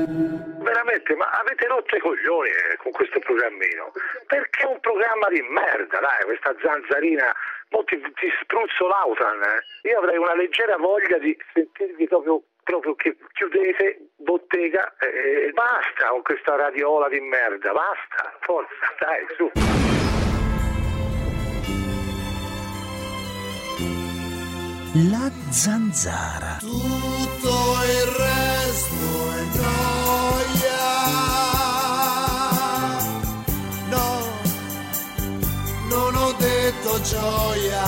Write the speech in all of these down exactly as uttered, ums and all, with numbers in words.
Veramente, ma avete rotto i coglioni eh, con questo programmino? Perché è un programma di merda, dai, questa zanzarina, mo ti, ti spruzzo l'autan, eh. Io avrei una leggera voglia di sentirvi proprio, proprio che chiudete bottega e eh, basta con questa radiola di merda, basta, forza, dai, su. La zanzara. Tutto il resto è noia. No, non ho detto gioia.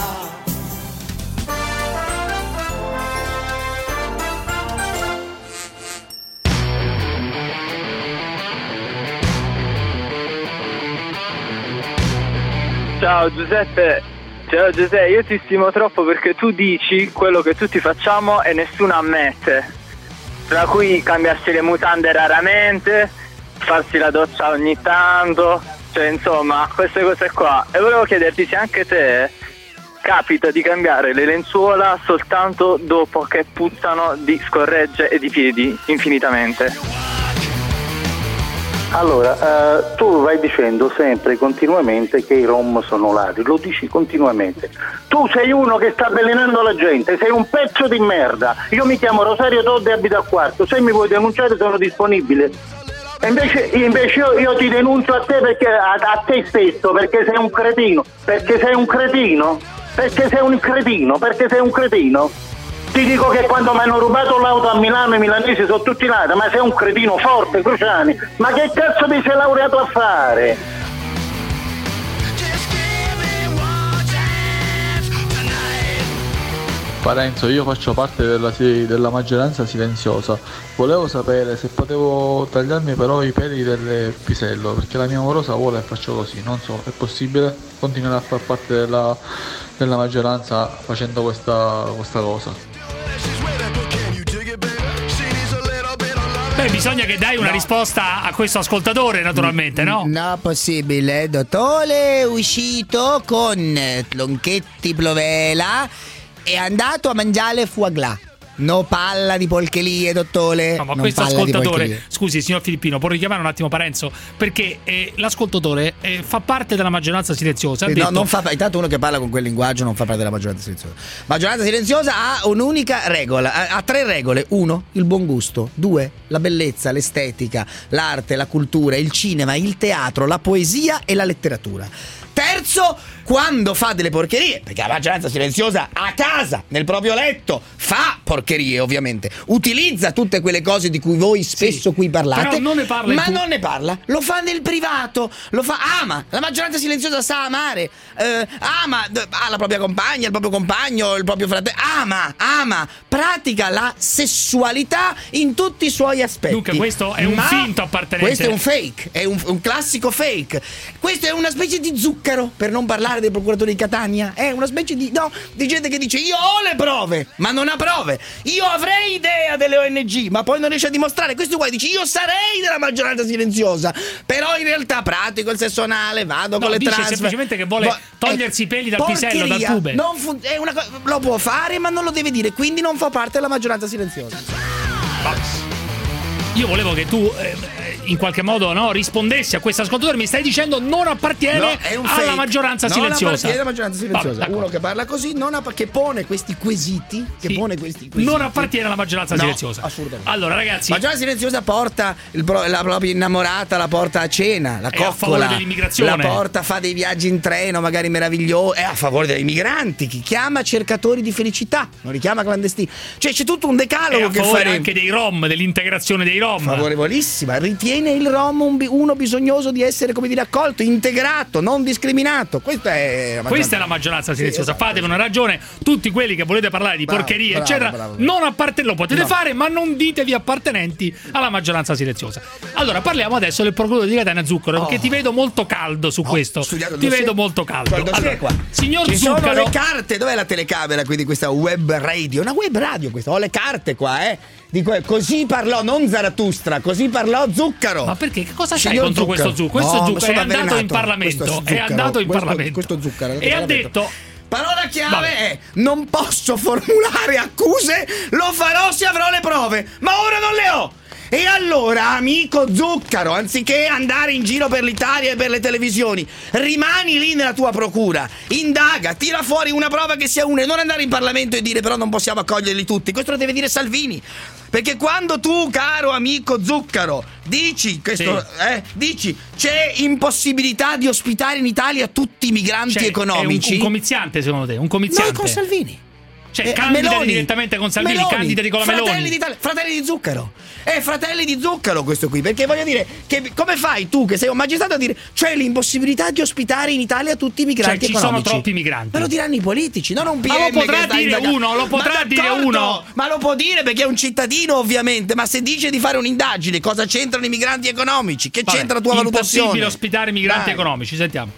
Ciao Giuseppe. Ciao Giuseppe, io ti stimo troppo perché tu dici quello che tutti facciamo e nessuno ammette, tra cui cambiarsi le mutande raramente, farsi la doccia ogni tanto, cioè insomma queste cose qua. E volevo chiederti se anche te capita di cambiare le lenzuola soltanto dopo che puzzano di scorregge e di piedi infinitamente. Allora, eh, tu vai dicendo sempre, continuamente, che i rom sono ladri, lo dici continuamente. Tu sei uno che sta avvelenando la gente, sei un pezzo di merda. Io mi chiamo Rosario Todde e abito a Quarto, se mi vuoi denunciare sono disponibile. E invece, invece io, io ti denuncio a te perché a, a te stesso, perché sei un cretino, perché sei un cretino, perché sei un cretino, perché sei un cretino. Ti dico che quando mi hanno rubato l'auto a Milano i milanesi sono tutti nati, ma sei un cretino forte, Cruciani. Ma che cazzo ti sei laureato a fare? Parenzo, io faccio parte della, della maggioranza silenziosa. Volevo sapere se potevo tagliarmi però i peli del pisello, perché la mia amorosa vuole e faccio così. Non so, è possibile continuare a far parte della, della maggioranza facendo questa, questa cosa? Beh, bisogna che dai una no. risposta a questo ascoltatore, naturalmente, no? No, possibile. Dottore è uscito con Tlonchetti Plovela, è andato a mangiare foie gras. No palla di porcherie, dottore. No, ma non questo ascoltatore, scusi signor Filippino, può richiamare un attimo Parenzo? Perché eh, l'ascoltatore eh, fa parte della maggioranza silenziosa. Ha no, detto... non fa, intanto uno che parla con quel linguaggio non fa parte della maggioranza silenziosa. Maggioranza silenziosa ha un'unica regola, ha, ha tre regole. Uno, il buon gusto. Due, la bellezza, l'estetica, l'arte, la cultura, il cinema, il teatro, la poesia e la letteratura. Terzo, quando fa delle porcherie, perché la maggioranza silenziosa a casa, nel proprio letto, fa porcherie ovviamente, utilizza tutte quelle cose di cui voi spesso sì, qui parlate, però non ne parla ma tu... non ne parla, lo fa nel privato, lo fa, ama, la maggioranza silenziosa sa amare, eh, ama, ha la propria compagna, il proprio compagno, il proprio fratello, ama, ama, pratica la sessualità in tutti i suoi aspetti. Dunque questo è un ma finto appartenente. Questo è un fake, è un, un classico fake, questo è una specie di zucchero, per non parlare del procuratore di Catania, è una specie di no di gente che dice io ho le prove ma non ha prove, io avrei idea delle O N G ma poi non riesce a dimostrare. Questo qua dice io sarei della maggioranza silenziosa però in realtà pratico il sesso anale, vado no, con le dice trans semplicemente che vuole Vo- togliersi i peli dal porcheria, pisello, dal pube. Non fu- è una co- lo può fare ma non lo deve dire, quindi non fa parte della maggioranza silenziosa. Ma io volevo che tu eh, in qualche modo no, rispondessi a questo ascoltatore. Mi stai dicendo non appartiene no, è un alla fake. maggioranza non silenziosa. Non appartiene alla maggioranza silenziosa. Vabbè, uno che parla così, non app- che pone questi quesiti, che sì. pone questi quesiti. Non appartiene alla maggioranza no, silenziosa. Assolutamente. Allora, ragazzi, la maggioranza silenziosa porta il pro- la propria innamorata, la porta a cena, la è a favore coccola, dell'immigrazione. la porta, fa dei viaggi in treno, magari meravigliosi, è a favore dei migranti. Chi chiama cercatori di felicità, non li chiama clandestini. Cioè c'è tutto un decalogo è a che favore fare anche dei rom, dell'integrazione dei rom. Favorevolissima. Ritiene il rom un bi- uno bisognoso di essere, come dire, accolto, integrato, non discriminato. Questa è la Questa è la maggioranza silenziosa. Sì, esatto. Fatevi una ragione. Tutti quelli che volete parlare di bravo, porcherie, bravo, eccetera, bravo, bravo. non apparten- lo potete no. fare, ma non ditevi appartenenti alla maggioranza silenziosa. Allora, parliamo adesso del procuratore di Catania Zuccaro, perché oh. ti vedo molto caldo su oh, questo. Ti dossier. vedo molto caldo. Allora, qua. Signor Ci Zuccaro, sono le carte. Dov'è la telecamera qui di questa web radio? Una web radio questa. Ho le carte qua, eh. Dico, così parlò, non Zarathustra, così parlò Zuccaro. Ma perché? Che cosa c'hai Signor contro Zuccaro? questo Zuccaro? Questo No, Zuccaro è andato avvelenato. in Parlamento. Questo È andato in questo, Parlamento. Questo Zuccaro. E ha detto... Parola chiave Vabbè. è non posso formulare accuse, lo farò se avrò le prove, ma ora non le ho. E allora, amico Zuccaro, anziché andare in giro per l'Italia e per le televisioni, rimani lì nella tua procura, indaga, tira fuori una prova che sia una e non andare in Parlamento e dire però non possiamo accoglierli tutti. Questo lo deve dire Salvini. Perché quando tu, caro amico Zuccaro, dici questo, Sì. eh, dici c'è impossibilità di ospitare in Italia tutti i migranti Cioè, economici. È un, un comiziante, secondo te? Un comiziante? Noi con Salvini. Cioè, Eh, candidati Meloni. direttamente con Salvini, Meloni. candidati con la Fratelli Meloni. d'Italia, fratelli di Zuccaro. È fratelli di Zuccaro questo qui, perché voglio dire che come fai tu che sei un magistrato a dire c'è l'impossibilità di ospitare in Italia tutti i migranti Cioè, ci economici? sono troppi migranti. Ma lo diranno i politici, non un P M. Ma lo potrà che sta dire indagando. uno, lo potrà Ma dire d'accordo, uno. Ma lo può dire perché è un cittadino ovviamente, ma se dice di fare un'indagine, cosa c'entrano i migranti economici? Che Vabbè, c'entra la tua valutazione? Impossibile ospitare migranti Dai. economici, sentiamo.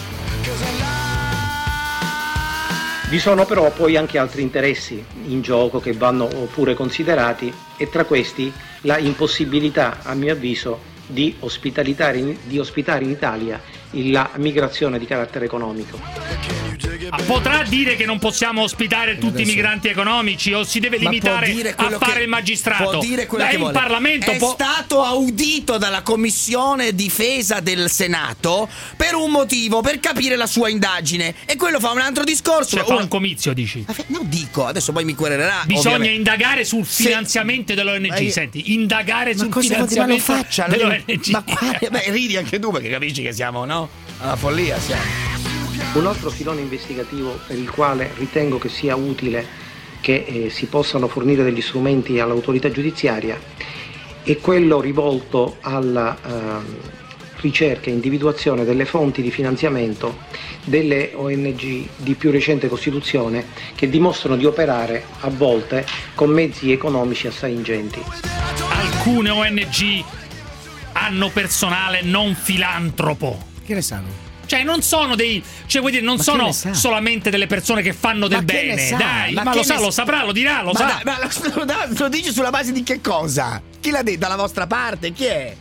Vi sono però poi anche altri interessi in gioco che vanno pure considerati e tra questi la impossibilità, a mio avviso, di ospitalitare in, di ospitare in Italia la migrazione di carattere economico. Ah, potrà dire che non possiamo ospitare tutti i migranti economici o si deve Ma limitare può dire a quello fare che- il magistrato? può dire quello Beh, che in vuole. Parlamento è può... stato audito dalla Commissione Difesa del Senato per un motivo, per capire la sua indagine, e quello fa un altro discorso. Cioè, fa Ora- un comizio, dici? No, dico, adesso poi mi querelerà. Bisogna ovviamente. indagare sul Se- finanziamento dell'O N G. Ma io- Senti, indagare Ma sul cosa vuol dire? Ma lo finanziamento faccia dell'O lei? N G. Ma quale- beh, ridi anche tu perché capisci che siamo, no? Alla follia siamo. Un altro filone investigativo per il quale ritengo che sia utile che eh, si possano fornire degli strumenti all'autorità giudiziaria è quello rivolto alla ehm, ricerca e individuazione delle fonti di finanziamento delle O N G di più recente costituzione che dimostrano di operare a volte con mezzi economici assai ingenti. Alcune O N G hanno personale non filantropo. Che ne sanno? Cioè non sono dei, cioè vuoi dire, non Ma che sono ne sa? solamente delle persone che fanno del Ma che ne bene, sa? dai, ma, Ma lo che sa, ne lo sa? saprà, lo dirà, lo Ma, sa. dai, ma lo, lo- lo dici sulla base di che cosa? Chi l'ha detto? Dalla vostra parte? Chi è?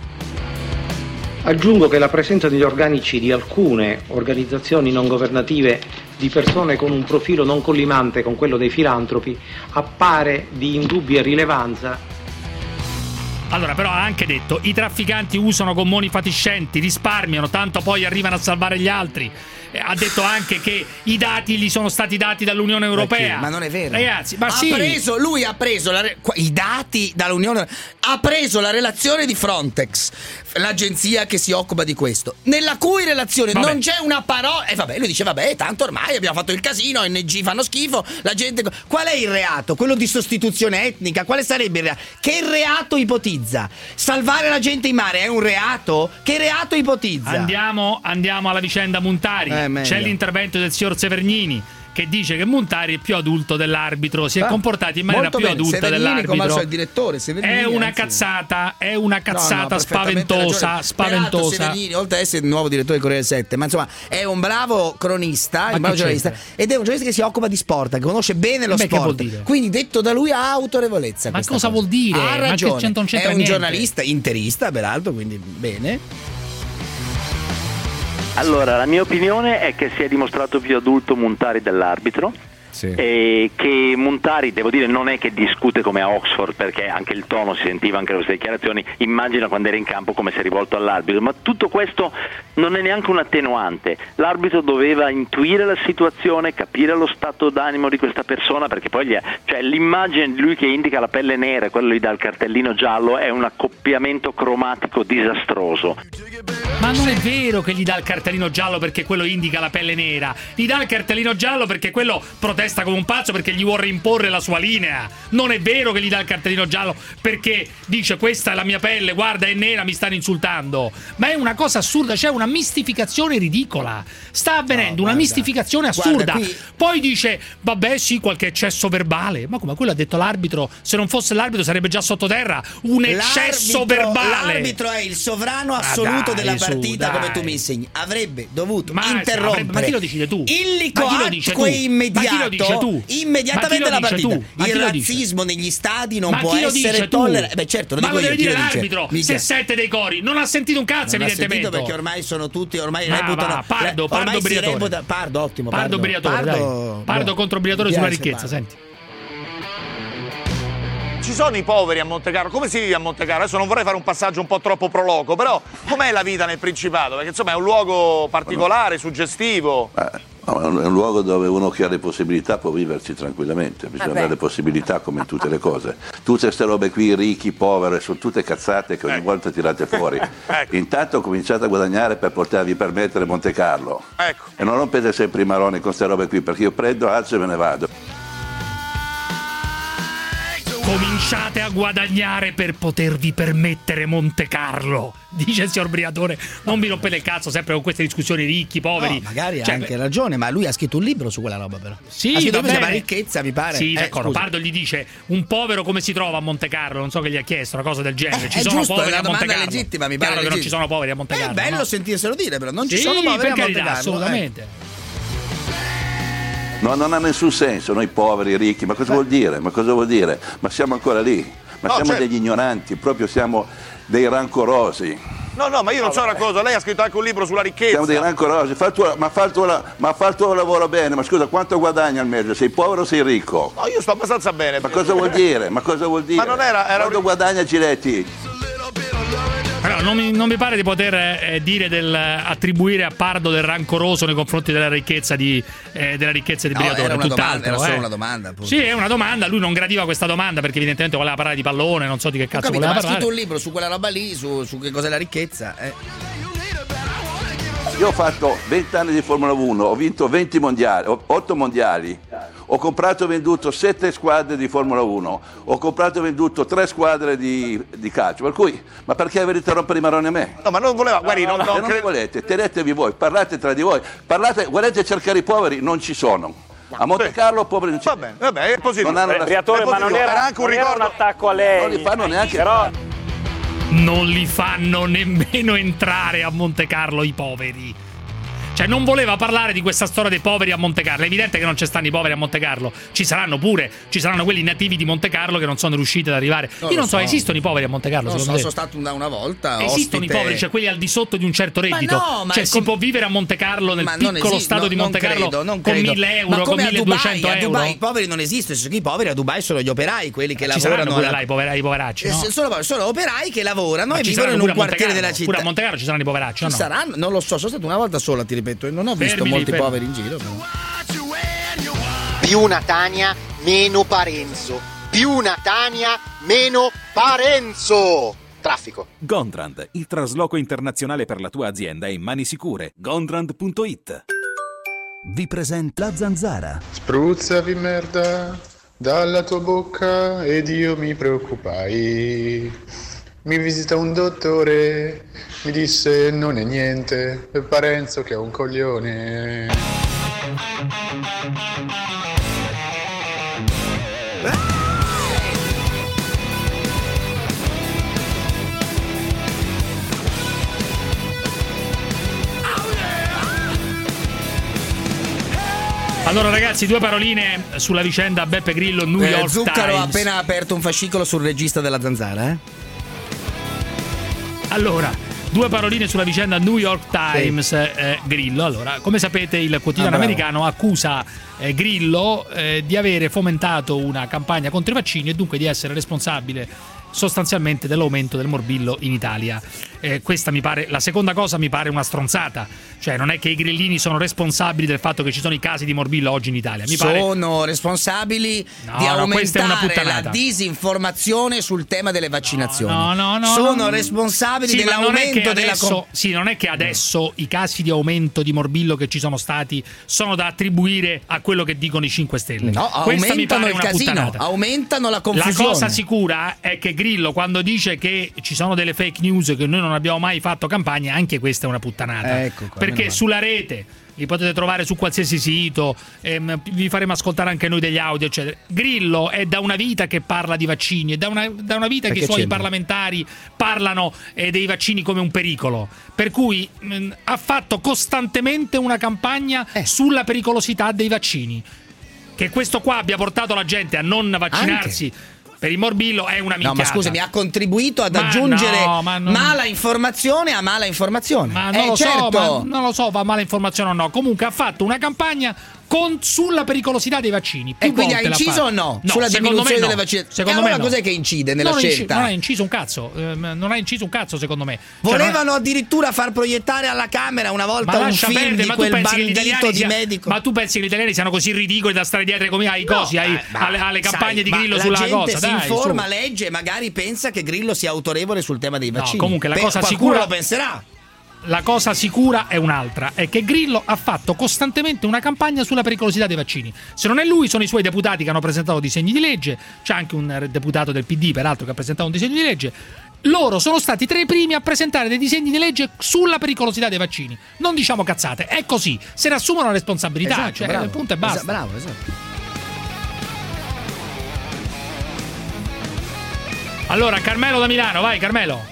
Aggiungo che la presenza negli organici di alcune organizzazioni non governative di persone con un profilo non collimante con quello dei filantropi appare di indubbia rilevanza. Allora, però ha anche detto i trafficanti usano gommoni fatiscenti, risparmiano, tanto poi arrivano a salvare gli altri. Eh, ha detto anche che i dati gli sono stati dati dall'Unione Europea. Ma non è vero. Ragazzi, ma ha sì. preso, lui ha preso la re- qua- i dati dall'Unione, ha preso la relazione di Frontex, l'agenzia che si occupa di questo, nella cui relazione Vabbè. non c'è una parola. E vabbè, lui dice vabbè, tanto ormai abbiamo fatto il casino, O N G fanno schifo, la gente. Qual è il reato? Quello di sostituzione etnica? Quale sarebbe il reato? Che reato ipotizza? Salvare la gente in mare è un reato? Che reato ipotizza? Andiamo, andiamo alla vicenda Montari. Eh, meglio. C'è l'intervento del signor Severnini che dice che Montari è più adulto dell'arbitro, si è Ah, comportato in maniera molto più bene. adulta Severnini, dell'arbitro. come al solito, il direttore Severnini, è una anzi. cazzata, è una No, cazzata no, perfettamente spaventosa, ragione. spaventosa. Peraltro Severnini, oltre ad essere il nuovo direttore del Corriere sette, ma insomma è un bravo cronista, Ma un bravo che giornalista, c'entra? ed è un giornalista che si occupa di sport, che conosce bene lo Beh, che sport. vuol dire? Quindi detto da lui ha autorevolezza. Ma questa cosa cosa. vuol dire? Ha Ma che ragione. c'entra- non c'entra è un niente. giornalista interista, peraltro, quindi bene. Allora, la mia opinione è che si è dimostrato più adulto Montari dell'arbitro. E che Montari, devo dire, non è che discute come a Oxford, perché anche il tono si sentiva anche nelle sue dichiarazioni, immagina quando era in campo come si è rivolto all'arbitro, ma tutto questo non è neanche un attenuante. L'arbitro doveva intuire la situazione, capire lo stato d'animo di questa persona, perché poi gli è, cioè, l'immagine di lui che indica la pelle nera e quello gli dà il cartellino giallo è un accoppiamento cromatico disastroso. Ma non è vero che gli dà il cartellino giallo perché quello indica la pelle nera. Gli dà il cartellino giallo perché quello protesta come un pazzo, perché gli vuole imporre la sua linea. Non è vero che gli dà il cartellino giallo perché dice questa è la mia pelle, guarda è nera, mi stanno insultando. Ma è una cosa assurda, c'è una mistificazione ridicola. Sta avvenendo No, una guarda, mistificazione assurda. guarda, qui- Poi dice vabbè sì, qualche eccesso verbale. Ma come quello ha detto l'arbitro, se non fosse l'arbitro sarebbe già sottoterra. Un eccesso L'arbitro- verbale. L'arbitro è il sovrano Ma assoluto dai, della su, partita, dai. come tu mi insegni. Avrebbe dovuto Ma- interrompere. avrebbe- ma chi lo dici tu? Il Ma chi lo dici licoatque tu? immediato. Ma chi lo dice tu? Immediatamente Ma chi lo la dice partita. tu? Ma chi Il lo dice? razzismo negli stadi non Ma può chi lo essere dice tu? tollerato. Beh, certo, lo ma dico lo io. deve chi dire lo dice? l'arbitro. Mica. Se sette dei cori non ha sentito un cazzo, Non ha evidentemente. sentito perché ormai sono tutti, ormai Va, reputano. va, Pardo, ormai Pardo si Briatore. reputa- Pardo, ottimo. Pardo Briatore, dai. Pardo buono. contro Briatore Mi sulla piace ricchezza, Pardo. senti. ci sono i poveri a Montecarlo, come si vive a Montecarlo? Adesso non vorrei fare un passaggio un po' troppo proloco, però com'è la vita nel Principato? Perché insomma è un luogo particolare, suggestivo. Eh. No, è un luogo dove uno che ha le possibilità può viverci tranquillamente, bisogna Vabbè. dare le possibilità come in tutte le cose. Tutte queste robe qui, ricchi, poveri, sono tutte cazzate che ogni ecco. volta tirate fuori. Ecco. Intanto cominciate a guadagnare per potervi permettere Montecarlo. Ecco. E non rompete sempre i maroni con queste robe qui, perché io prendo, alzo e me ne vado. Cominciate a guadagnare per potervi permettere Montecarlo, dice il signor Briatore. Non vi rompete il cazzo sempre con queste discussioni ricchi, poveri. No, magari ha Cioè, anche ragione, ma lui ha scritto un libro su quella roba, però. Sì, ha scritto va un libro, si chiama bene. Ricchezza, mi pare. Sì, Eh, d'accordo. scusa. Pardo gli dice: un povero come si trova a Montecarlo? Non so che gli ha chiesto una cosa del genere. Eh, ci è sono giusto, è poveri una a domanda Montecarlo. legittima, mi pare Chiaro che non ci legittima. sono poveri a Montecarlo. È bello no? sentirselo dire, però non ci Sì, sono poveri per a carità, Montecarlo. assolutamente. No, non ha nessun senso, noi poveri, ricchi, ma cosa vuol dire? Ma cosa vuol dire? Ma siamo ancora lì, ma No, siamo certo. degli ignoranti, proprio siamo dei rancorosi. No, no, ma io non so una cosa, lei ha scritto anche un libro sulla ricchezza. Siamo dei rancorosi, fa il tuo- ma, fa il tuo, la- ma fa il tuo lavoro bene, ma scusa, quanto guadagni al mese? Sei povero o sei ricco? No, io sto abbastanza bene. Ma cosa vuol dire? Ma cosa vuol dire? Ma non era- era Quanto un- guadagna Giletti? Allora, non, mi, non mi pare di poter eh, dire del attribuire a Pardo del rancoroso nei confronti della ricchezza di eh, della ricchezza di No, Briatore. era una tutt'altro, domanda, era solo eh. una domanda, appunto. Sì, è una domanda. Lui non gradiva questa domanda perché evidentemente voleva parlare di pallone, non so di che Ho cazzo capito, voleva ma ha parlare. scritto un libro su quella roba lì, su, su che cos'è la ricchezza. Eh. Io ho fatto venti anni di Formula uno, ho vinto venti mondiali, otto mondiali, ho comprato e venduto sette squadre di Formula uno, ho comprato e venduto tre squadre di, di calcio, per cui, ma perché venite a rompere i maroni a me? No, ma non voleva, guardi, non, Se non non credo- volete, tenetevi voi, parlate tra di voi, parlate, volete cercare i poveri, non ci sono. A Montecarlo poveri non ci sono. Va bene, va bene, è positivo. Non hanno una- Briatore, è ma non positivo. era, anche un non era ricordo- un attacco a lei. Non li fanno neanche. Però Non li fanno nemmeno entrare a Montecarlo i poveri. Cioè non voleva parlare di questa storia dei poveri a Montecarlo. È evidente che non ci stanno i poveri a Montecarlo. Ci saranno pure, ci saranno quelli nativi di Montecarlo che non sono riusciti ad arrivare. Non Io lo non so, so. esistono i poveri a Montecarlo? Non so, secondo sono te? stato una, una volta Esistono ospite. i poveri, cioè quelli al di sotto di un certo Ma reddito. no, ma cioè è si com- può vivere a Montecarlo nel Ma non piccolo esiste, stato no, di non Montecarlo credo, non con credo. mille euro, Ma con come a milleduecento Dubai, a euro. Dubai i poveri non esistono, i poveri a Dubai sono gli operai, quelli che Ci lavorano saranno pure alla- là i poveracci, i poveracci, Eh, no? sono, sono operai che lavorano Ma e ci vivono in saranno un pure a quartiere Montecarlo, della città. pure a Montecarlo ci saranno i poveracci, Ci o no? saranno, non lo so, sono stato una volta sola, ti ripeto, e non ho visto Fermi lì, molti fermi. poveri in giro. Però. Più Natania, meno Parenzo. Più Natania, meno Parenzo. Traffico. Gondrand, il trasloco internazionale per la tua azienda in mani sicure. Gondrand punto it. Vi presenta La Zanzara. Spruzzavi merda dalla tua bocca ed io mi preoccupai. Mi visita un dottore, mi disse non è niente, è Parenzo che è un coglione. Allora ragazzi, due paroline sulla vicenda Beppe Grillo, New Eh, York Zuccaro ha Times. appena aperto un fascicolo sul regista della Zanzara, eh? Allora, due paroline sulla vicenda New York Times, eh, Grillo. Allora, come sapete il quotidiano Ah, bravo. americano accusa eh, Grillo eh, di avere fomentato una campagna contro i vaccini e dunque di essere responsabile sostanzialmente dell'aumento del morbillo in Italia. Eh, questa mi pare, la seconda cosa mi pare una stronzata, cioè non è che i grillini sono responsabili del fatto che ci sono i casi di morbillo oggi in Italia. Mi pare Sono responsabili No, di no, questa è una aumentare la puttanata. disinformazione sul tema delle vaccinazioni. No, no, no, Sono no. responsabili Sì, ma non è che dell'aumento della adesso, com- sì, non è che adesso i casi di aumento di morbillo che ci sono stati sono da attribuire a quello che dicono i cinque Stelle. No, Questa mi aumentano pare il una casino, puttanata. aumentano la La confusione. cosa sicura è che Grillo, quando dice che ci sono delle fake news, che noi non abbiamo mai fatto campagna, anche questa è una puttanata. Ecco qua, Perché meno male. sulla rete li potete trovare su qualsiasi sito, ehm, vi faremo ascoltare anche noi degli audio, eccetera. Grillo è da una vita che parla di vaccini, è da una, da una vita E che i che suoi c'entra? parlamentari parlano eh, dei vaccini come un pericolo. Per cui mh, ha fatto costantemente una campagna Eh. sulla pericolosità dei vaccini. Che questo qua abbia portato la gente a non vaccinarsi per il morbillo è una No, minchiata. ma scusami, ha contribuito ad Ma aggiungere no, ma non- mala informazione a mala informazione. Ma non eh, lo certo. so, ma non lo so, va male informazione o no. Comunque ha fatto una campagna con, sulla pericolosità dei vaccini. Più e quindi ha volte l'ha inciso fatto. o no? No, Sulla secondo diminuzione me no. delle vaccinazioni? Secondo e allora me no. cos'è che incide nella non scelta? Inci- non ha inciso un cazzo, eh, non ha inciso un cazzo secondo me. Cioè, Volevano non è... addirittura far proiettare alla Camera una volta ma un lascia film perdere, di ma tu quel pensi che gli bandito italiani di sia... medico. Ma tu pensi che gli italiani siano così ridicoli da stare dietro come ai No, cosi, ai, eh, ma, alle, alle campagne sai, di ma Grillo la sulla gente cosa? si Dai, informa, su. legge e magari pensa che Grillo sia autorevole sul tema dei vaccini. No, comunque la Beh, cosa qualcuno sicura lo penserà. La cosa sicura è un'altra, è che Grillo ha fatto costantemente una campagna sulla pericolosità dei vaccini. Se non è lui, sono i suoi deputati che hanno presentato disegni di legge, c'è anche un deputato del P D peraltro che ha presentato un disegno di legge. Loro sono stati tra i primi a presentare dei disegni di legge sulla pericolosità dei vaccini. Non diciamo cazzate, è così, se ne assumono la responsabilità, Esatto, cioè bravo. il punto e basta. Esatto, bravo, esatto. Allora, Carmelo da Milano, vai Carmelo.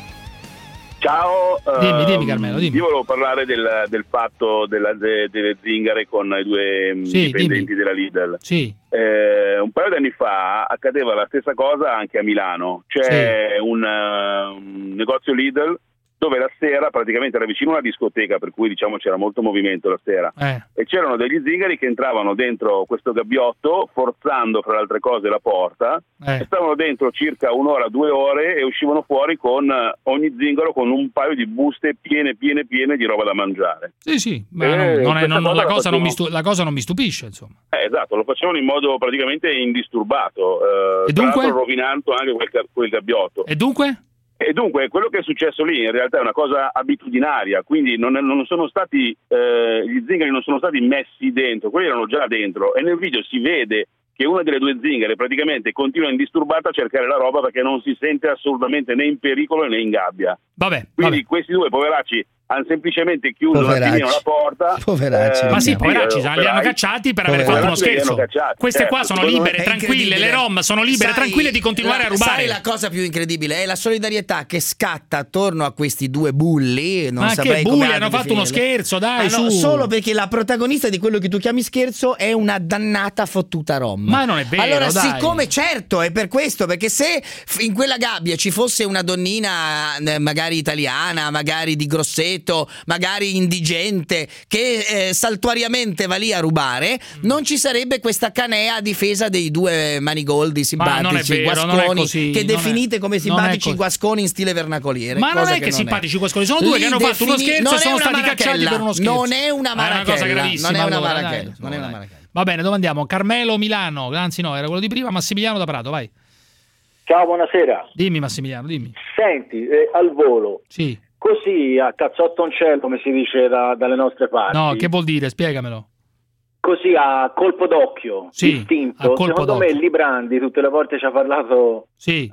Ciao, dimmi, dimmi Carmelo, dimmi. Io volevo parlare del, del fatto della, de, delle zingare con i due sì, dipendenti dimmi. della Lidl. Sì. Eh, un paio di anni fa accadeva la stessa cosa anche a Milano. C'è sì. un, uh, un negozio Lidl dove la sera praticamente era vicino a una discoteca, per cui diciamo c'era molto movimento la sera, eh. e c'erano degli zingari che entravano dentro questo gabbiotto forzando fra le altre cose la porta, eh. e stavano dentro circa un'ora, due ore e uscivano fuori con ogni zingaro con un paio di buste piene piene piene di roba da mangiare. Sì sì, ma Eh, non, non è, non, cosa la, la cosa non mi facevano- stu- la cosa non mi stupisce insomma. Eh, esatto, lo facevano in modo praticamente indisturbato, eh, E tra dunque? l'altro rovinando anche quel, ga- quel gabbiotto. E dunque? E dunque quello che è successo lì in realtà è una cosa abitudinaria, quindi non, non sono stati eh, gli zingari non sono stati messi dentro, quelli erano già dentro, e nel video si vede che una delle due zingare praticamente continua indisturbata a cercare la roba perché non si sente assolutamente né in pericolo né in gabbia. Vabbè, quindi vabbè. questi due poveracci hanno semplicemente chiuso un Poveracci. attimino la porta. Poveracci. Ma sì, sì, poveracci, eh, li hanno operai. cacciati per aver Poveracci fatto uno li hanno scherzo. cacciati, Queste certo, qua sono secondo me libere, È tranquille, le incredibile. rom sono libere, Sai, tranquille di continuare la- a rubare. Sai la cosa più incredibile? È la solidarietà che scatta attorno a questi due bulli. Non Ma che saprei come bulli, altro hanno fatto uno definirli. scherzo, dai, Ah, no, su. solo perché la protagonista di quello che tu chiami scherzo è una dannata fottuta rom. Ma non è vero, Allora, dai. siccome certo è per questo, perché se f- in quella gabbia ci fosse una donnina eh, magari italiana, magari di Grosseto, magari indigente, che eh, saltuariamente va lì a rubare, non ci sarebbe questa canea a difesa dei due manigoldi Ma non è simpatici, vero, non è guasconi, così, che non è- definite come non è simpatici così. guasconi in stile vernacoliere. Ma non cosa è che, non simpatici guasconi, sono due Li che hanno fatto uno defini- scherzo non e è sono una stati cacciati marachella, per uno scherzo. non è una Ma è una cosa marachella, gravissima. non è una allora, marachella, dai, non è una dai. marachella. Va bene, dove andiamo? Carmelo Milano, anzi no, era quello di prima, Massimiliano da Prato, vai. Ciao, buonasera. Dimmi Massimiliano, dimmi. Senti, eh, al volo, Sì. così a cazzotto un cielo, come si dice da- dalle nostre parti, No, che vuol dire? Spiegamelo. così a colpo d'occhio, Sì, distinto, a colpo secondo d'occhio. me Librandi tutte le volte ci ha parlato Sì.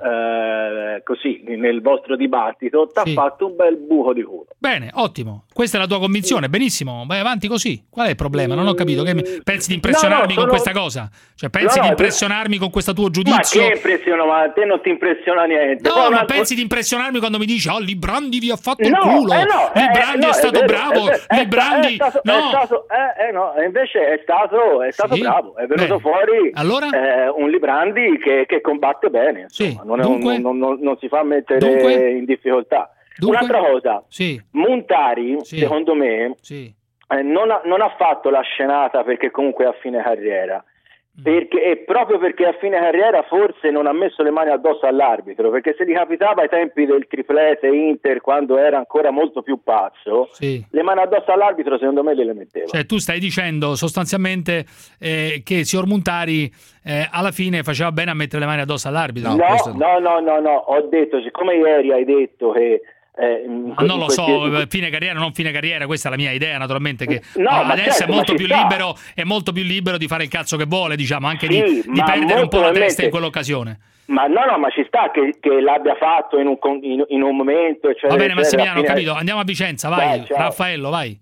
eh, così nel vostro dibattito, ti ha Sì. fatto un bel buco di culo. Bene, ottimo. Questa è la tua convinzione, benissimo. Vai avanti così. Qual è il problema? Non ho capito. Che mi- pensi di impressionarmi No, no, sono- con questa cosa? Cioè, pensi No, no, di è- impressionarmi con questo tuo Ma giudizio? che impressiona, ma a te non ti impressiona niente. No, Poi ma un'altra- pensi di impressionarmi quando mi dici "Oh, Librandi vi ha fatto il No, culo". eh no, eh, Librandi no, è stato vero, bravo. è vero, è Librandi sta- è stato, no. è stato- eh, eh, no, e invece è stato, è stato Sì? bravo, è venuto Bene. fuori Allora? eh, un Librandi che, che combatte bene, insomma, Sì, non, è un- dunque? non- non- non si fa mettere Dunque? in difficoltà. Dunque? Un'altra cosa, Sì, Montari, Sì. secondo me, sì. eh, non, ha, non ha fatto la scenata perché comunque è a fine carriera. Mm. Perché, e proprio perché a fine carriera forse non ha messo le mani addosso all'arbitro, perché se gli capitava ai tempi del triplete Inter, quando era ancora molto più pazzo, Sì. le mani addosso all'arbitro secondo me le metteva. Cioè, tu stai dicendo sostanzialmente eh, che signor Montari eh, alla fine faceva bene a mettere le mani addosso all'arbitro. no, no, no, no, no, ho detto, siccome ieri hai detto che eh, in Ma non lo questi- so, fine carriera, non fine carriera, questa è la mia idea, naturalmente, che No, ah, ma adesso certo, è molto ma più ci sta. libero, è molto più libero di fare il cazzo che vuole, diciamo, anche Sì, di, di ma perdere un po' la molto testa in probabilmente- quell'occasione. Ma no, no, ma ci sta che, che l'abbia fatto in un, con- in, in un momento. Eccetera, Va bene, eccetera, Massimiliano, ho a fine- capito, andiamo a Vicenza, vai. Dai, ciao. Raffaello, vai.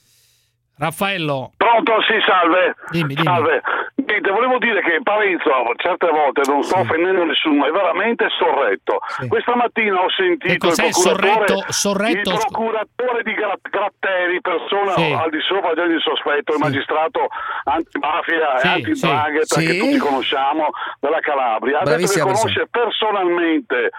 Raffaello. Pronto, sì, salve. Dimmi, dimmi. Salve. Niente, volevo dire che Parenzo certe volte non sto offendendo nessuno, è veramente sorretto. Questa mattina ho sentito Che cos'è il procuratore, sorretto? Sorretto? il procuratore di Gra- Gratteri, persona Sì. al di sopra già di sospetto, il magistrato antimafia Sì, e anti-ndrangheta sì. che Sì. tutti conosciamo dalla Calabria. Ha detto che Bravissima conosce personalmente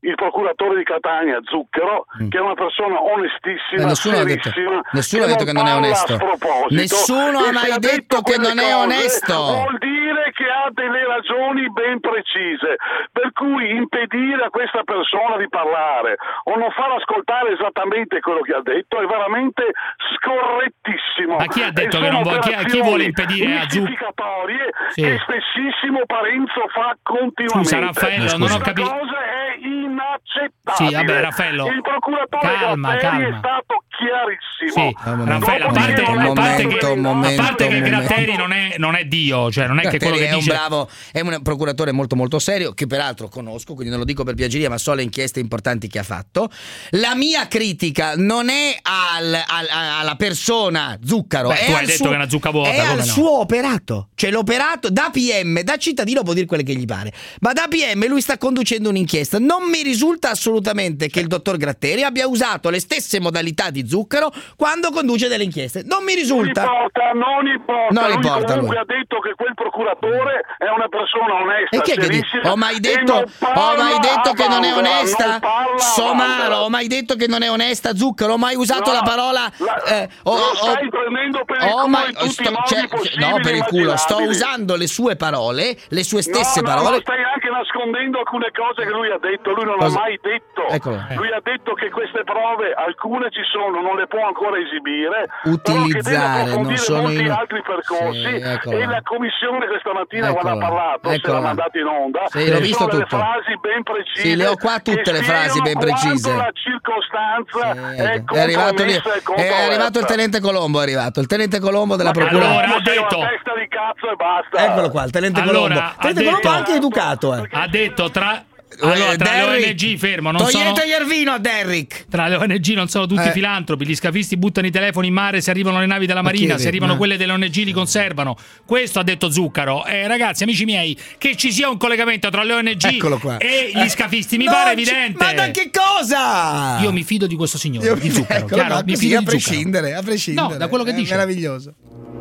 il procuratore di Catania, Zucchero, mm. che è una persona onestissima, eh, nessuno ha detto, nessuno ha detto che non è onesto. Nessuno ha mai detto che non è onesto. Vuol dire che ha delle ragioni ben precise, per cui impedire a questa persona di parlare o non far ascoltare esattamente quello che ha detto è veramente scorrettissimo. Ma chi ha detto che non vuole, chi, chi vuole impedire a Zucchero? Sì. Che spessissimo Parenzo fa continuamente. Scusa Raffaello, non ho capito. Questa cosa è inaccettabile. Sì, vabbè Raffaello. Il procuratore calma, Gratteri calma. è stato chiarissimo. Sì, Raffaello, a parte, un a parte momento, che, un momento, a parte che un Gratteri non è, non è Dio, cioè non è Gratteri che quello che è dice... un bravo, è un procuratore molto molto serio, che peraltro conosco, quindi non lo dico per piaceria, ma so le inchieste importanti che ha fatto. La mia critica non è al, al, alla persona Zuccaro. Beh, è tu hai al detto suo, che è una zucca vuota, è al no? suo operato, cioè l'operato da P M, da cittadino può dire quelle che gli pare, ma da P M lui sta conducendo un'inchiesta. Non mi risulta assolutamente che il dottor Gratteri abbia usato le stesse modalità di Zuccaro quando conduce delle inchieste. Non mi risulta. Non importa, non importa. Non lui importa, comunque lui. ha detto che quel procuratore è una persona onesta. E chi è che dice? Ho mai detto, ho mai detto che non è onesta? Somaro, ho mai detto che non è onesta Zuccaro? Ho mai usato No, la parola la- eh, ho- lo ho- stai prendendo per il ho culo mai- in tutti sto- i modi cioè, possibili no, per e il culo, sto immaginabili. usando le sue parole, le sue stesse no, no, parole. No, stai anche nascondendo alcune cose che lui ha detto. Lui non Cosa? ha mai detto. Eccolo. Lui ha detto che queste prove, alcune ci sono, non le può ancora esibire. Utilizzare, però che deve non sono molti in- altri percorsi. Sì, eccolo. E la commissione questa mattina Eccolo. quando ha parlato, se Eccolo. l'ha mandato in onda, Sì, l'ho ci visto sono delle tutto. frasi ben precise. Sì, le ho qua tutte che le frasi ben spiegano precise. quanto la circostanza è È arrivato, lì, compromessa e è controversa. arrivato il tenente Colombo, è arrivato il tenente Colombo della procura. allora, ha Sei una detto- testa di cazzo e basta. Eccolo qua, il tenente Allora, Colombo. ha Il tenente Colombo detto- è anche educato, eh. Ha detto tra... Allora, Eh, tra le Derrick, O N G, fermo, non sono... togliete Iervino a Derrick. Tra le O N G non sono tutti Eh. filantropi, gli scafisti buttano i telefoni in mare, se arrivano le navi della Ma Marina, chi se arrivano ma- quelle delle O N G li conservano. Questo ha detto Zuccaro. Eh, ragazzi, amici miei, che ci sia un collegamento tra le O N G Eccolo qua. e gli Eh. scafisti mi No, pare ci- evidente. Ma da che cosa? Io mi fido di questo signore, Io- di Zuccaro, eccolo chiaro? qua, Mi così, fido a di Zuccaro. prescindere, a prescindere. No, da quello che È dice. meraviglioso.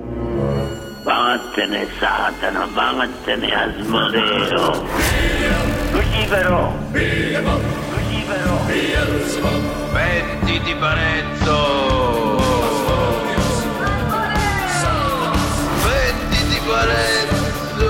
Vattene Satana, vattene Asmodeo. Lucifero. Lucifero. Mettiti Parenzo. Mettiti Parenzo.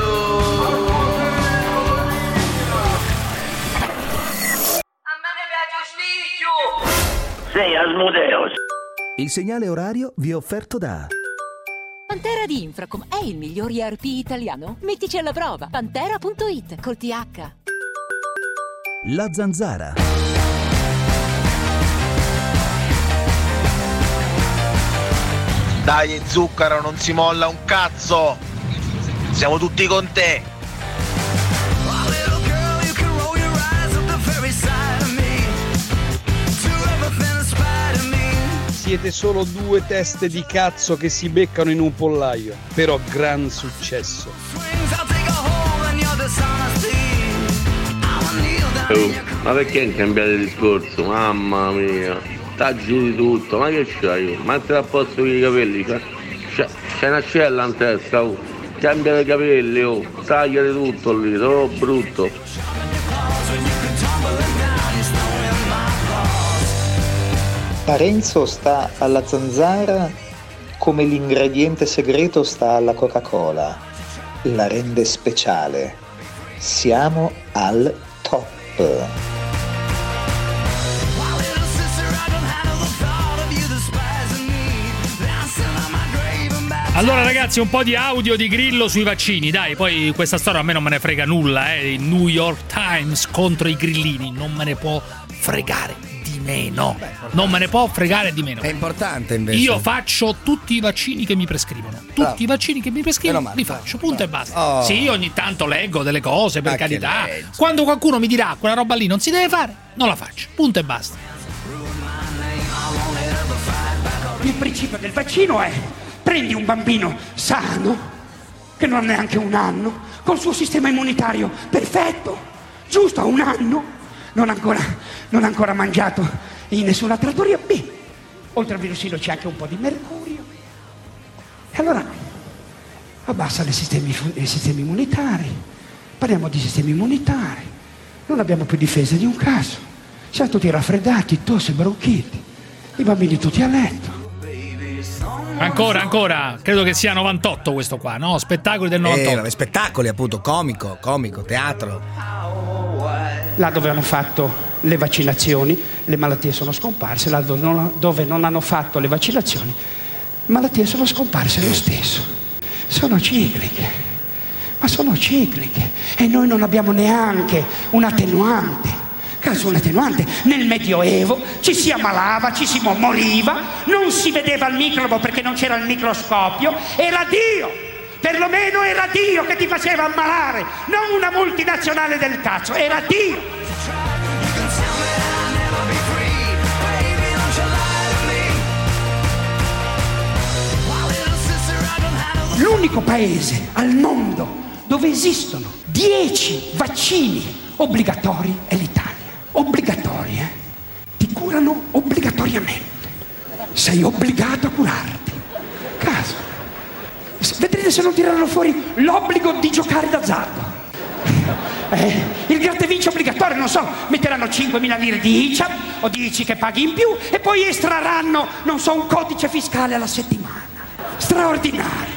Sei Asmodeo. Il segnale orario vi è offerto da Pantera di Infracom è il miglior E R P italiano? Mettici alla prova. Pantera punto it col T H. La Zanzara. Dai Zuccaro, non si molla un cazzo! Siamo tutti con te! Siete solo due teste di cazzo che si beccano in un pollaio, però gran successo. Oh, ma perché hai cambiato discorso? Mamma mia, taggi di tutto, ma che c'hai? Mettila a posto con i capelli, c'è, c'è, c'è una cella in testa, oh. Cambia i capelli, oh. Tagliate tutto lì, troppo brutto. Parenzo sta alla zanzara come l'ingrediente segreto sta alla Coca-Cola, la rende speciale. Siamo al top. Allora ragazzi, un po' di audio di Grillo sui vaccini, dai, poi questa storia a me non me ne frega nulla, eh. Il New York Times contro i grillini, non me ne può fregare di meno. Non me ne può fregare di meno. È importante invece. Io faccio tutti i vaccini che mi prescrivono. Tutti Bravo. i vaccini che mi prescrivono Meno male, li bravo, faccio, punto bravo. e basta. Oh. Sì, ogni tanto leggo delle cose, per Ma che carità. leggi? Quando qualcuno mi dirà quella roba lì non si deve fare, non la faccio, punto e basta. Il principio del vaccino è: prendi un bambino sano, che non ha neanche un anno, col suo sistema immunitario perfetto, giusto a un anno, non ha ancora, non ha ancora mangiato in nessuna trattoria. B, oltre al virusino c'è anche un po' di mercurio. E allora abbassa i sistemi, i sistemi immunitari, parliamo di sistemi immunitari, non abbiamo più difesa di un caso. Siamo tutti raffreddati, tosse, bronchiti, i bambini tutti a letto. Ancora, ancora, credo che sia novantotto questo qua, no? Spettacoli del novantotto. Eh, vabbè, spettacoli appunto, comico, comico, teatro. Là dove hanno fatto le vaccinazioni, le malattie sono scomparse, là dove non, dove non hanno fatto le vaccinazioni, le malattie sono scomparse lo stesso. Sono cicliche, ma sono cicliche e noi non abbiamo neanche un attenuante. Caso un attenuante, nel Medioevo ci si ammalava, ci si moriva, non si vedeva il microbo perché non c'era il microscopio, era Dio, perlomeno era Dio che ti faceva ammalare, non una multinazionale del cazzo, era Dio. L'unico paese al mondo dove esistono dieci vaccini obbligatori è l'Italia. Obbligatori, eh? Ti curano obbligatoriamente. Sei obbligato a curarti. Caso. Vedrete se non tireranno fuori l'obbligo di giocare d'azzardo. Eh, il gratta e vinci obbligatorio, non so, metteranno cinquemila lire di I C A P o dici che paghi in più e poi estrarranno, non so, un codice fiscale alla settimana. Straordinario.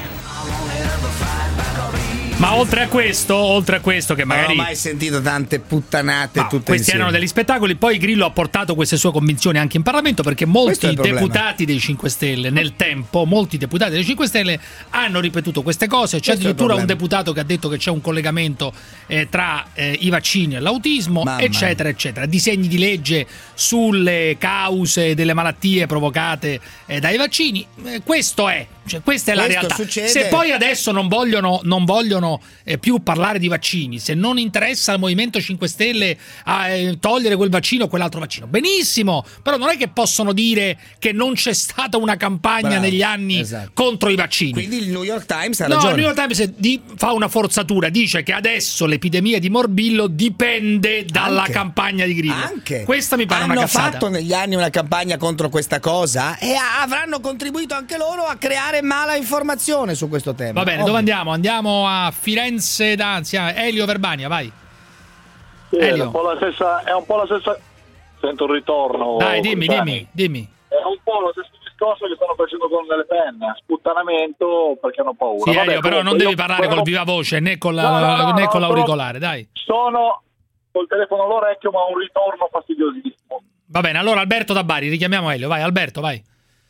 Ma oltre a questo, oltre a questo che magari... Non ho mai sentito tante puttanate Ma tutte questi insieme. erano degli spettacoli. Poi Grillo ha portato queste sue convinzioni anche in Parlamento, perché molti deputati dei cinque Stelle nel tempo, molti deputati dei cinque Stelle hanno ripetuto queste cose. C'è Questo addirittura è il un deputato che ha detto che c'è un collegamento eh, tra eh, i vaccini e l'autismo, Mamma eccetera eccetera. Disegni di legge sulle cause delle malattie provocate eh, dai vaccini. Eh, questo è, cioè, questa è la Questo realtà. succede. Se poi adesso non vogliono non vogliono Eh, più parlare di vaccini, se non interessa al Movimento cinque Stelle a eh, togliere quel vaccino o quell'altro vaccino, benissimo, però non è che possono dire che non c'è stata una campagna Bravo, negli anni esatto. contro i vaccini. Quindi il New York Times ha No, ragione. il New York Times di, fa una forzatura, dice che adesso l'epidemia di morbillo dipende dalla Anche. campagna di Grillo. Anche. Questa mi pare Hanno una cazzata. fatto negli anni una campagna contro questa cosa e avranno contribuito anche loro a creare mala informazione su questo tema. Va bene, Ovvio. dove andiamo? Andiamo a Firenze, anzi a Elio Verbania, vai. Sì, è Elio. un po' la stessa, è un po' la stessa. Sento un ritorno. Dai, dimmi, Dani. dimmi, dimmi. È un po' lo stesso discorso che stanno facendo con le penne, sputtanamento perché hanno paura. Sì, Vabbè, Elio, però non comunque, devi io parlare sono- col viva voce né con, la, No, no, no, né no, con no, l'auricolare, dai. Sono col telefono all'orecchio, ma un ritorno fastidiosissimo. Va bene, allora Alberto da Bari, richiamiamo Elio, vai Alberto, vai.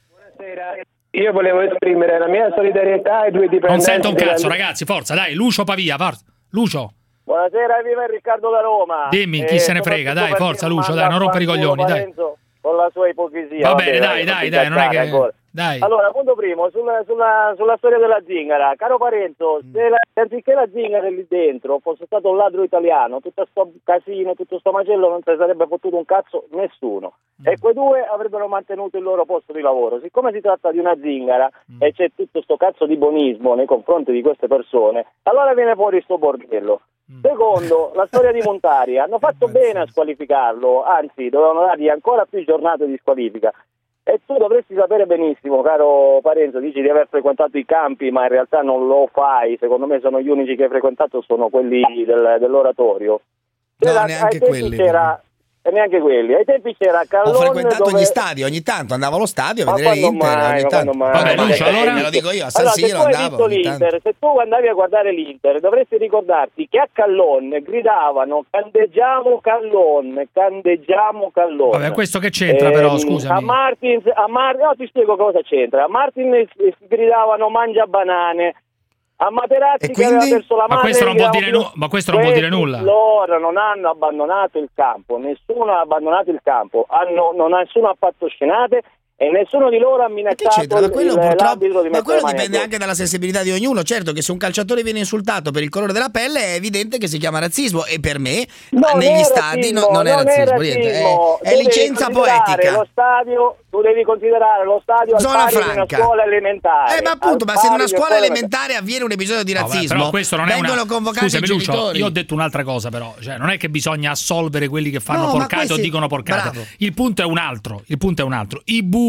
Io volevo esprimere la mia solidarietà ai due dipendenti. Non sento un cazzo, della- ragazzi, forza, dai, Lucio Pavia, forza. Lucio, Buonasera, viva Riccardo da Roma. dimmi, chi Eh, se ne frega, soprattutto dai, perché forza Lucio, manda dai, non rompere i a fanculo coglioni, dai. Parenzo con la sua ipocrisia. Va Vabbè, bene, dai, dai, dai, non è che... ancora. Dai. Allora, punto primo, sulla, sulla, sulla storia della zingara. Caro Parenzo, se la, anziché la zingara lì dentro fosse stato un ladro italiano, tutto sto casino, tutto sto macello, non se sarebbe fottuto un cazzo nessuno. E quei due avrebbero mantenuto il loro posto di lavoro. Siccome si tratta di una zingara e c'è tutto sto cazzo di buonismo nei confronti di queste persone, allora viene fuori sto bordello. Secondo, la storia di Montari, hanno fatto bene a squalificarlo, anzi dovevano dargli ancora più giornate di squalifica. E tu dovresti sapere benissimo, caro Parenzo, dici di aver frequentato i campi, ma in realtà non lo fai. Secondo me sono gli unici che hai frequentato sono quelli del, dell'oratorio. C'era, No, neanche ai tempi quelli. c'era, e neanche quelli. Ai tempi c'era Ho Callone frequentato dove... gli stadi ogni tanto, andavo allo stadio a Ma vedere quando l'Inter mai, ogni ma tanto. quando mai? Vabbè, Ma Lucio, che- allora me lo dico io, a San Allora, Siro se tu hai andavo visto ogni tanto. l'Inter, se tu andavi a guardare l'Inter, dovresti ricordarti che a Callone gridavano candeggiamo Callone, candeggiamo Callone. Vabbè, questo che c'entra Ehm, però, scusami. A Martins, a Mar- no, ti spiego cosa c'entra. A Martins gridavano mangia banane. A Materazzi che aveva perso la Ma madre questo non vuol dire gridavano- nu- ma questo non vuol dire Questi nulla. Loro non hanno abbandonato il campo, nessuno ha abbandonato il campo, hanno, non nessuno ha fatto scenate e nessuno di loro ha minacciato C'entra, ma quello, il- purtroppo- l'arbitro di ma mettere quello le mani dipende addosso. anche dalla sensibilità di ognuno. Certo che se un calciatore viene insultato per il colore della pelle è evidente che si chiama razzismo, e per me Non negli è stadi razzismo, no- non è non razzismo, è niente, razzismo. è, è Tu devi licenza considerare poetica. Lo stadio, tu devi considerare lo stadio Zona al pari di franca. una scuola elementare. Eh, ma appunto, Al ma se in pari una di scuola elementare. elementare avviene un episodio di No, vabbè, razzismo, però questo non è vengono una... convocati Scusami, i Lucio, genitori. io ho detto un'altra cosa però, cioè non è che bisogna assolvere quelli che fanno No, ma porcate questi- o dicono porcate. Bravo. Il punto è un altro, il punto è un altro. I bue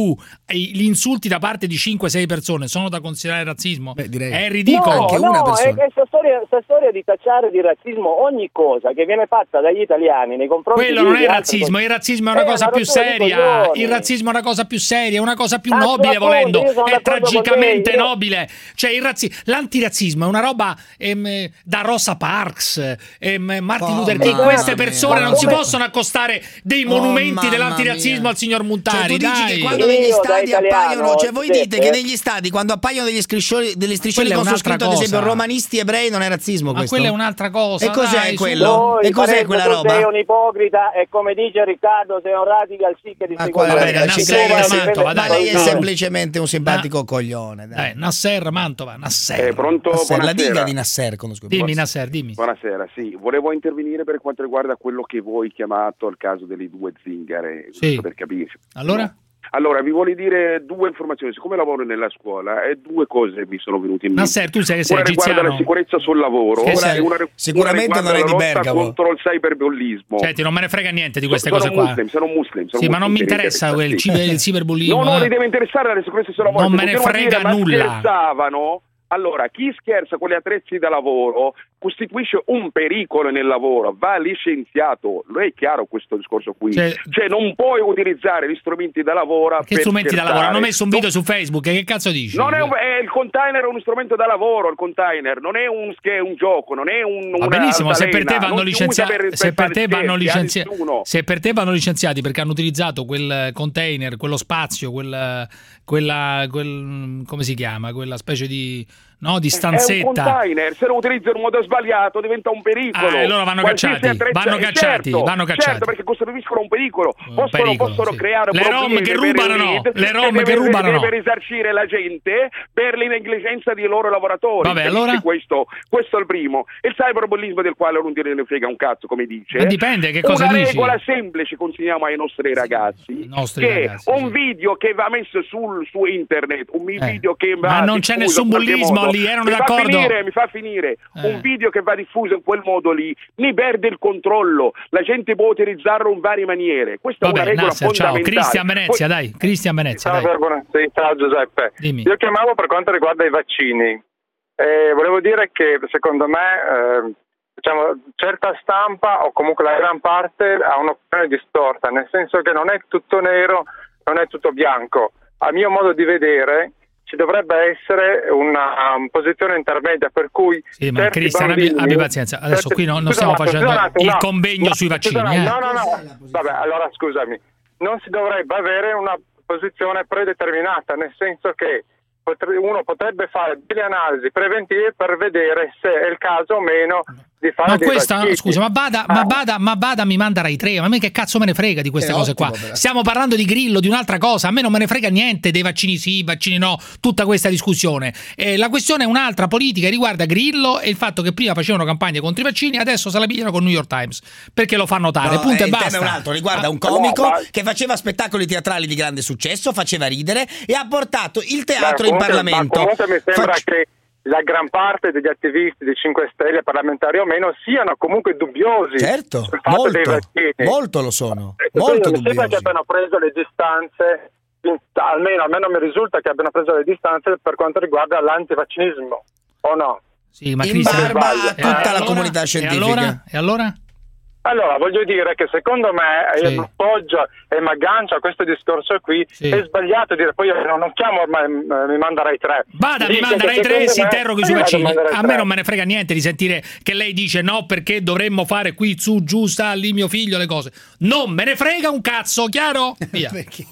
tivù gli insulti da parte di cinque sei persone sono da considerare razzismo? Beh, direi. È ridicolo. No, anche una no, persona. è questa storia, sta storia di tacciare di razzismo ogni cosa che viene fatta dagli italiani nei confronti Quello di non è altre razzismo, cose. il razzismo è una Eh, cosa una più rottura di seria. coglioni. Il razzismo è una cosa più seria, è una cosa più Ah, nobile, appunto, volendo. io sono È d'accordo con tragicamente te, io- nobile. Cioè, il razzi- l'antirazzismo è una roba ehm, da Rosa Parks, ehm, Martin Oh, Luther King. mamma Queste mia. persone Ma non si come- possono accostare dei Oh, monumenti mamma dell'antirazzismo mia. al signor Cioè, Montari. tu dici dai. che quando Io negli da stadi italiano, appaiono, cioè voi Giuseppe, dite che negli stadi quando appaiono degli striscioni, delle striscioni Quella è con su un'altra scritto ad esempio cosa. romanisti ebrei non è razzismo Ma questo? quella è un'altra cosa. E cos'è dai, su. quello? Poi, E cos'è Parenzo, quella tu roba? sei un ipocrita e come dice Riccardo sei un radical chic di Ma seconda quale bene, la Nasser, cicletta, Nasser, ma- Mantova, ma dai. lei è No. semplicemente un simpatico coglione. Dai. Dai, Nasser, Mantova, Nasser. Eh, pronto? Nasser, la Buonasera. diga di Nasser, conosco. Dimmi, Nasser, dimmi. Buonasera, sì, volevo intervenire per quanto riguarda quello che voi chiamato il caso delle due zingare, Sì. per capirci. Allora? Allora, vi voglio dire due informazioni. Siccome lavoro nella scuola, e due cose mi sono venute in mente. Nasser, tu sai che sei Una riguarda egiziano. la sicurezza sul lavoro, Che e sei? una, Sicuramente una riguarda non è la di lotta Bergamo. contro il cyberbullismo. Senti, non me ne frega niente di queste sono cose qua. Muslim, sono muslim, sono Sì, ma muslim, non mi mi interessa interessa, quel sì. ciber- il cyberbullismo. No, no, eh. mi deve interessare la sicurezza sul lavoro. Non Se me ne continuano a frega dire, ma nulla. scherzavano. Allora, chi scherza con gli attrezzi da lavoro costituisce un pericolo nel lavoro, va licenziato. Lo è chiaro questo discorso qui? Cioè- Cioè, non puoi utilizzare gli strumenti da lavoro Che per strumenti da scherzare. lavoro? Hanno messo un video Non- su Facebook, che cazzo dici? Non è, un, è il container è uno strumento da lavoro, il container non è un, che è un gioco, non è un Va una benissimo, se per te altalena, vanno non si usa licenziati, per- se per per fare te vanno scherzi a licenziati, nessuno. se per te vanno licenziati perché hanno utilizzato quel container, quello spazio, quel, quella, quel, come si chiama, quella specie di, no, di È un stanzetta. container, se lo utilizzo in modo sbagliato diventa un pericolo. Ah, e allora vanno Qualsiasi cacciati, attrezza- vanno eh, cacciati, certo, vanno cacciati. Certo, perché costituiscono un pericolo. Un possono pericolo, possono sì. creare Le problemi rom che per rubano il no, lead, le rom deve, che rubano no. deve risarcire la gente per le negligenza dei loro lavoratori. Vabbè, Capisci allora? questo, questo è il primo. Il cyberbullismo del quale non dire ne frega un cazzo, come dice. Ma dipende, che cosa Una dici? regola semplice consigliamo ai nostri ragazzi, nostri che ragazzi, un video che va messo sul su internet, un Eh. video che va Ma non c'è diffuso nessun in qualche bullismo modo, lì, erano mi fa d'accordo? finire, mi fa finire. Eh. Un video che va diffuso in quel modo lì ne perde il controllo, la gente può utilizzarlo in varie maniere. Questa è Vabbè, una regola Nasser, ciao, fondamentale. Cristian Venezia, Poi- dai, Cristian Venezia, Ciao, dai. buona- sì, ciao Giuseppe. Dimmi. Io chiamavo per quanto riguarda i vaccini. Eh, volevo dire che secondo me eh, diciamo, certa stampa o comunque la gran parte ha un'opinione distorta, nel senso che non è tutto nero, non è tutto bianco. A mio modo di vedere ci dovrebbe essere una um, posizione intermedia per cui Sì, ma certi Cristian, abbi, bambini- abbi pazienza. Adesso certi- qui no- non scusa stiamo un attimo, facendo scusa un attimo, il no. convegno No, sui scusa vaccini. un eh. attimo, No, no, no. Vabbè, allora scusami. Non si dovrebbe avere una posizione predeterminata, nel senso che potre- uno potrebbe fare delle analisi preventive per vedere se è il caso o meno di fare Ma dei questa, vaccini. scusa, ma Bada, ma Bada, ma Bada mi manda Rai tre, ma a me che cazzo me ne frega di queste È cose ottimo, qua? però. Stiamo parlando di Grillo, di un'altra cosa, a me non me ne frega niente dei vaccini sì, vaccini no, tutta questa discussione. Eh, la questione è un'altra politica, riguarda Grillo e il fatto che prima facevano campagne contro i vaccini, adesso se la pigliano con New York Times, perché lo fanno notare, No, punto eh, e il basta. tema è un altro, riguarda Ah, un comico no, ma- che faceva spettacoli teatrali di grande successo, faceva ridere e ha portato il Ma teatro in comunque- Parlamento. Ma comunque mi sembra Fac- che la gran parte degli attivisti dei cinque Stelle, parlamentari o meno, siano comunque dubbiosi Certo, sul fatto dei molto, vaccini. molto lo sono, E molto quindi mi sembra che dubbiosi. abbiano preso le distanze, in- almeno a me non mi risulta che abbiano preso le distanze per quanto riguarda l'antivaccinismo, o no? Sì, ma In Cristian, barba a e tutta la allora? comunità E scientifica. allora? E allora? Allora, voglio dire che secondo me Sì. io appoggio e mi aggancio a questo discorso qui, Sì. è sbagliato dire, poi io non, non chiamo ormai, eh, mi manda Rai tre. Vada, mi Dice manda che Rai tre, secondo si me- interroghi io sui vado a vaccini. mandare Rai A me tre. non me ne frega niente di sentire che lei dice no perché dovremmo fare qui su, giù, sta lì mio figlio, le cose. Non me ne frega un cazzo, chiaro? Via. Perché?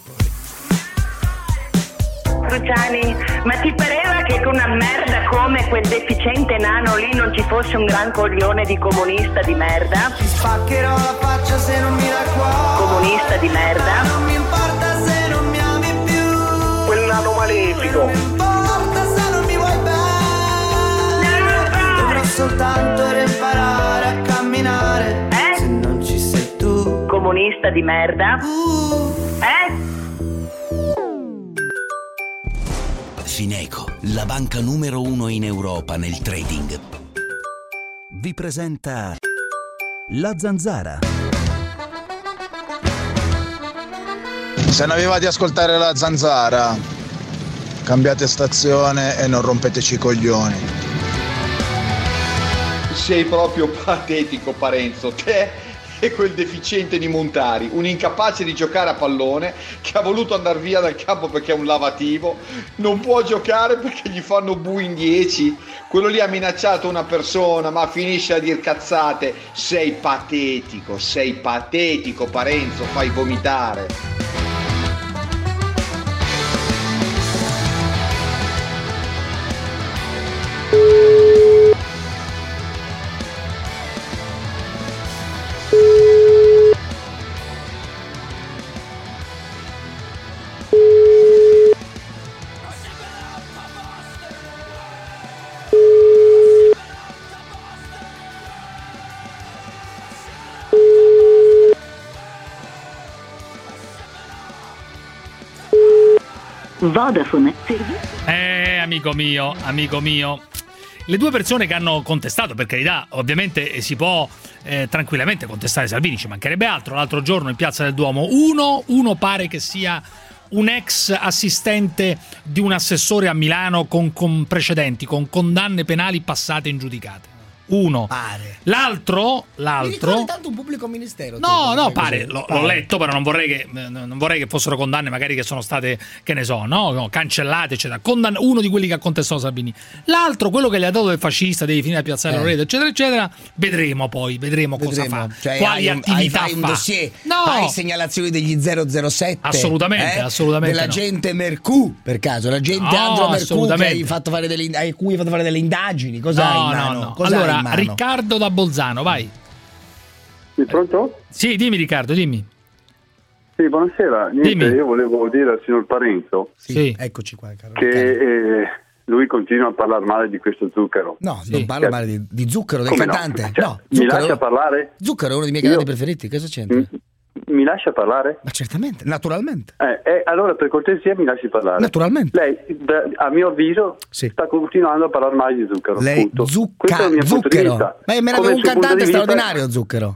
Cruciani, ma ti pareva che con una merda come quel deficiente nano lì non ci fosse un gran coglione di comunista di merda? Ti spaccherò la faccia se non mi dai qua. Comunista di merda? Non mi importa se non mi ami più. Quel nano malefico. Non mi importa se non mi vuoi bene. Dovrò soltanto imparare a camminare. Eh? Se non ci sei tu. Comunista di merda? Uh. Eh? Fineco, la banca numero uno in Europa nel trading, vi presenta La Zanzara. Se non avevate ascoltare la zanzara, cambiate stazione e non rompeteci i coglioni. Sei proprio patetico, Parenzo. Te e quel deficiente di Montari, un incapace di giocare a pallone che ha voluto andare via dal campo perché è un lavativo, non può giocare perché gli fanno bu in dieci. Quello lì ha minacciato una persona, ma finisce a dir cazzate. Sei patetico, sei patetico, Parenzo, fai vomitare. Vodafone. Eh, amico mio, amico mio. Le due persone che hanno contestato, per carità, ovviamente si può eh, tranquillamente contestare Salvini, ci mancherebbe altro. L'altro giorno in Piazza del Duomo, uno, uno pare che sia un ex assistente di un assessore a Milano con, con precedenti, con condanne penali passate in giudicate. Uno. Pare. L'altro, l'altro. Mi tanto un pubblico ministero. No, no, pare, lo, l'ho letto, però non vorrei che non vorrei che fossero condanne magari che sono state, che ne so, no, no cancellate, eccetera. Condann- uno di quelli che ha contestato Salvini. L'altro, quello che gli ha dato del fascista, devi finire a Piazzale Eh. Loreto, eccetera, eccetera. Vedremo poi, vedremo, Vedremo. cosa fa. Cioè, quali hai un, attività hai, fai fa. un dossier, No. hai segnalazioni degli zero zero sette. Assolutamente, eh? assolutamente no. Dell'agente Mercù, per caso, l'agente No, Andro Mercù che assolutamente. hai fatto fare delle, a cui hai fatto fare delle indagini. Cosa hai No, in no, mano? no. Cosa hai Allora, in mano? Riccardo da Bolzano, vai. Sì, pronto? Sì, dimmi Riccardo, dimmi. Sì, buonasera. Niente, Dimmi. io volevo dire al signor Parenzo Sì, eccoci qua, caro. che eh, lui continua a parlare male di questo Zucchero. No, non parlo male di, di Zucchero, del Come no? cantante. Cioè, No, mi Zucchero, lascia parlare? Zucchero è uno dei miei Io- cantanti preferiti, cosa c'entra? Mi, mi lascia parlare? Ma certamente, naturalmente. Eh, eh, allora per cortesia mi lasci parlare. Naturalmente. Lei, da- a mio avviso, sta continuando a parlare male di Zucchero. Lei, punto. Zucca, Questo è il mio punto di Zucchero. vista. Ma me ne Come avevo un il suo punto cantante di vista- straordinario, Zucchero.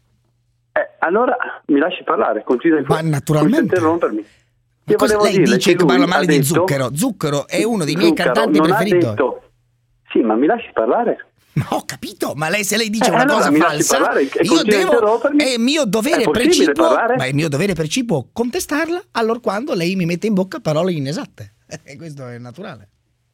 Eh, allora mi lasci parlare, continua Ma naturalmente. senza interrompermi. Ma Io cosa- volevo lei dirle dice che lui parla male ha di detto- Zucchero. Zucchero è uno dei miei Zucchero cantanti non ha preferiti. detto- Sì, ma mi lasci parlare. Ma ho capito, ma lei se lei dice Eh, una allora cosa mi lasci falsa, parlare e io continui a devo interrompermi? è mio dovere È possibile precipuo, parlare? ma è mio dovere precipuo contestarla allora quando lei mi mette in bocca parole inesatte. E questo è naturale.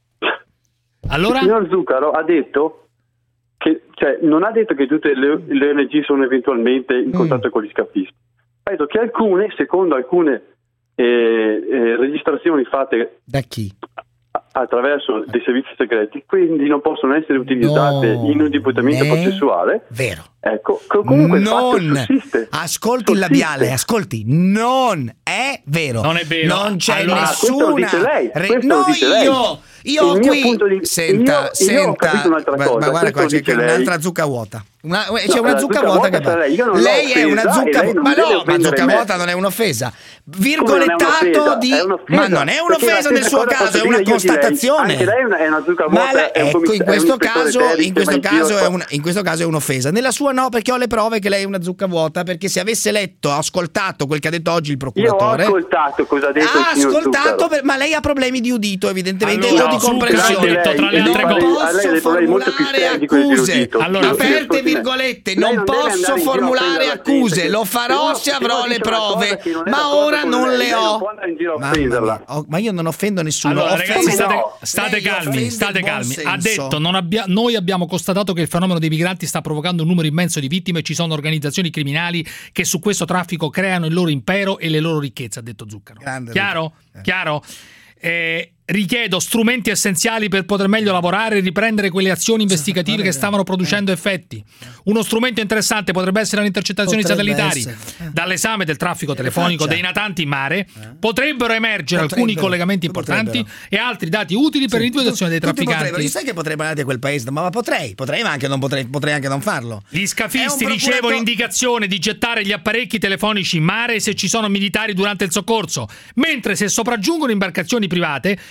Allora? Il signor Zuccaro ha detto che, cioè, non ha detto che tutte le, le O N G sono eventualmente in contatto con gli scafisti. Ha detto che alcune, secondo alcune eh, eh, registrazioni fatte da chi? attraverso dei servizi segreti, quindi non possono essere utilizzate No, in un imputamento è processuale. Vero. Ecco, co- comunque il fatto Non sussiste. ascolti il labiale, ascolti, non è vero. Non è vero. Non c'è Allora- Ah, questo lo nessuna dice lei, re- questo no, lo dice lei. io io Il mio qui punto di- senta, io- io ho senta, capito un'altra ma, cosa, ma guarda questo qua lo c'è dice che lei. un'altra zucca vuota. Una, c'è No, una la zucca zucca vuota vuota che sarà lei, io non l'ho lei è una offesa zucca e lei vuota. non Ma deve no, ma offendere zucca me. vuota non è un'offesa. Come non è Virgolettato un'offesa? di È un'offesa. ma non è Perché un'offesa la nel stessa suo cosa caso, posso è dire una io di lei. constatazione. Anche lei è una- è una zucca Ma vuota, lei- è un ecco, commis- in è un questo ispettore caso, Terry in che questo va in giro caso a è fare- una, in questo caso è un'offesa. Nella sua no, perché ho le prove che lei è una zucca vuota, perché se avesse letto, ascoltato quel che ha detto oggi il Io ho procuratore. ascoltato cosa ha detto Ha il signor ascoltato, Zuccaro. per- ma lei ha problemi di udito, evidentemente, Allora, o di Zuccaro comprensione. ha detto, tra le non altre cose- posso a lei ha dei problemi molto più formulare seri di quelli accuse. dell'udito. Allora, Aperte ascolti me. virgolette, Lei non non deve posso andare in giro a formulare offendere la gente, accuse, che- lo farò se uno- se se avrò uno le dice una cosa prove, che non è ma d'accordo ora con non lei, le lei non ho. può andare in giro a Mamma offenderla. mia, oh, ma io non offendo nessuno. Allora, offendo- ragazzi, state, no. state Lei calmi, offende state il buon calmi. Ha senso. detto: non abbia- noi abbiamo constatato che il fenomeno dei migranti sta provocando un numero immenso di vittime e ci sono organizzazioni criminali che su questo traffico creano il loro impero e le loro ricchezze, ha detto Zuccaro. Grande Chiaro? Chiaro? Eh, richiedo strumenti essenziali per poter meglio lavorare e riprendere quelle azioni investigative che stavano producendo effetti. Uno strumento interessante potrebbe essere le intercettazioni Potrebbe satellitari. essere. Dall'esame del traffico telefonico faccia. dei natanti in mare potrebbero emergere alcuni Potrebbero. collegamenti importanti Potrebbero. e altri dati utili per l'individuazione dei Tutti trafficanti. potrebbero. Io sai che potrei andare a quel paese, ma, ma potrei, potrei, ma anche non potrei, potrei anche non farlo. Gli È scafisti un ricevono procurato- indicazione di gettare gli apparecchi telefonici in mare se ci sono militari durante il soccorso, mentre se sopraggiungono imbarcazioni private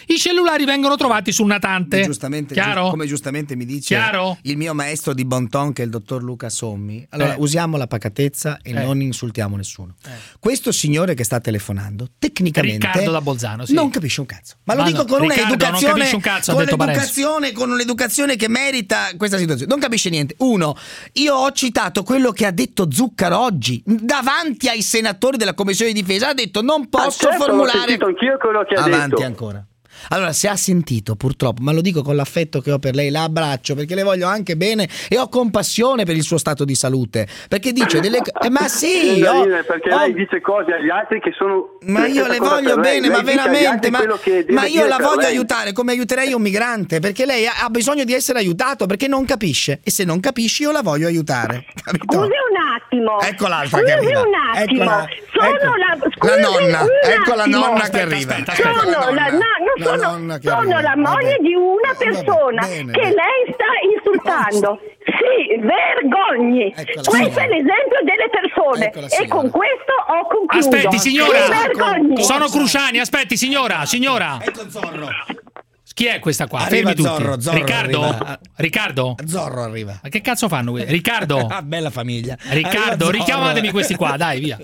I cellulari vengono trovati sul natante. Giustamente, Chiaro? giu- come giustamente mi dice Chiaro? il mio maestro di bon ton, che è il dottor Luca Sommi. Allora, Eh. usiamo la pacatezza e Eh. non insultiamo nessuno. Questo signore che sta telefonando, tecnicamente Riccardo da Bolzano, sì. non capisce un cazzo. Ma, Ma lo dico no, con Riccardo, non un'educazione, capisce un cazzo, ha con detto Parenzo. l'educazione, con un'educazione che merita questa situazione. Non capisce niente. Uno, io ho citato quello che ha detto Zuccaro oggi davanti ai senatori della Commissione di Difesa. Ha detto non posso Ah, certo, l'ho formulare. sentito anch'io quello che ha Avanti detto. ancora. Allora, se ha sentito, purtroppo, ma lo dico con l'affetto che ho per lei, la abbraccio perché le voglio anche bene e ho compassione per il suo stato di salute. Perché dice delle co- eh, ma sì, ho- perché ho- lei dice cose agli altri che sono ma io le stessa cosa voglio per lei. bene, ma Lei dice agli veramente, altri ma, quello che deve ma io dire la per voglio lei. aiutare come aiuterei un migrante, perché lei ha, ha bisogno di essere aiutato, perché non capisce, e se non capisci io la voglio aiutare. Capito? Scusi un attimo. Ecco l'altra Scusi che arriva. un attimo. Eccola, sono ecco. la, La scusi nonna, un ecco la attimo. nonna che Aspetta, arriva. aspetta, Ecco Sono la la, nonna. no, non La sono, nonna che sono arriva. la moglie Vabbè. di una Vabbè, persona bene, che bene. lei sta insultando. Sì, vergogni. Eccola, Questo signora. è l'esempio delle persone. Eccola, E signora. con questo ho concluso. Aspetti, signora. Si vergogni. Sono Cruciani, aspetti, signora, signora. Ecco Zorro. Chi è questa qua? Arriva Fermi tutti. Zorro, Zorro Riccardo? arriva. Riccardo? Zorro arriva. Ma che cazzo fanno qui? Riccardo? Ah, bella famiglia. Riccardo, Arriva Zorro. richiamatemi questi qua, dai, via.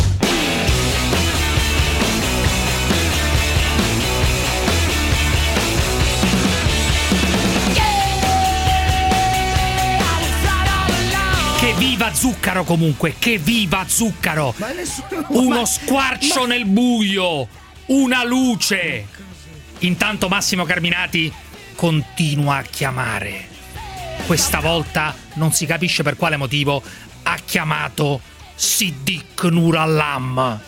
Che viva Zuccaro comunque, che viva Zuccaro. Ma nessuno- Uno ma- squarcio nel buio, una luce. Intanto Massimo Carminati continua a chiamare. Questa volta non si capisce per quale motivo ha chiamato Siddiq Nurallam.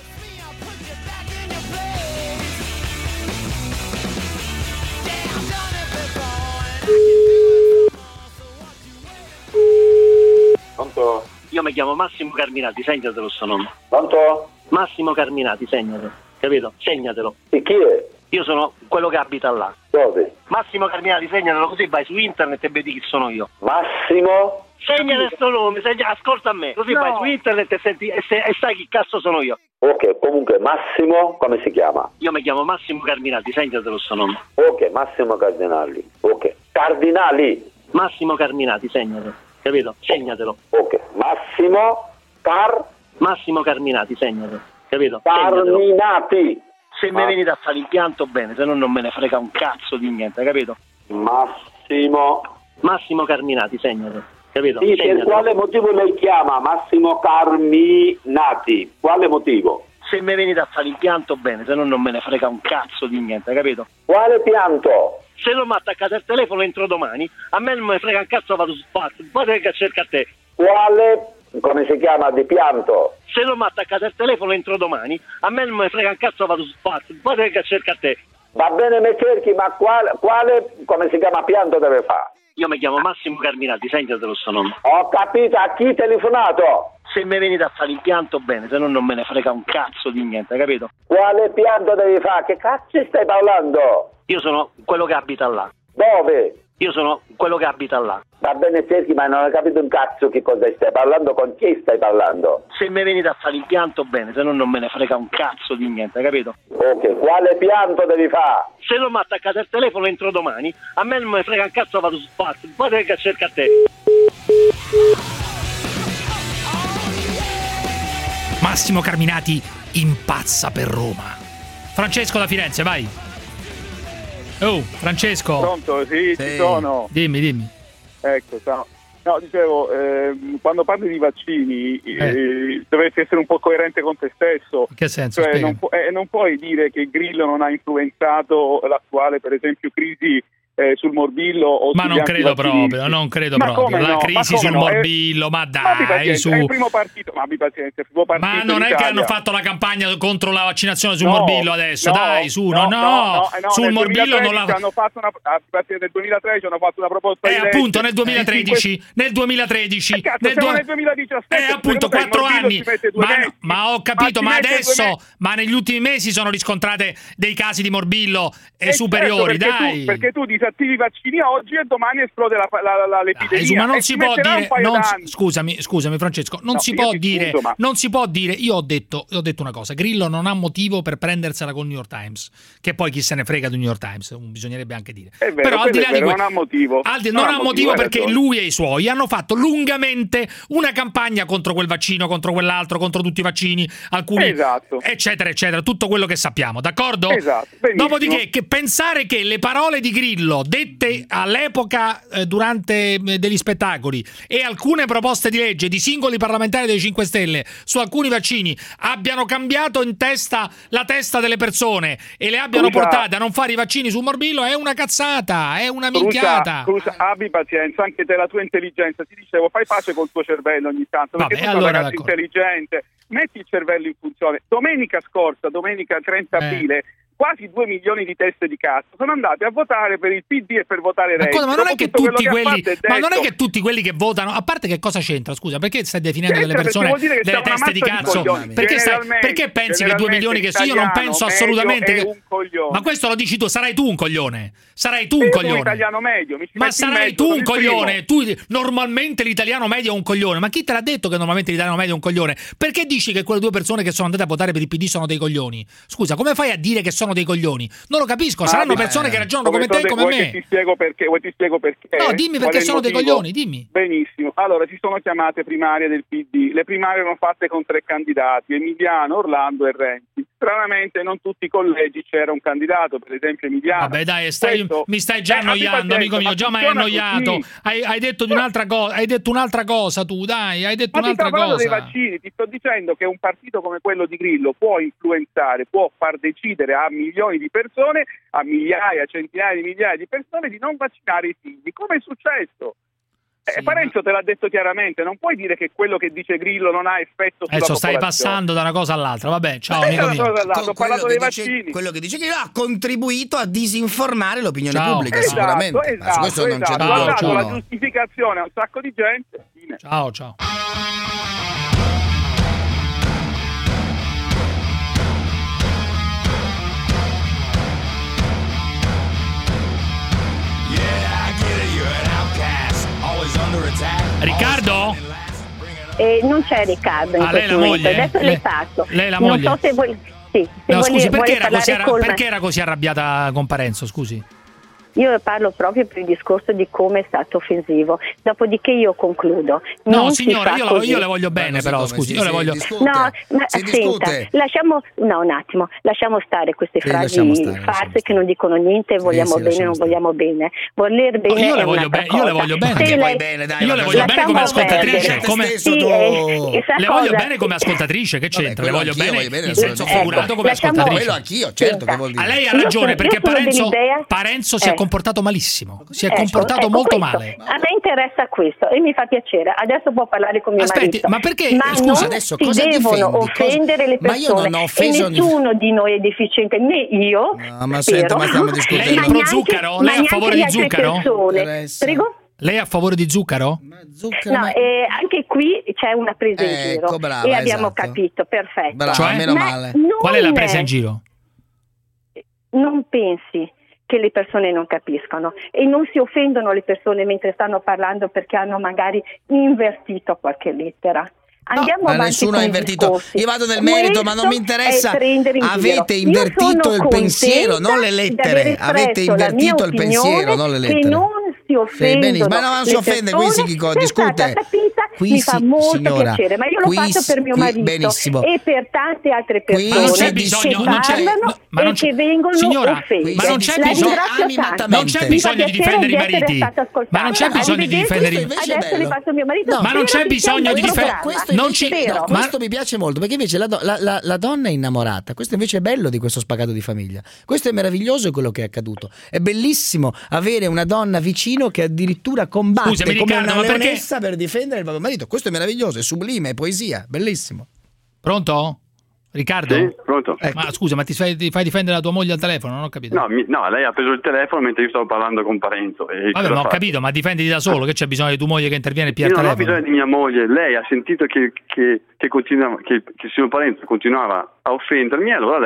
Pronto? Io mi chiamo Massimo Carminati, segnatelo sto nome. Pronto? Massimo Carminati, segnatelo. Capito? Segnatelo. E chi è? Io sono quello che abita là. Dove? Massimo Carminati, segnatelo così vai su internet e vedi chi sono io. Massimo? Segnate sto nome, segna- ascolta a me. Così No. vai su internet e, senti, e, se- e sai chi cazzo sono io. Ok, comunque Massimo, come si chiama? Io mi chiamo Massimo Carminati, segnatelo sto nome. Ok, Massimo Cardinali. Ok. Cardinali. Massimo Carminati, segnatelo. Capito? Segnatelo. Ok. Massimo Car... Massimo Carminati, segnatelo. Capito? Segnatelo. Carminati. Se mi venite a fare l'impianto bene, se no non me ne frega un cazzo di niente, capito? Massimo... Massimo Carminati, segnatelo. Capito? Sì, per Segnatelo. quale motivo lei chiama Massimo Carminati? Quale motivo? Se mi venite a fare l'impianto bene, se no non me ne frega un cazzo di niente, capito? Quale pianto? Se non mi attaccate il telefono entro domani, a me non me ne frega un cazzo, vado su spazio, poi che cerca a te. Quale... come si chiama di pianto? Se non mi attaccate il telefono entro domani, a me non me ne frega un cazzo, vado su spazio, poi che cerca a te. Va bene, mi cerchi, ma quale, quale come si chiama pianto deve fare? Io mi chiamo Massimo Carminati, segnatelo sto nome. Ho capito, a chi telefonato? Se mi venite a fare l'impianto bene, se no non me ne frega un cazzo di niente, capito? Quale pianto devi fare? Che cazzo stai parlando? Io sono quello che abita là. Dove? Io sono quello che abita là. Va bene, cerchi, ma non ho capito un cazzo che cosa stai parlando, con chi stai parlando? Se mi venite a fare l'impianto bene, se no non me ne frega un cazzo di niente, capito? Ok, quale pianto devi fare? Se non mi attaccate il telefono entro domani, a me non me ne frega un cazzo, vado su spazio, poi che cerca a te. Massimo Carminati impazza per Roma. Francesco da Firenze, vai. Oh, Francesco. Pronto? Sì, Sì. ci sono. Dimmi, dimmi. Ecco, ciao. No, dicevo, ehm, quando parli di vaccini eh, dovresti essere un po' coerente con te stesso. In che senso? Cioè, Spiegami. non, pu- eh, non puoi dire che il Grillo non ha influenzato l'attuale, per esempio, crisi eh, sul morbillo o Ma sugli non credo antivaccinisti. proprio, non credo Ma proprio. come La no? crisi Ma come sul no? Eh, morbillo, ma abbi dai, pazienza, su. è il primo partito, ma abbi pazienza, è il primo partito Ma non è in che hanno Italia. fatto la campagna contro la vaccinazione sul No, morbillo adesso, no, dai, su, no, no, no, eh no, sul nel morbillo non duemilatredici la... hanno fatto una, a partire del duemilatredici hanno fatto una proposta Eh, di legge appunto, nel di duemilatredici, cinque- nel duemilatredici, Eh, cazzo, nel siamo due- nel duemiladiciassette, eh, appunto, secondo te il quattro morbillo anni. ci mette due Ma, mesi? ma ho capito, Ma ma ci mette due adesso, mesi? ma negli ultimi mesi sono riscontrate dei casi di morbillo eh, Eh, superiori, certo, perché dai. tu, perché tu attivi i vaccini oggi e domani esplode la, la, la, l'epidemia. Dai, ma non e si ci può metterà dire, un paio non, d'anni. scusami, scusami Francesco, non No, si io può ti dire, scuso, ma- non si può dire, io ho detto, ho detto una cosa, Grillo non ha motivo per prendersela con il New York Times, che poi chi se ne frega del New York Times, bisognerebbe anche dire. È vero, Però al di là è di vero, que- non ha motivo. al di- Non non ha ha motivo motivo, hai perché ragione. lui e i suoi hanno fatto lungamente una campagna contro quel vaccino, contro quell'altro, contro tutti i vaccini, alcuni, Esatto. eccetera, eccetera, tutto quello che sappiamo, d'accordo? Esatto, benissimo. Dopodiché, che pensare che le parole di Grillo dette all'epoca eh, durante eh, degli spettacoli e alcune proposte di legge di singoli parlamentari dei cinque Stelle su alcuni vaccini abbiano cambiato in testa la testa delle persone e le abbiano Scusa. portate a non fare i vaccini su morbillo è una cazzata, è una Scusa, minchiata. scusa, abbi pazienza, anche te, la tua intelligenza, ti dicevo, fai pace col tuo cervello ogni tanto, perché Vabbè, tu sei un allora, ragazzo d'accordo. intelligente, metti il cervello in funzione. Domenica scorsa, domenica trenta Eh. aprile, quasi due milioni di teste di cazzo sono andati a votare per il P D e per votare Ma, Renzi. cosa, ma non è Dopo che tutto tutti quello che ha quelli, fatto e ma non è detto- che tutti quelli che votano, a parte che cosa c'entra? Scusa, perché stai definendo delle C'entra, perché persone vuol dire che delle siamo una teste di massa di cazzo? coglioni. Perché, stai, Generalmente- perché pensi che due milioni che sì? Io non generalmente penso l'italiano assolutamente medio che è un coglione. ma questo lo dici tu, sarai tu un coglione. Sarai tu un Io sono un coglione. italiano medio, mi ci Ma metti in sarai mezzo, tu sono un il coglione. primo. Tu normalmente l'italiano medio è un coglione. Ma chi te l'ha detto che normalmente l'italiano medio è un coglione? Perché dici che quelle due persone che sono andate a votare per il P D sono dei coglioni? Scusa, come fai a dire che sono dei coglioni? Non lo capisco, saranno Ah, persone beh, che ragionano come te e vuoi come che me. Ti spiego perché, vuoi ti spiego perché? No, dimmi Qual perché è il sono dei motivo? coglioni, dimmi. Benissimo. Allora, si sono chiamate primarie del P D. Le primarie erano fatte con tre candidati, Emiliano, Orlando e Renzi. Stranamente non tutti i collegi c'era un candidato, per esempio Emiliano. Vabbè, dai, stai- Questo- mi stai già Eh, abbi annoiando, pazienza, amico mio. Già mi hai funziona annoiato. così. Hai, hai detto di un'altra cosa. Hai detto un'altra cosa, tu, dai, hai detto Ma ti sto un'altra parlando dei cosa. vaccini, ti sto dicendo che un partito come quello di Grillo può influenzare, può far decidere a milioni di persone, a migliaia, centinaia di migliaia di persone di non vaccinare i figli. Come è successo? Eh, Parenzo te l'ha detto chiaramente, non puoi dire che quello che dice Grillo non ha effetto sulla Adesso stai popolazione. passando da una cosa all'altra. Vabbè, ciao, Ma amico io mio. sono dall'altro, ho parlato quello dei che dice- vaccini. quello che dice che ha contribuito a disinformare l'opinione Ciao. pubblica, Esatto, sicuramente. Ma su esatto, questo non c'è esatto. dubbio Ha dato ciao. la giustificazione a un sacco di gente. Fine. Ciao, ciao. Riccardo? Eh, non c'è Riccardo in Ah, lei è questo la momento, moglie? adesso Lei- le passo. lei è la non moglie? so se vuoi... Sì, se No, vuole- scusi, perché vuole era, così parlare arra- con me. perché era così arrabbiata con Parenzo? Scusi. Io parlo proprio per il discorso di come è stato offensivo. Dopodiché io concludo. No, Non si signora, fa io, così. io le voglio bene, però, scusi, io le voglio. No, ma senta, lasciamo no un attimo, lasciamo stare queste Sì, frasi lasciamo stare, farse che non dicono niente, vogliamo sì, bene, lasciamo non vogliamo bene. Voler bene io le è voglio un'altra bene, io le cosa. voglio bene. Se Che lei- vuoi bene, dai, io le voglio bene come lasciamo ascoltatrice, perdere. come Sì, eh, sa le voglio cosa? bene come ascoltatrice, che c'entra? Le quello voglio anch'io bene voglio bene, in senso ecco, figurato come lasciamo- ascoltatrice. Quello anch'io, certo, che vuol dire. A lei ha Io ragione, sono- perché io sono Parenzo, dell'idea- Parenzo si è Eh. comportato malissimo. Si è Ecco, comportato ecco molto questo. male. A me interessa questo e mi fa piacere. Adesso può parlare con mio Aspetti, marito. ma perché- Ma scusa, non adesso si cosa devono difendi? Cosa- offendere le Ma io persone. non ho offeso e nessuno di noi è deficiente, né io. No, ma spero, senta, ma stiamo discutendo. Lei è ma pro neanche- zucchero? ma Lei è a neanche favore le di altre zucchero? persone. Prego? Lei è a favore di zucchero? No, eh, anche qui c'è una presa in Ecco, giro brava, e abbiamo esatto. capito, perfetto. Brava, Cioè? meno Ma male. non Qual è la presa è- in giro? Non pensi che le persone non capiscono e non si offendono le persone mentre stanno parlando perché hanno magari invertito qualche lettera. Andiamo ma avanti nessuno con ha i invertito. discorsi. Io vado nel merito, ma non mi Questo interessa. è prendere in Avete giro. invertito Io il sono pensiero, contenta non le di lettere. aver Avete espresso la invertito mia il pensiero, opinione, non le che lettere. non si Sì, offendono benissimo, ma no, non si le offende, qui persone. si dico- Se è discute. stata capita, Qui mi fa si- molto signora, piacere, ma io l'ho qui fatto si- per mio qui- marito benissimo. e per tante altre Qui persone non c'è che bisogno- non c'è- parlano no, ma non e c'è- che vengono signora, offese. ma non c'è La bisogno- ringrazio tanto. Non c'è Mi bisogno fa di piacere difendere i essere mariti. stata ascoltata. Ma non c'è bisogno di Arrivederci. difendere i Questo invece è Adesso bello. le passo mio marito. Ma non c'è Spero che sia bisogno un di buon difendere- programma. Questo, Non invece, ci- Spero. no, questo mi piace molto perché invece la, do- la- la- la donna è innamorata. Questo invece è bello di questo spaccato di famiglia. Questo è meraviglioso quello che è accaduto. È bellissimo avere una donna vicino che addirittura combatte Scusami, come Riccardo, una ma perché- leonessa per difendere il proprio marito. Questo è meraviglioso, è sublime, è poesia, bellissimo. Pronto? Riccardo? Sì, pronto. Ma scusa, ma ti fai, ti fai difendere la tua moglie al telefono? Non ho capito. No, mi- no, lei ha preso il telefono mentre io stavo parlando con Parenzo. E Vabbè, cosa ma ho fa? capito, ma difenditi da solo, che c'è bisogno di tua moglie che interviene e pia Io il non ho telefono? bisogno di mia moglie, lei ha sentito che, che, che, continuava, che, che il signor Parenzo continuava a offendermi, allora lei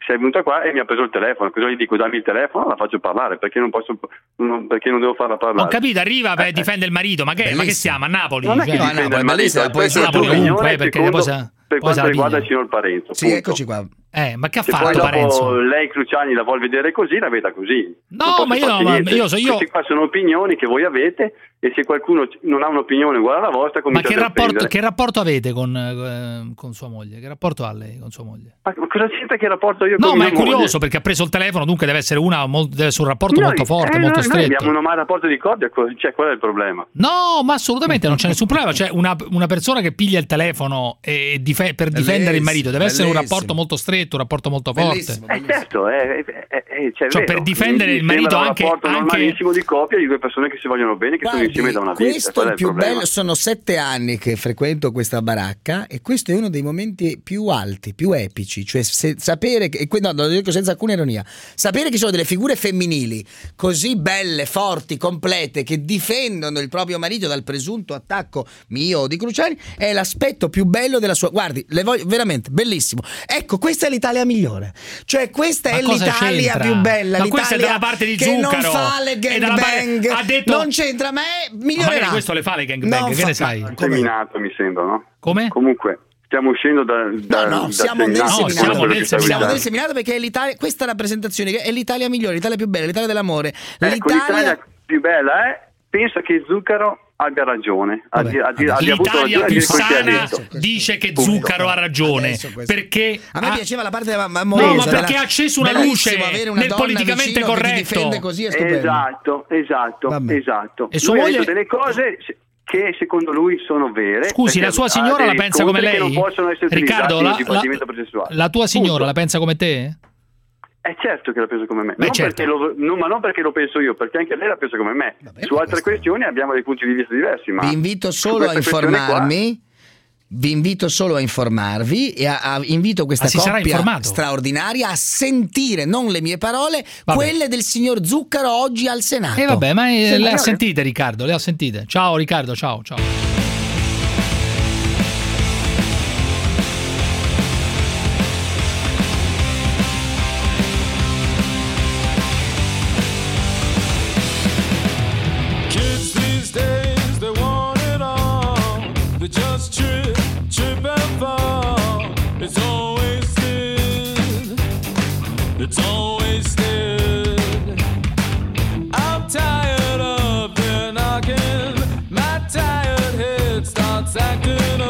sei venuta qua e mi ha preso il telefono. Cosa gli dico? Dammi il telefono, la faccio parlare, perché non posso, non, perché non devo farla parlare. Ho capito, arriva per eh, difendere il marito, ma che, ma che stiamo a Napoli? Non è cioè, che difende no, il marito, poi Napoli comunque, perché secondo, poi sa, per poi quanto riguarda il signor Parenzo. Sì, punto. eccoci qua. Eh, ma che ha Se fatto poi dopo Parenzo? lei Cruciani la vuol vedere così, la veda così. No, ma io, no, ma io so io. Queste qua sono opinioni che voi avete, e se qualcuno non ha un'opinione uguale alla vostra, Ma comincia che a rapporto, che rapporto avete con, eh, con sua moglie? Che rapporto ha lei con sua moglie? Ma cosa c'entra che rapporto io No, con ma mia è curioso moglie? perché ha preso il telefono, dunque deve essere una deve essere un rapporto Noi- molto forte, eh, molto noi, stretto. Noi abbiamo un rapporto di coppia, cioè qual è il problema? No, ma assolutamente non c'è nessun problema. C'è una, una persona che piglia il telefono e dife- per difendere il marito deve essere un bellissimo. rapporto molto stretto, un rapporto molto forte. Eh certo, è, è, è, è- cioè, Cioè, vero. per difendere Mi- il mi marito sembra anche- un rapporto anche- normalissimo di coppia di due persone che si vogliono bene, che sono Guardi, insieme da una vita. questo Qual è è il più problema? bello, sono sette anni che frequento questa baracca e questo è uno dei momenti più alti, più epici, cioè se- sapere che, e que- no, lo dico senza alcuna ironia, sapere che ci sono delle figure femminili così belle, forti, complete, che difendono il proprio marito dal presunto attacco mio o di Cruciani è l'aspetto più bello della sua, guardi, le voglio veramente bellissimo. Ecco, questa è l'Italia migliore, cioè questa Ma è cosa l'Italia c'entra? più bella, Ma questa è l'Italia dalla parte di che Zuccaro, non fa le è dalla parte- gangbang, ha detto- non c'entra, ma è Ma migliorerà. magari questo le fa le gangbang, Non che fa- ne sai? È seminato, mi sembra, no? Come? Comunque, stiamo uscendo da, da, No, no, da siamo nel seminato, seminato, quello che stavi siamo dicendo. nel seminato perché è l'Italia, questa rappresentazione che è l'Italia migliore, l'Italia più bella, l'Italia dell'amore. Ecco, l'Italia più bella è, pensa che Zuccaro abbia ragione, abbia, abbia, abbia avuto L'Italia ragione più di quel che ha sana detto. dice che Punto. Zuccaro ha ragione perché A me ha- piaceva la parte della No, amorosa, ma perché della- ha acceso una luce bellissimo avere una nel donna politicamente vicino che ti corretto. difende così, è stupendo. Esatto, esatto, esatto. E sua Lui ha moglie- detto delle cose che secondo lui sono vere. Scusi, perché la sua ha signora dei la pensa come scontri che lei? non possono essere Riccardo, utilizzati la, in dipartimento processuale. la, la tua signora Punto. la pensa come te? È certo che la penso come me, Beh, non certo. perché lo, no, ma non perché lo penso io, perché anche lei la pensa come me. Su altre questioni abbiamo dei punti di vista diversi, ma Vi invito su solo a questa questione qua- informarmi. Vi invito solo a informarvi e a, a- invito questa Ah, si sarà coppia informato? straordinaria a sentire non le mie parole, Vabbè. quelle del signor Zuccaro oggi al Senato. E vabbè, ma eh, Sì, le ha no, sentite Riccardo, le ha sentite. Ciao Riccardo, ciao, ciao. Kids these days, they want it all. They just trip, trip and fall. It's all wasted. It's all wasted. I'm tired of their knocking. My tired head starts acting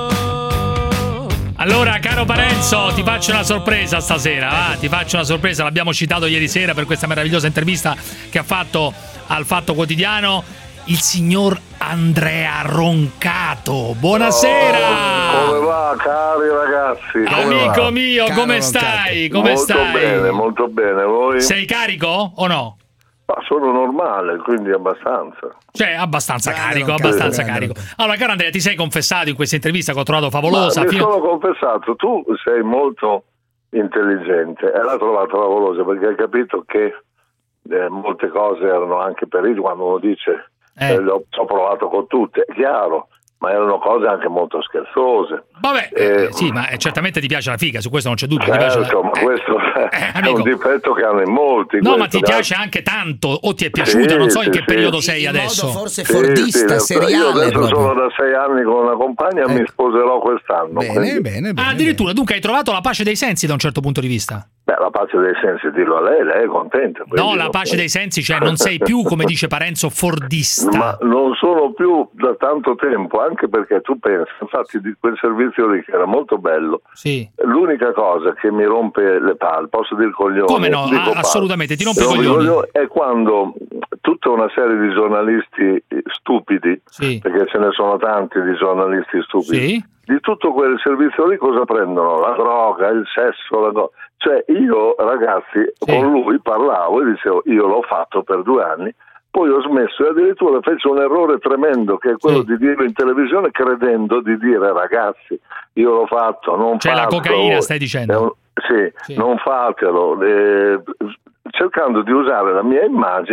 up. Allora, caro Parenzo, ti faccio una sorpresa stasera, va? Ti faccio una sorpresa, l'abbiamo citato ieri sera per questa meravigliosa intervista che ha fatto al Fatto Quotidiano il signor Andrea Roncato. Buonasera! Come va, cari ragazzi? Come Amico va? mio, come stai? Come molto stai? bene, molto bene. Voi? Sei carico o no? Ma sono normale, quindi abbastanza. Cioè, abbastanza Grande carico, Roncato, abbastanza grande carico. Allora, caro Andrea, ti sei confessato in questa intervista che ho trovato favolosa. Ma mi fino- sono confessato, tu sei molto intelligente e l'ha trovato favolosa perché hai capito che eh, molte cose erano anche pericoli quando uno dice Eh. eh, l'ho, ho provato con tutte, è chiaro, ma erano cose anche molto scherzose. Vabbè, Eh, sì, ma eh, certamente ti piace la figa, su questo non c'è dubbio. ti piace la- Certo, ma questo è amico. un difetto che hanno in molti. No, ma questo, ti dai. piace anche tanto, o ti è piaciuto, non so in sì, che sì. periodo sei adesso. forse Sì, fordista, sì, seriale io adesso proprio. sono da sei anni con una compagna, mi sposerò quest'anno. quindi- Ah, addirittura, dunque hai trovato la pace dei sensi da un certo punto di vista. Beh, la pace dei sensi, dillo a lei, lei è contenta. No, quindi la non- pace dei sensi, cioè non sei più, come dice Parenzo, fordista. Ma non sono più da tanto tempo, anche perché tu pensi, infatti di quel servizio lì che era molto bello, Sì. l'unica cosa che mi rompe le palle, posso dire coglioni? Come no? Dico Ah, palle. assolutamente, ti rompe i Rompe i coglioni. coglioni è quando tutta una serie di giornalisti stupidi, Sì. perché ce ne sono tanti di giornalisti stupidi, Sì. di tutto quel servizio lì cosa prendono? La droga, il sesso, la go- cioè io ragazzi con lui parlavo e dicevo io l'ho fatto per due anni, poi ho smesso e addirittura fece un errore tremendo che è quello di dirlo in televisione credendo di dire ragazzi io l'ho fatto, non Cioè la fatelo. cocaina stai dicendo. È un- sì, non fatelo, eh, cercando di usare la mia immagine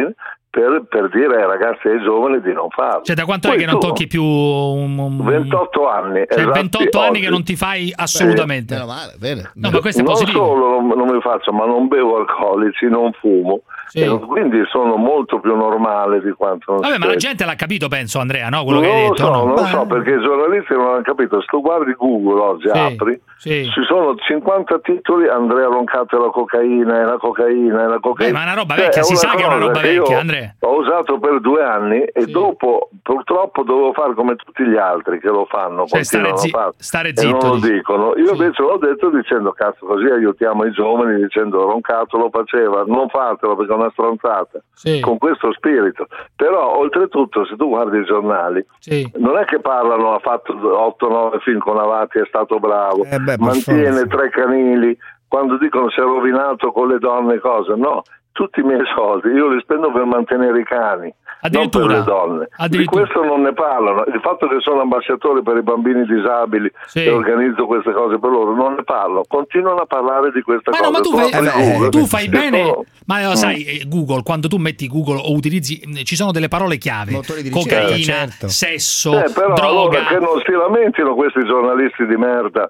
per, per dire ai ragazzi e ai giovani di non farlo. Cioè, da quanto Poi è che non tu, tocchi più un, un... ventotto anni. Cioè, esatti, ventotto anni oggi. che non ti fai assolutamente. Meno male, bene. No, ma questo è non positivo. solo non, non mi faccio, ma non bevo alcolici, non fumo. Sì. E quindi sono molto più normale di quanto non Vabbè, ma la sia. gente l'ha capito, penso, Andrea, no? Quello Non che hai lo detto, so, no? non lo so, perché i giornalisti non hanno capito. Se tu guardi Google oggi, Sì, apri, sì. ci sono cinquanta titoli, Andrea Roncato e la cocaina, e la cocaina, e la cocaina. Eh, ma è una roba Cioè, vecchia, è si sa che è una cosa roba che io vecchia, Andrea. Ho usato per due anni e dopo purtroppo dovevo fare come tutti gli altri che lo fanno, Cioè, stare, continuano zi- a farlo stare e zitto. non lo dici. dicono. Io invece l'ho detto dicendo cazzo, così aiutiamo i giovani, dicendo Roncato lo faceva, non fatelo perché è una stronzata. Sì. Con questo spirito. Però oltretutto se tu guardi i giornali Sì. non è che parlano ha fatto otto nove film con Avati, è stato bravo, Eh beh, per mantiene forza. tre canili, quando dicono si è rovinato con le donne cose, no, tutti i miei soldi io li spendo per mantenere i cani, non per le donne. Di questo non ne parlano. Il fatto che sono ambasciatore per i bambini disabili Sì. e organizzo queste cose per loro, non ne parlo, continuano a parlare di queste Ma cose. no, ma tu Sono fai, per Google. tu fai Io bene. sono- Ma lo Mm. sai, eh, Google, quando tu metti Google o utilizzi, mh, ci sono delle parole chiave: Motori di ricerca, cocaina, certo. sesso, Eh, però droga. allora che non si lamentino questi giornalisti di merda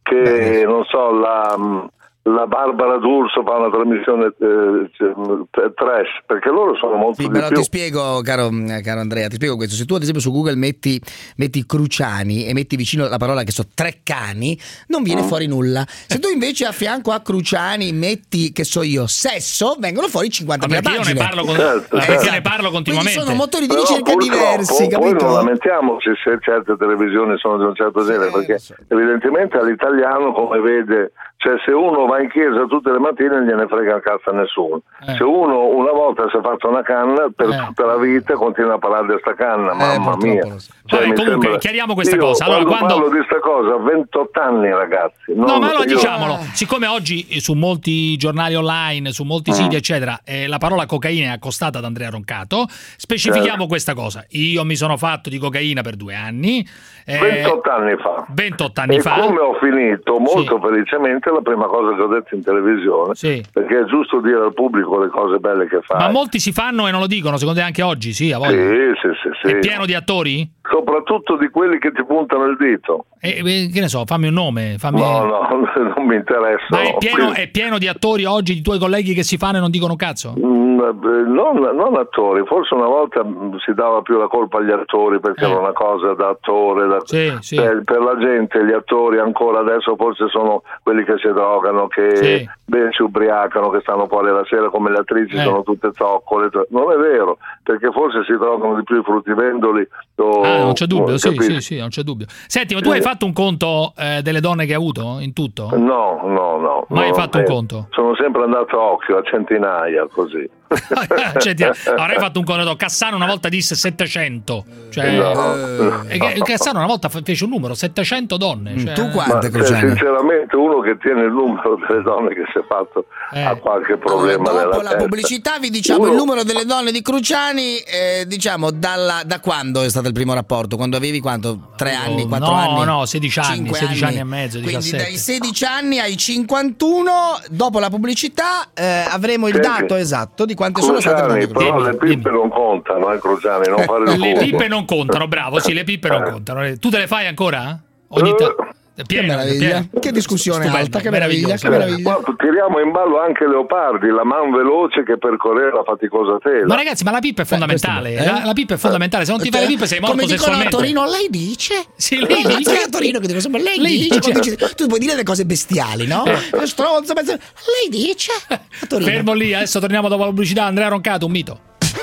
che non so la, la Barbara D'Urso fa una trasmissione eh, cioè, trash, perché loro sono molto Sì, di però più. ti spiego, caro, caro Andrea, ti spiego questo. Se tu ad esempio su Google metti, metti Cruciani e metti vicino la parola che so tre cani, non viene fuori nulla. Se tu invece a fianco a Cruciani metti, che so io, sesso, vengono fuori cinquantamila Ma perché io pagine. ne parlo con- Certo, perché certo. ne parlo continuamente. Quindi sono motori di Però ricerca purtroppo, diversi, poi capito? non lamentiamoci se certe televisioni sono di un certo genere, perché evidentemente all'italiano, come vede, cioè se uno va in chiesa tutte le mattine non gliene frega il cazzo a nessuno. Eh. Se uno una volta si è fatto una canna, per Eh. tutta la vita continua a parlare di sta canna, mamma purtroppo mia. lo so. Cioè, Vabbè, mi comunque, sembra- chiariamo questa Io, cosa. Allora, quando, quando- parlo di sta cosa, ventotto anni ragazzi. No, non- ma allora io- diciamolo, siccome oggi eh, su molti giornali online, su molti Mm. siti, eccetera, eh, la parola cocaina è accostata ad Andrea Roncato, specifichiamo Certo. questa cosa. Io mi sono fatto di cocaina per due anni. eh, ventotto anni fa. ventotto anni e fa. come ho finito molto felicemente la prima cosa che ho detto in televisione, Sì. perché è giusto dire al pubblico le cose belle che fa. Ma molti si fanno e non lo dicono, secondo te anche oggi? Sì, a Sì, voglia. sì, sì, sì. È pieno di attori? Soprattutto di quelli che ti puntano il dito. Eh, eh, che ne so, fammi un nome. Fammi... No, no, non mi interessa. Ma è pieno, Quindi- è pieno di attori oggi, di tuoi colleghi che si fanno e non dicono cazzo? Mm, eh, non, non attori, forse una volta mm, si dava più la colpa agli attori perché Eh. era una cosa da attore, da- Sì, sì. per, per la gente gli attori ancora adesso forse sono quelli che si drogano, che Sì. beh, si ubriacano, che stanno fuori la sera, come le attrici Eh. sono tutte zoccole. Non è vero, perché forse si drogano di più i fruttivendoli. o- Ah, non c'è dubbio, o- sì, capisci? sì, sì, non c'è dubbio. Senti, ma tu Sì. hai fatto un conto eh, delle donne che hai avuto in tutto? No, no, no. Mai no, fatto un eh, conto? Sono sempre andato a occhio, a centinaia, così. Cioè, ti- avrei fatto un conto. Cassano una volta disse settecento. Cioè, No. eh, che- Cassano una volta fe- fece un numero, settecento donne. Cioè, Tu Ma quante, cioè, Cruciani? sinceramente uno che tiene il numero delle donne che si è fatto Eh. ha qualche problema Allora, dopo nella la testa. pubblicità vi diciamo Uno- il numero delle donne di Cruciani, eh, diciamo dalla, da quando è stato il primo rapporto? Quando avevi quanto? Tre anni, quattro no, anni? no, sedici anni, Cinque sedici anni e mezzo, Quindi diciassette. dai sedici anni ai cinquantuno, dopo la pubblicità eh, avremo il Senti, dato esatto di quante sono state le donne Cruciani, di però Cruciani. le pippe non contano, eh, Cruciani, non fare il Le culo. pippe non contano, bravo, sì, le pippe non Eh. contano. Tu te le fai ancora? Ogni ta- Che Pieno, meraviglia, pieno. che discussione Stupendo, alta, che meraviglia, che meraviglioso. meraviglia. Qua tiriamo in ballo anche Leopardi, la man veloce che percorre la faticosa tela. Ma ragazzi, ma la pippa è fondamentale. questo- eh? la, la pippa è fondamentale. Se non ti fai le pippe sei morto Come dicono a sessualmente. Torino, lei dice? Sì, lei Eh, dice. sai a Torino che dico sempre lei, Lei dice, dice. quando dici- tu puoi dire le cose bestiali, no? Eh. Stronzo, pezzo- lei dice a Torino. Fermo lì, adesso torniamo dopo la pubblicità. Andrea Roncato, un mito.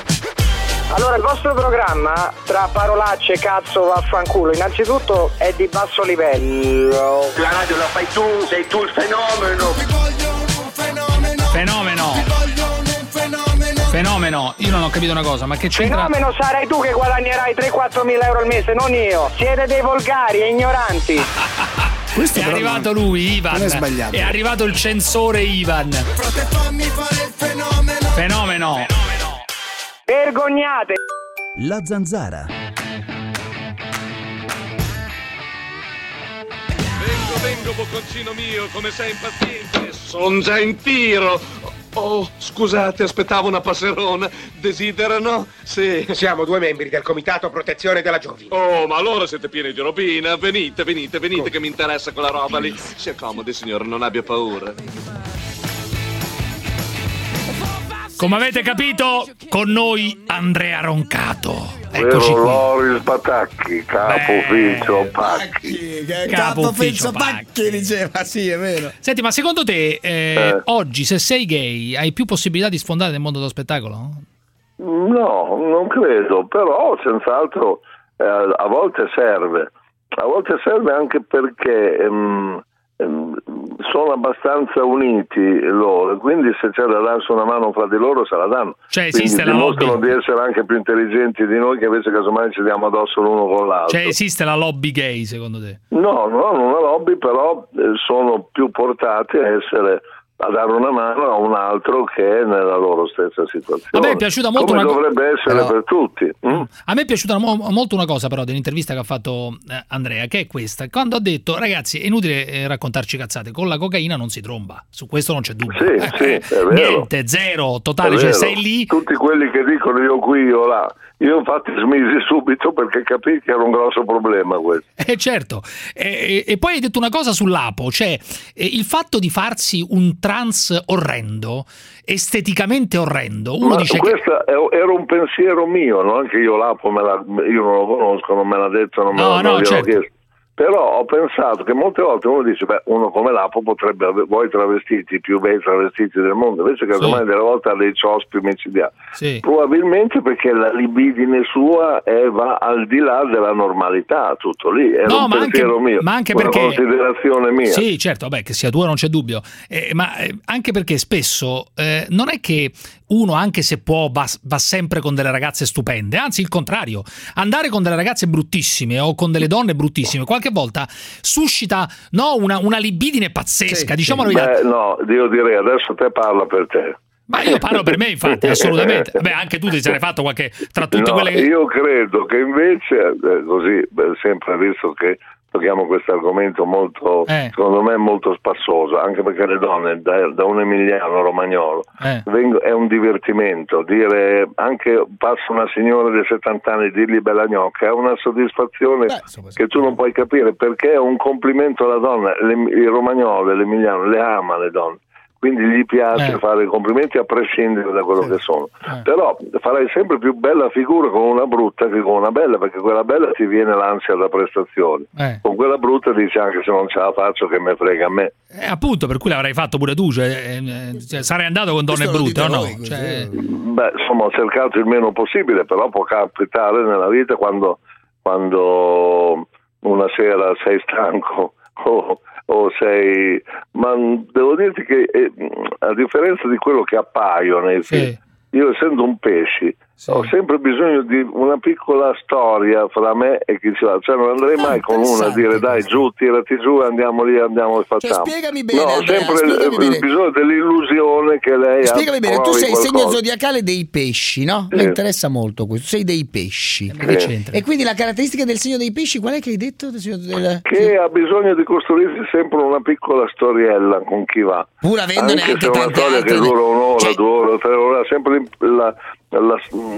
Allora, il vostro programma, tra parolacce, cazzo, vaffanculo, innanzitutto è di basso livello. La radio la fai tu, sei tu il fenomeno. Fenomeno. Fenomeno. Io non ho capito una cosa, ma che c'entra? Fenomeno sarai tu che guadagnerai tre quattro mila euro al mese, non io. Siete dei volgari e ignoranti. È arrivato lui, Ivan. non è sbagliato. È arrivato il censore Ivan. Fenomeno. Vergognate. La Zanzara. Vengo, vengo, bocconcino mio, come sei impaziente. Son già in tiro. Oh, scusate, aspettavo una passerona. Desiderano? Sì. Siamo due membri del Comitato Protezione della Giovine. Oh, ma allora siete pieni di robina. Venite, venite, venite, oh, che mi interessa quella roba lì. Si accomodi, signore, non abbia paura. Come avete capito, con noi Andrea Roncato. Eccoci qui. Loris Patacchi, capo ufficio Pacchi. Capo ufficio Pacchi diceva, sì, è vero. Senti, ma secondo te eh, eh. oggi, se sei gay, hai più possibilità di sfondare nel mondo dello spettacolo? No, non credo, però senz'altro eh, a volte serve. A volte serve anche perché ehm, ehm, sono abbastanza uniti loro, quindi se c'è da darsi una mano fra di loro se la danno. Cioè esiste la lobby, dimostrano di essere anche più intelligenti di noi, che invece casomai ci diamo addosso l'uno con l'altro. Cioè esiste la lobby gay secondo te? No, no, non una lobby, però eh, sono più portati a essere, a dare una mano a un altro che è nella loro stessa situazione. A me è piaciuta molto come una dovrebbe essere però, per tutti. Mm? A me è piaciuta mo- molto una cosa però dell'intervista che ha fatto eh, Andrea, che è questa, quando ha detto ragazzi è inutile eh, raccontarci cazzate, con la cocaina non si tromba, su questo non c'è dubbio. Sì, eh, sì, è vero. Niente, zero, totale, È cioè vero. sei lì. Tutti quelli che dicono io qui, io là. Io infatti smisi subito perché capii che era un grosso problema questo. Eh certo, e, e, e poi hai detto una cosa sull'Apo, cioè eh, il fatto di farsi un trans orrendo, esteticamente orrendo, uno Ma dice questo che... era un pensiero mio, non che io l'Apo me la, io non lo conosco, non me l'ha detto, non me, No, non no, gliel'ho certo. chiesto. Però ho pensato che molte volte uno dice, beh, uno come l'Apo potrebbe avere voi travestiti, i più bei travestiti del mondo, invece che ormai delle volte ha dei ciospi micidiali. Sì. Probabilmente perché la libidine sua è, va al di là della normalità, tutto lì, era No, un ma pensiero anche, mio, ma anche una perché considerazione mia. Sì, certo, vabbè, che sia tua non c'è dubbio, eh, ma eh, anche perché spesso eh, non è che uno, anche se può, va, va sempre con delle ragazze stupende, anzi il contrario, andare con delle ragazze bruttissime o con delle donne bruttissime qualche volta suscita no, una, una libidine pazzesca, Sì, diciamo sì. la verità. Beh, no, io direi adesso te parla per te. Ma io parlo per me, infatti, assolutamente. Beh, anche tu ti sei fatto qualche tra tutte No, quelle che... io credo che invece, eh, così, beh, sempre visto che tocchiamo questo argomento molto, Eh. secondo me molto spassoso, anche perché le donne da, da un emiliano romagnolo Eh. vengo- è un divertimento, dire anche passa una signora di settanta anni dirgli bella gnocca è una soddisfazione che tu non puoi capire, perché è un complimento alla donna. Le, il romagnolo e l'emiliano le ama le donne, quindi gli piace Eh. fare i complimenti a prescindere da quello che sono. Eh. Però farai sempre più bella figura con una brutta che con una bella, perché quella bella ti viene l'ansia da prestazione. Eh. Con quella brutta dici anche se non ce la faccio che me frega a me. Eh, appunto, per cui l'avrai fatto pure tu, cioè, eh, cioè, sarei andato con donne brutte o no? Cioè, Beh, insomma, ho cercato il meno possibile, però può capitare nella vita quando, quando una sera sei stanco o, o sei... Ma devo dirti che eh, a differenza di quello che appaio nei film, io essendo un pesci ho sempre bisogno di una piccola storia fra me e chi ci va, cioè non andrei mai con una a dire dai giù, tirati giù, andiamo lì, andiamo e facciamo. Cioè, spiegami bene, no, ho Andrea, sempre spiegami il, bene. il bisogno dell'illusione che lei Spiegami bene, tu provi sei il segno qualcosa. zodiacale dei pesci, no? Mi Sì. interessa molto questo, sei dei pesci. che c'entra? E quindi la caratteristica del segno dei pesci qual è che hai detto? Del segno del- Che ha bisogno di costruirsi sempre una piccola storiella con chi va, pur avendone anche anche se è una tante storia altre. che dura un'ora, Cioè- due ore, tre ore, ha sempre la, la,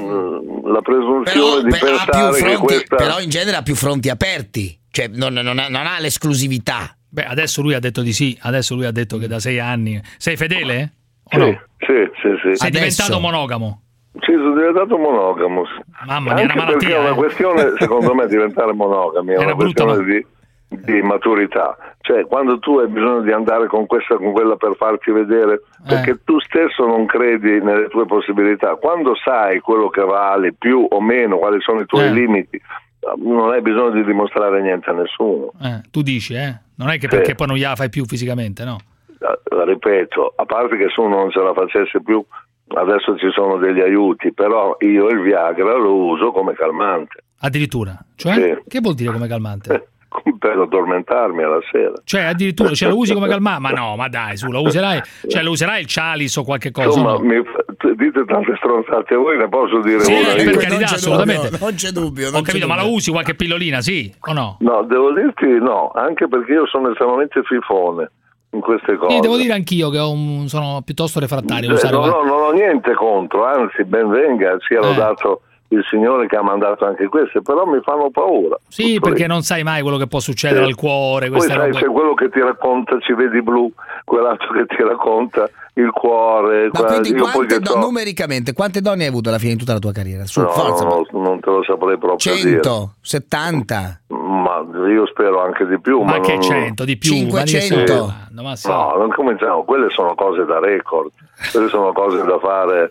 la presunzione di Però, ha più pensare che fronti, questa però in genere ha più fronti aperti, cioè non, non ha, non ha l'esclusività. beh, adesso lui ha detto di sì, adesso lui ha detto che da sei anni... Sei fedele? O sì, no? sì, sì, sì. Sei diventato monogamo? Sì, sono diventato monogamo. Mamma mia, Anche una malattia, perché è una eh. questione, secondo me, diventare monogami è una brutta, questione di, di maturità. Cioè, quando tu hai bisogno di andare con questa con quella per farti vedere, perché tu stesso non credi nelle tue possibilità, quando sai quello che vali, più o meno, quali sono i tuoi Eh. limiti, non hai bisogno di dimostrare niente a nessuno. Eh, tu dici, eh? Non è che Sì. perché poi non gliela fai più fisicamente, no? Eh, Ripeto, a parte che se uno non ce la facesse più, adesso ci sono degli aiuti, però io il Viagra lo uso come calmante. Addirittura? Cioè? Sì. Che vuol dire come calmante? Per addormentarmi alla sera. Cioè, addirittura, cioè, lo usi come calmante? Ma no, ma dai, su, lo userai, cioè, lo userai il Chalice o qualche cosa? Insomma, no? mi, dite tante stronzate voi, ne posso dire Sì, una per io? carità, assolutamente. Non c'è dubbio. Ho capito, ma la usi qualche pillolina, sì o no? No, devo dirti no, anche perché io sono estremamente fifone. in queste cose. Sì, devo dire anch'io che ho un, sono piuttosto refrattario a Eh, usare no, quel- no, non ho niente contro, anzi ben venga, sia Eh. lodato il Signore che ha mandato anche queste, però mi fanno paura. Sì, Tutto perché lì. non sai mai quello che può succedere Sì. al cuore, Poi queste sai, robe. c'è quello che ti racconta Ci vedi blu, quell'altro che ti racconta il cuore. Ma quella- quindi io poi quante che do- so- numericamente quante donne hai avuto alla fine in tutta la tua carriera? Su, No, forza. no, no, non te lo saprei proprio cento, settanta, dire. Ma io spero anche di più. Ma Ma che non- cento di più? cinquecento. Ma che stiamo- ma sì. No, non cominciamo, quelle sono cose da record, quelle sono cose da fare.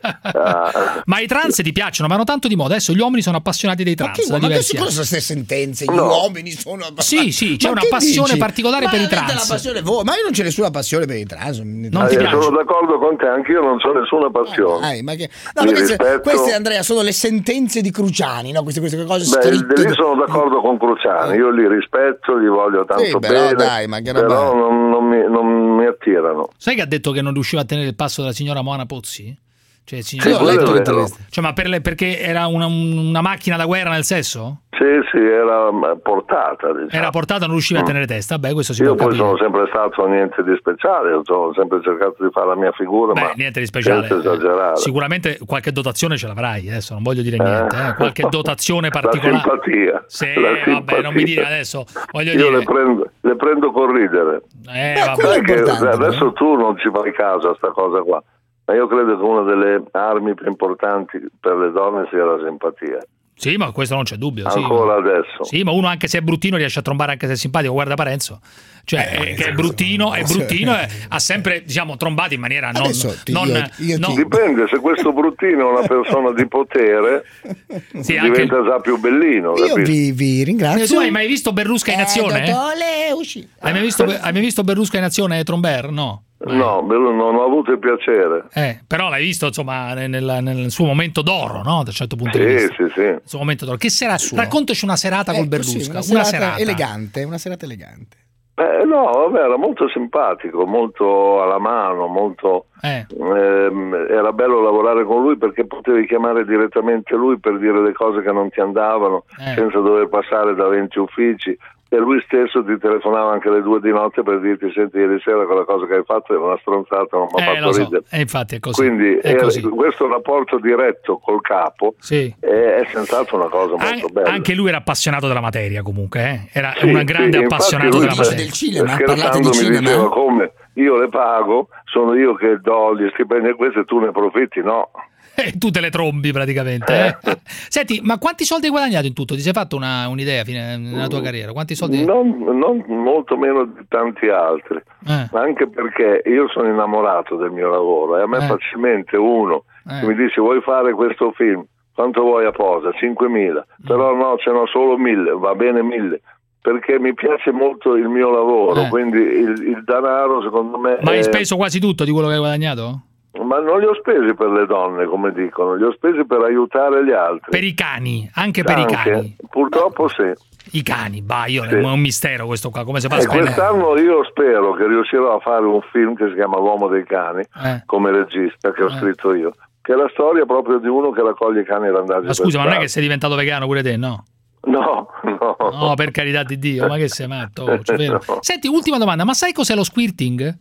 eh, Ma i trans ti piacciono, vanno tanto di moda. Adesso gli uomini sono appassionati dei trans. da ma che diversi cosa anni. sono queste sentenze? Gli No. uomini sono Sì, sì, c'è Ma una che passione dici? particolare Ma per i avete trans. la passione voi, ma io non c'è nessuna passione per i trans. Non ti eh, piace? sono d'accordo con te, anch'io non ho nessuna passione. Dai, ma che... No, Li perché se- rispetto. queste, Andrea, sono le sentenze di Cruciani, no? Queste, queste cose Beh, scritte. lì sono d'accordo con Cruciani, io li rispetto, li voglio tanto Sì, però bene, dai, ma che roba però è? non, non mi, non mi attirano. Sai che ha detto che non riusciva a tenere il passo della signora Moana Pozzi? Cioè, il signor- Sì, quello è vero. Cioè, ma per le- perché era una, una macchina da guerra nel sesso? Sì, sì, era eh, portata. Diciamo. Era portata, non riusciva a Mm. tenere testa. Beh, questo si Io può poi capire. sono sempre stato niente di speciale, ho sempre cercato di fare la mia figura, Beh, ma niente di speciale. senza esagerare. Sicuramente qualche dotazione ce l'avrai, adesso non voglio dire niente, eh. Qualche dotazione La particolare. simpatia. Sì, la vabbè, simpatia. non mi dire adesso, voglio Io dire. le prendo, le prendo con ridere. Eh, Beh, vabbè. quello è Sai che importante, adesso tu non ci fai caso a sta cosa qua, ma io credo che una delle armi più importanti per le donne sia la simpatia. Sì, ma questo non c'è dubbio. Sì, Ancora ma... adesso. Sì, ma uno anche se è bruttino riesce a trombare anche se è simpatico. Guarda Parenzo, cioè Eh, eh, che è bruttino, è bruttino, e ha sempre diciamo trombato in maniera non, Adesso ti- non, io- io non- ti- Dipende, se questo bruttino è una persona di potere, Sì, anche- diventa già più bellino. Io capito? vi, vi ringrazio. Eh, tu hai mai visto Berlusca in Eh, azione? dottore, usci- Hai mai visto, hai mai visto Berlusca in azione, Tromber? No. No, bello, non ho avuto il piacere. Eh, però l'hai visto insomma nel, nel suo momento d'oro, no? Da un certo punto di Sì, vista. sì, sì. Il suo momento d'oro. Che sera... Raccontaci una serata col Ecco, sì, Berlusca. una una serata serata elegante, una serata elegante. Eh, no, vabbè, era molto simpatico, molto alla mano, molto... Eh. ehm, era bello lavorare con lui perché potevi chiamare direttamente lui per dire le cose che non ti andavano Eh. senza dover passare da venti uffici, e lui stesso ti telefonava anche alle due di notte per dirti: senti, ieri sera quella cosa che hai fatto era una stronzata, non mi ha Eh, fatto lo so. ridere. E infatti è così. Quindi è era- così. questo rapporto diretto col capo Sì. è, è senz'altro una cosa molto An- bella. anche lui era appassionato della materia comunque, eh? Era Sì, un grande sì, appassionato infatti lui della materia. del cinema, scherzando parlate di mi cinema? diceva: come io le pago, sono io che do gli stipendi a queste e tu ne profitti? No. E tu te le trombi praticamente. Eh? Senti, ma quanti soldi hai guadagnato in tutto? Ti sei fatto una, un'idea fine, nella tua carriera? Quanti soldi? Non, non molto meno di tanti altri, Eh. anche perché io sono innamorato del mio lavoro e a me Eh. facilmente uno Eh. che mi dice: vuoi fare questo film? Quanto vuoi a posa? cinquemila. Mm. Però no, ce n'ho solo mille, va bene mille. Perché mi piace molto il mio lavoro, Eh. quindi il, il denaro secondo me Ma hai è... speso quasi tutto di quello che hai guadagnato? Ma non li ho spesi per le donne, come dicono, li ho spesi per aiutare gli altri. Per i cani, anche per Anche, i cani. Purtroppo sì. I cani, bah, io Sì. è un mistero questo qua, come si fa a E spendere? quest'anno io spero che riuscirò a fare un film che si chiama L'uomo dei cani, Eh. come regista, che ho Eh. scritto io, che è la storia proprio di uno che raccoglie i cani randaggi. Ma scusa, ma non è che sei diventato vegano pure te, no? No, no. No, per carità di Dio, ma che sei matto? Oh, cioè, vero. No. Senti, ultima domanda, ma sai cos'è lo squirting?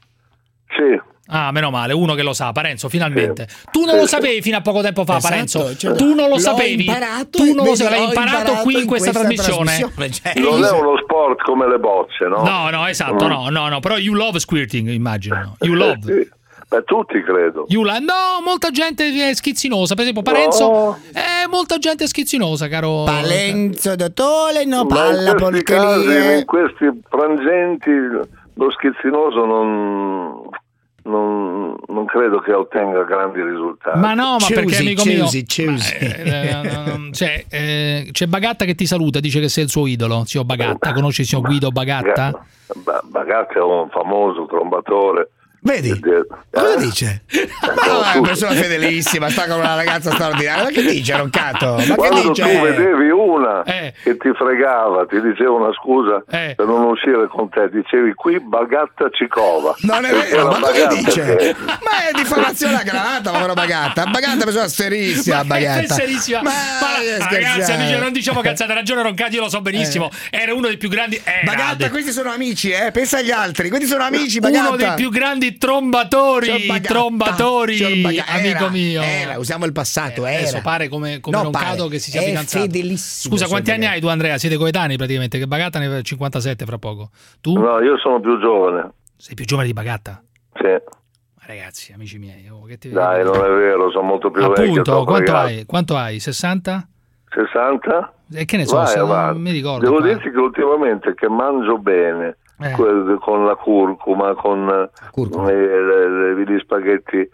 Sì. Ah, meno male, uno che lo sa, Parenzo, finalmente. Sì. Tu non Sì, lo sì. sapevi fino a poco tempo fa, Esatto, Parenzo. cioè, tu non lo l'ho sapevi. imparato tu e non lo invece sapevi, l'ho imparato, imparato qui in in questa, questa trasmissione. trasmissione, cioè. Non è uno sport come le bocce, no? No, no, esatto, Mm. no, no, no, però you love squirting, immagino. You love. Sì. Beh, tutti credo. You love. No, molta gente è schizzinosa, per esempio Parenzo. No. Eh, molta gente è schizzinosa, caro. Palenzo, dottore, no, Ma palla, in questi casi, porcherie. in questi frangenti, lo schizzinoso non, non, non credo che ottenga grandi risultati. Ma no, ma perché Choosy, amico mio? choosy, choosy. Eh, eh, eh, cioè, eh, c'è Bagatta che ti saluta, dice che sei il suo idolo, zio Bagatta. Conosci il signor Guido Bagatta? Ba- Bagatta è un famoso trombatore. Vedi? Eh, Cosa dice? Ma è una persona fedelissima, sta con una ragazza straordinaria. Ma che dice, Roncato? Ma che Quando dice? tu vedevi una Eh. che ti fregava, ti diceva una scusa Eh. per non uscire con te, dicevi: qui Bagatta ci cova. Non è Perché vero, era ma cosa Bagatta dice? che- Ma è diffamazione a granata, povero Bagatta. Bagatta persona serissima, Bagatta. serissima. Ma, ma ragazzi, amici, non diciamo cazzate, ha ragione Roncati, io lo so benissimo. Eh. Era uno dei più grandi. Eh, Bagatta, questi sono amici, eh. Pensa agli altri, questi sono amici, Bagatta. Uno dei più grandi trombatori, trombatori, amico mio. Era, usiamo il passato, eh, era. Adesso pare come, come no, Roncato pare. che si sia è fidanzato. Fedelissimo. Scusa, quanti anni hai tu, Andrea? Siete coetanei praticamente, che Bagatta ne ha cinquantasette fra poco. Tu? No, io sono più giovane. Sei più giovane di Bagatta? Sì. Ma ragazzi, amici miei, oh, che ti... Dai, non è vero, sono molto più vecchio. Appunto, quanto hai? Quanto hai? sessanta? sessanta? E che ne so, Vai, se avanti. non mi ricordo. Devo qua. dirti che ultimamente che mangio bene, Eh. que- con la curcuma, con curcuma. eh, le- le- gli spaghetti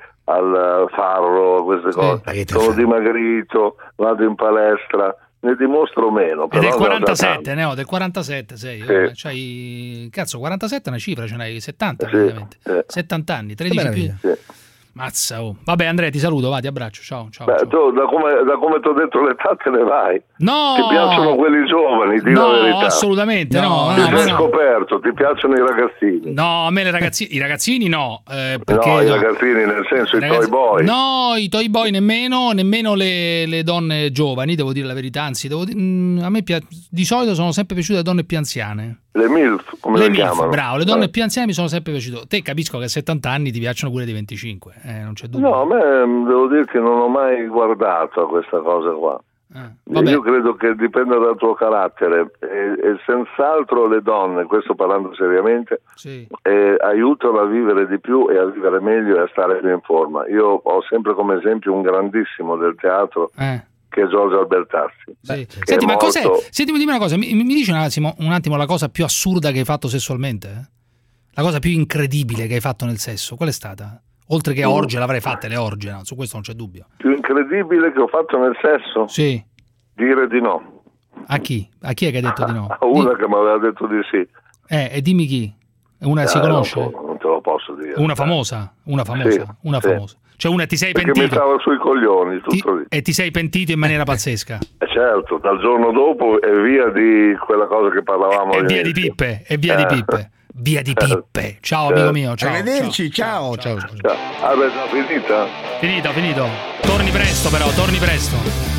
al farro, queste cose, spaghetti sono al farro. dimagrito, vado in palestra, ne dimostro meno. È Però del ne ho da quarantasette, tanto. ne ho del quarantasette sei. Sì. Eh, c'hai, cazzo, quarantasette è una cifra, ce n'hai settanta Sì, praticamente. sì. settanta anni, tredici più. Sì. Mazza, oh. Vabbè, Andrea, ti saluto, va, ti abbraccio. Ciao, ciao. Beh, ciao. tu, da come, da come ti ho detto l'età te ne vai. No! Ti piacciono quelli giovani, di No, la verità. assolutamente no, Ti no, sei no. scoperto, ti piacciono i ragazzini. No, a me le ragazzini, i ragazzini no, eh, perché no, i no. ragazzini nel senso i Ragazzi- toy boy. No, i toy boy nemmeno, nemmeno le, le donne giovani, devo dire la verità, anzi, devo di- mm, a me pia- di solito sono sempre piaciute le donne più anziane. Le MILF, come le le, MILF, chiamano? bravo, le donne Eh. più anziane mi sono sempre piaciute. Te capisco che a settanta anni ti piacciono quelle di venticinque, eh, non c'è dubbio. No, a me mm, devo dire che non ho mai guardato a questa cosa qua. vabbè. Io credo che dipenda dal tuo carattere e, e senz'altro le donne, questo parlando seriamente, Sì. eh, aiutano a vivere di più e a vivere meglio e a stare più in forma. Io ho sempre come esempio un grandissimo del teatro Eh. che è Giorgio Albertassi. Sì. che Senti, è ma cos'è? morto- Senti, dimmi una cosa, mi, mi dici un attimo, un attimo la cosa più assurda che hai fatto sessualmente? eh? La cosa più incredibile che hai fatto nel sesso, qual è stata? Oltre che Mm. orge, l'avrei fatte le orge, no? Su questo non c'è dubbio. Più incredibile che ho fatto nel sesso? Sì. Dire di no. A chi? A chi è che hai detto di no? A una che mi aveva detto di sì. Eh, e dimmi chi? Una si Eh, non conosce? po- Non te lo posso dire. Una famosa? Una famosa? Sì, Una sì. famosa. Cioè una ti sei Perché mi pentito? stava sui coglioni, tutto lì. E ti sei pentito in maniera pazzesca? Eh, certo, dal giorno dopo è via di quella cosa che parlavamo E via di all'inizio. pippe, e via di Eh. pippe. Via di pippe. Ciao Certo. amico mio, ciao. Arrivederci, ciao, ciao. ciao. Ciao. Ah, beh, già finita? Finito, finito. Torni presto però, torni presto.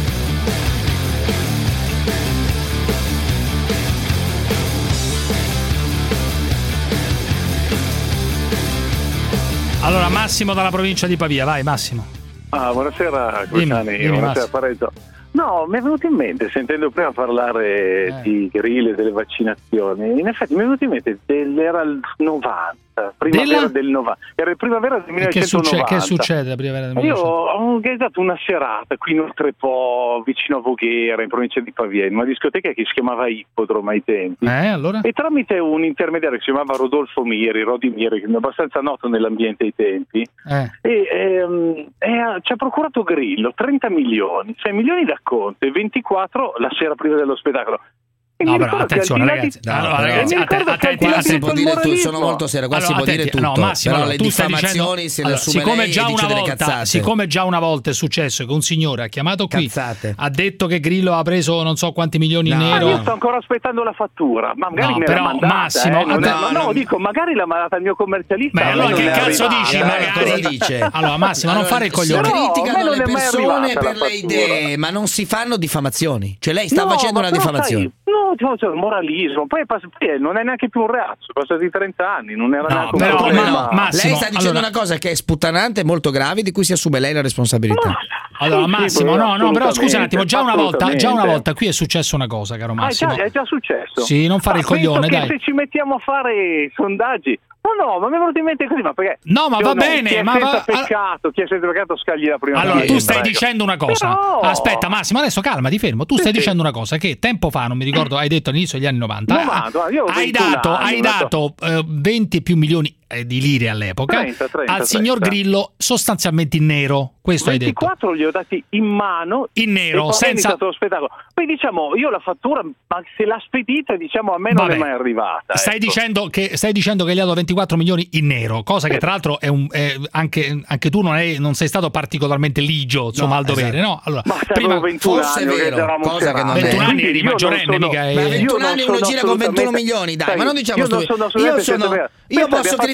Allora, Massimo dalla provincia di Pavia, vai Massimo. Ah, buonasera, Dimmi, Cruciani, dimmi, buonasera Massimo. Pareto. No, mi è venuto in mente, sentendo prima parlare Eh. di grill e delle vaccinazioni, in effetti mi è venuto in mente dell'era il novanta, primavera Della? del novanta, era il primavera del E che, succe- millenovecentonovanta. che succede la primavera del Io millenovecento? ho organizzato una serata qui in Oltrepò, vicino a Voghera, in provincia di Pavia, in una discoteca che si chiamava Ippodrome ai tempi. Eh, allora? E tramite un intermediario che si chiamava Rodolfo Mieri, Rodi Mieri, che è abbastanza noto nell'ambiente ai tempi, Eh. e ehm, e, ci ha procurato Grillo trenta milioni, sei milioni da conto e ventiquattro la sera prima dello spettacolo. E No, mi però ricordo che attenzione al di là ragazzi, di- no, allora, e mi ragazzi, ricordo atten- che al di là attenti, di si può quel dire tutto, moralismo- sono molto serio, qua Allora, si può dire attenti, tutto. no, Massimo, però allora, le tu stai diffamazioni dicendo- se le allora, assume siccome lei già e dice una delle volta, cazzate. siccome già una volta è successo che un signore ha chiamato qui, Cazzate. ha detto che Grillo ha preso non so quanti milioni in Ah, nero. io sto ancora aspettando la fattura, ma magari No, me però, l'ha mandata, Massimo, eh, non atte- è- ma no, no, dico, magari l'ha mandata il mio commercialista. Beh, a me allora non che è cazzo arrivata. dici? Eh, Magari cosa dice? Allora, Massimo, non fare il coglione. Si No, a me criticano non le è mai persone arrivata per la le idee, ma non si fanno diffamazioni. Cioè lei sta No, facendo ma una però diffamazione. sai, no, diciamo, cioè, moralismo, poi, è pass- poi non è neanche più un reato, sono passati trenta anni, non era neanche un Però, problema. ma- Massimo, lei sta dicendo allora- una cosa che è sputtanante, molto grave, di cui si assume lei la responsabilità. Allora, Sì, sì, Massimo, no, no, però scusa un attimo, già una volta, già una assolutamente. volta qui è successa una cosa, caro Ah, è, Massimo. già, è già successo. Sì, non fare Ah, il coglione, penso che dai. se ci mettiamo a fare sondaggi, no, no, ma mi è venuto in mente così, ma perché? No, ma Cioè, va bene, chi è ma senza va- peccato, chi è senza peccato scagli la prima Allora, tu pietra, stai ecco. dicendo una cosa. Però- Aspetta, Massimo, adesso calma, ti fermo. Tu stai Sì, dicendo una cosa che tempo fa, non mi ricordo, hai detto all'inizio degli anni novanta. novanta, io ho hai ventuno dato, anni, hai non so. dato eh, venti più milioni eh, di lire all'epoca trenta, trenta, al signor trenta. Grillo sostanzialmente in nero. Questo hai detto. ventiquattro li ho dati in mano in nero, e poi senza- è iniziato lo spettacolo. Poi diciamo, io la fattura, ma se l'ha spedita, diciamo, a me non Vabbè. è mai arrivata. Stai, ecco. dicendo che, stai dicendo che gli ha dato ventiquattro milioni in nero, cosa che tra l'altro è un, è anche, anche tu non, è, non sei stato particolarmente ligio, insomma, No, al dovere, esatto. no? Allora, Ma se prima avevo ventuno forse anni, è vero, che eravamo cosa che serati. non è. ventuno anni eri Quindi io non maggiorenne, sono- mica è- Ma io ventuno non anni sono uno gira con ventuno assolutamente- milioni, dai, sai, ma non diciamo io non stu- sono io assolutamente sono senza- io Pensa, posso abbiamo fatto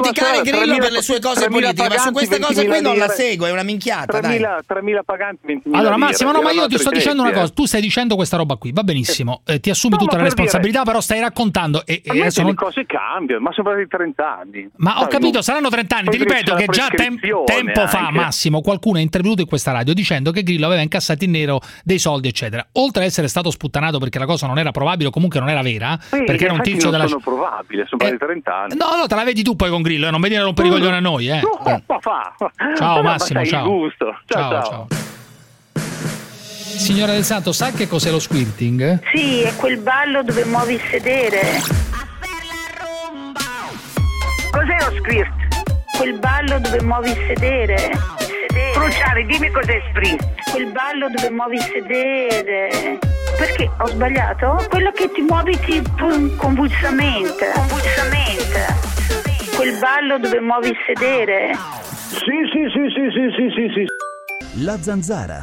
criticare Grillo per le sue cose politiche, ma su queste cose qui non la seguo, è una minchiata. tremila paganti, ventimila Allora lire. Massimo, no, ma io ti sto Erano dicendo una altri cosa, tu stai dicendo questa roba qui, va benissimo, eh, ti assumi No, tutta ma la per responsabilità, dire- però stai raccontando e, e A me adesso le non... cose cambiano, ma sono passati trenta anni. Ma ho Sai, capito, non- saranno trenta anni. poi Ti ripeto c'è che la già tem- prescrizione tempo fa, anche. Massimo, qualcuno è intervenuto in questa radio dicendo che Grillo aveva incassato in nero dei soldi, eccetera. Oltre a essere stato sputtanato perché la cosa non era probabile o comunque non era vera, Sì, perché era un infatti tizio non della... sono probabile, sono passati trenta anni. No, no, te la vedi tu poi con Grillo, eh, non vedi a rompere i coglioni a noi, eh. No, ma fa. Ciao Ma Massimo, sai il ciao. gusto. Ciao, Ciao, ciao. Signora Del Santo, sa che cos'è lo squirting? Sì, è quel ballo dove muovi il sedere. Cos'è lo squirt? Quel ballo dove muovi il sedere. sedere. Cruciale, dimmi cos'è sprint. Quel ballo dove muovi il sedere. Perché ho sbagliato? Quello che ti muovi tipo convulsamente. Convulsamente. Quel ballo dove muovi il sedere. Sì, sì, sì, sì, sì, sì, sì, sì. La zanzara.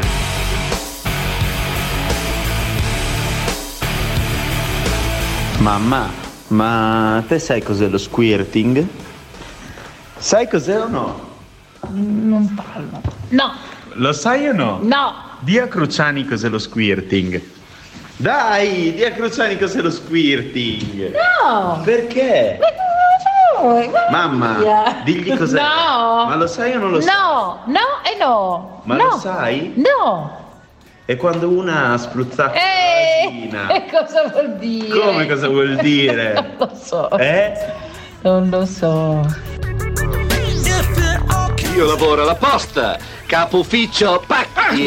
Mamma, ma te sai cos'è lo squirting? Sai cos'è o no? Non parlo. No, Lo sai o no? no. Di a Cruciani cos'è lo squirting? Dai, di a Cruciani cos'è lo squirting? No. Perché? No, Mamma, via. digli cos'è. No. Ma lo sai o non lo sai? No, no e no. Ma no. lo sai? No. È quando una ha spruzzato Eh, la vagina. e cosa vuol dire? Come cosa vuol dire? Non lo so. Eh? Non lo so. Io lavoro alla posta, capo ufficio pacchi.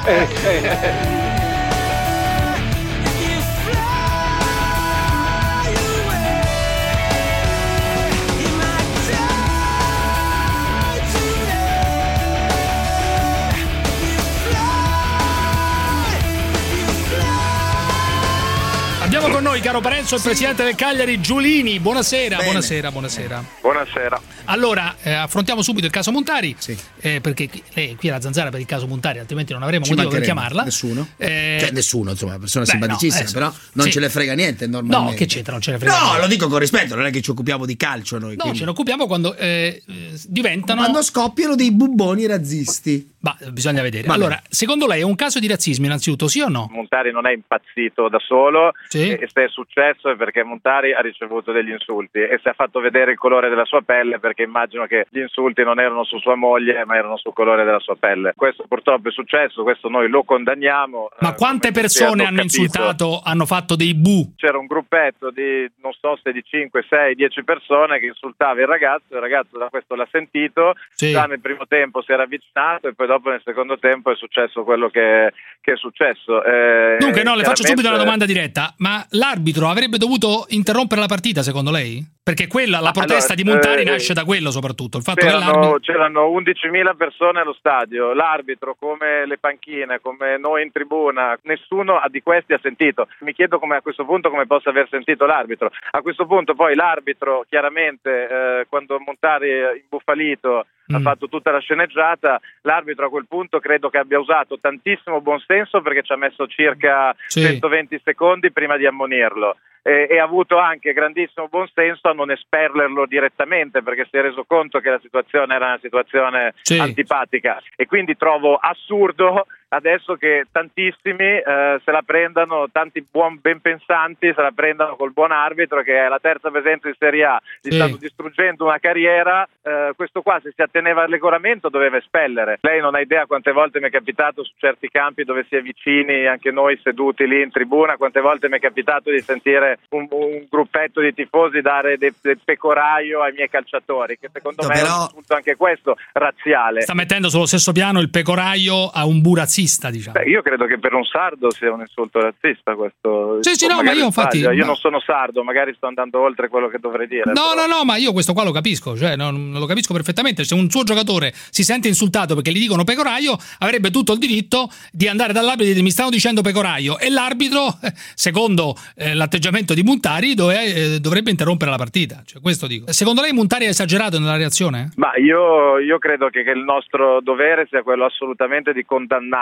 Abbiamo con noi, caro Parenzo, il presidente del Cagliari, Giulini. Buonasera, Bene. buonasera, buonasera. Buonasera. Allora, eh, affrontiamo subito il caso Montari, eh, perché qui- lei qui è la zanzara per il caso Montari, altrimenti non avremo Ci motivo per mancherebbe. chiamarla. Nessuno. Eh, Cioè, nessuno, insomma, una persona beh, simpaticissima, no, eh, però non sì. ce ne frega niente normalmente. No, che c'entra, non ce ne frega No, niente. lo dico con rispetto, non è che ci occupiamo di calcio noi. No, quindi. ce ne occupiamo quando eh, eh, diventano... Quando scoppiano dei bubboni razzisti. Ma eh, bisogna vedere. Va Allora, bene. secondo lei è un caso di razzismo innanzitutto, sì o no? Montari non è impazzito da solo Sì. e se è successo è perché Montari ha ricevuto degli insulti e si è fatto vedere il colore della sua pelle, perché immagino che gli insulti non erano su sua moglie ma erano sul colore della sua pelle. Questo purtroppo è successo, questo noi lo condanniamo. Ma eh, quante come tutti persone hanno hanno capito. insultato, hanno fatto dei bu? C'era un gruppetto di non so se di cinque, sei, dieci persone che insultava il ragazzo, il ragazzo da questo l'ha sentito, Sì. già nel primo tempo si era avvicinato e poi dopo nel secondo tempo è successo quello che, che è successo. Eh, Dunque, no, le faccio subito una chiaramente- domanda diretta. Ma l'arbitro avrebbe dovuto interrompere la partita, secondo lei? Perché quella, la protesta Allora, di Montari eh, nasce da quello soprattutto. Il fatto che C'erano, l'arbitro... c'erano undicimila persone allo stadio, l'arbitro come le panchine, come noi in tribuna, nessuno di questi ha sentito. Mi chiedo come a questo punto come possa aver sentito l'arbitro. A questo punto poi l'arbitro chiaramente eh, quando Montari è imbufalito Mm. ha fatto tutta la sceneggiata, l'arbitro a quel punto credo che abbia usato tantissimo buonsenso perché ci ha messo circa Sì. centoventi secondi prima di ammonirlo. E, e ha avuto anche grandissimo buonsenso a non esperlerlo direttamente perché si è reso conto che la situazione era una situazione Sì. antipatica e quindi trovo assurdo adesso che tantissimi eh, se la prendano, tanti buon ben pensanti se la prendano col buon arbitro che è la terza presenza in Serie A, gli Sì. stanno distruggendo una carriera, eh, questo qua se si atteneva al regolamento doveva espellere. Lei non ha idea quante volte mi è capitato su certi campi dove si è vicini, anche noi seduti lì in tribuna, quante volte mi è capitato di sentire un, un gruppetto di tifosi dare del, del pecoraio ai miei calciatori, che secondo No, me è però- un insulto anche questo razziale. Sta mettendo sullo stesso piano il pecoraio a un burazzista, diciamo. Beh, io credo che per un sardo sia un insulto razzista questo. Sì, sì, O no, ma magari io infatti- sbaglio. Io ma- non sono sardo, magari sto andando oltre quello che dovrei dire. No, però- no, no, ma io questo qua lo capisco, cioè non, lo capisco perfettamente. Se un suo giocatore si sente insultato perché gli dicono pecoraio, avrebbe tutto il diritto di andare dall'arbitro e dire mi stanno dicendo pecoraio e l'arbitro, eh, secondo eh, l'atteggiamento di Montari, dove, eh, dovrebbe interrompere la partita. Cioè, questo dico. Secondo lei Montari ha esagerato nella reazione? Ma io, io credo che, che il nostro dovere sia quello assolutamente di condannarlo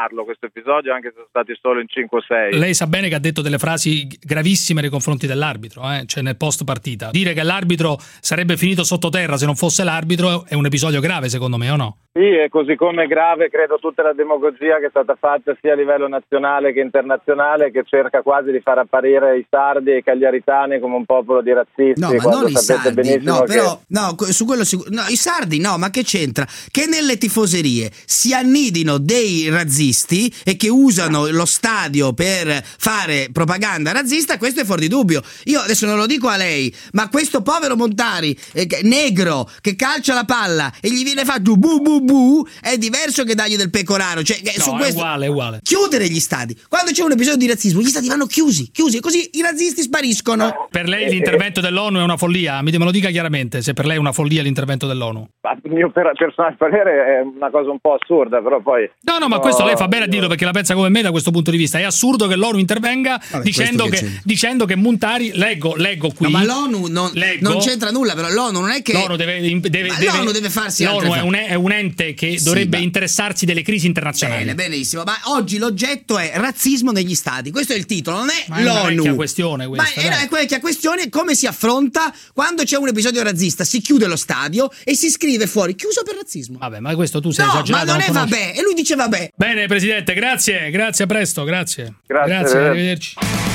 condannarlo questo episodio, anche se sono stati solo in cinque o sei. Lei sa bene che ha detto delle frasi gravissime nei confronti dell'arbitro, eh? Cioè nel post partita. Dire che l'arbitro sarebbe finito sottoterra se non fosse l'arbitro è un episodio grave, secondo me, o no? Sì, e così come è grave credo tutta la demagogia che è stata fatta sia a livello nazionale che internazionale, che cerca quasi di far apparire i sardi e i cagliaritani come un popolo di razzisti. No, ma non i sardi, no, che... però no, su quello sicuro, no, i sardi no, ma che c'entra? Che nelle tifoserie si annidino dei razzisti e che usano lo stadio per fare propaganda razzista, questo è fuori di dubbio. Io adesso non lo dico a lei, ma questo povero Montari eh, negro che calcia la palla e gli viene fatto bu bu bu è diverso che dargli del pecoraro, cioè no, su è questo uguale, è uguale. Chiudere gli stadi. Quando c'è un episodio di razzismo, gli stadi vanno chiusi, chiusi, così i razzisti spariscono. Per lei l'intervento dell'ONU è una follia? Mi me lo dica chiaramente, se per lei è una follia l'intervento dell'ONU. Il mio personale parere è una cosa un po' assurda, però poi... No, no, ma questo lei fa bene a dirlo perché la pensa come me da questo punto di vista. È assurdo che l'ONU intervenga Vabbè, dicendo, che, che dicendo che Montari, leggo, leggo qui... No, ma l'ONU non, leggo, non c'entra nulla, però l'ONU non è che... L'ONU deve, deve, deve, l'ONU deve farsi l'ONU altre è un, è un ente che dovrebbe sì, interessarsi delle crisi internazionali. Bene, benissimo, ma oggi l'oggetto è razzismo negli stadi, questo è il titolo, non è ma l'ONU. È una vecchia questione questa. Ma è, è quella questione come si affronta quando c'è un episodio razzista, si chiude lo stadio e si scrive fuori chiuso per razzismo. Vabbè, ma questo tu sei no, esagerato. Ma non, non è conosci. vabbè, e lui dice vabbè. Bene, Presidente, grazie, grazie, a presto, grazie. Grazie, grazie arrivederci.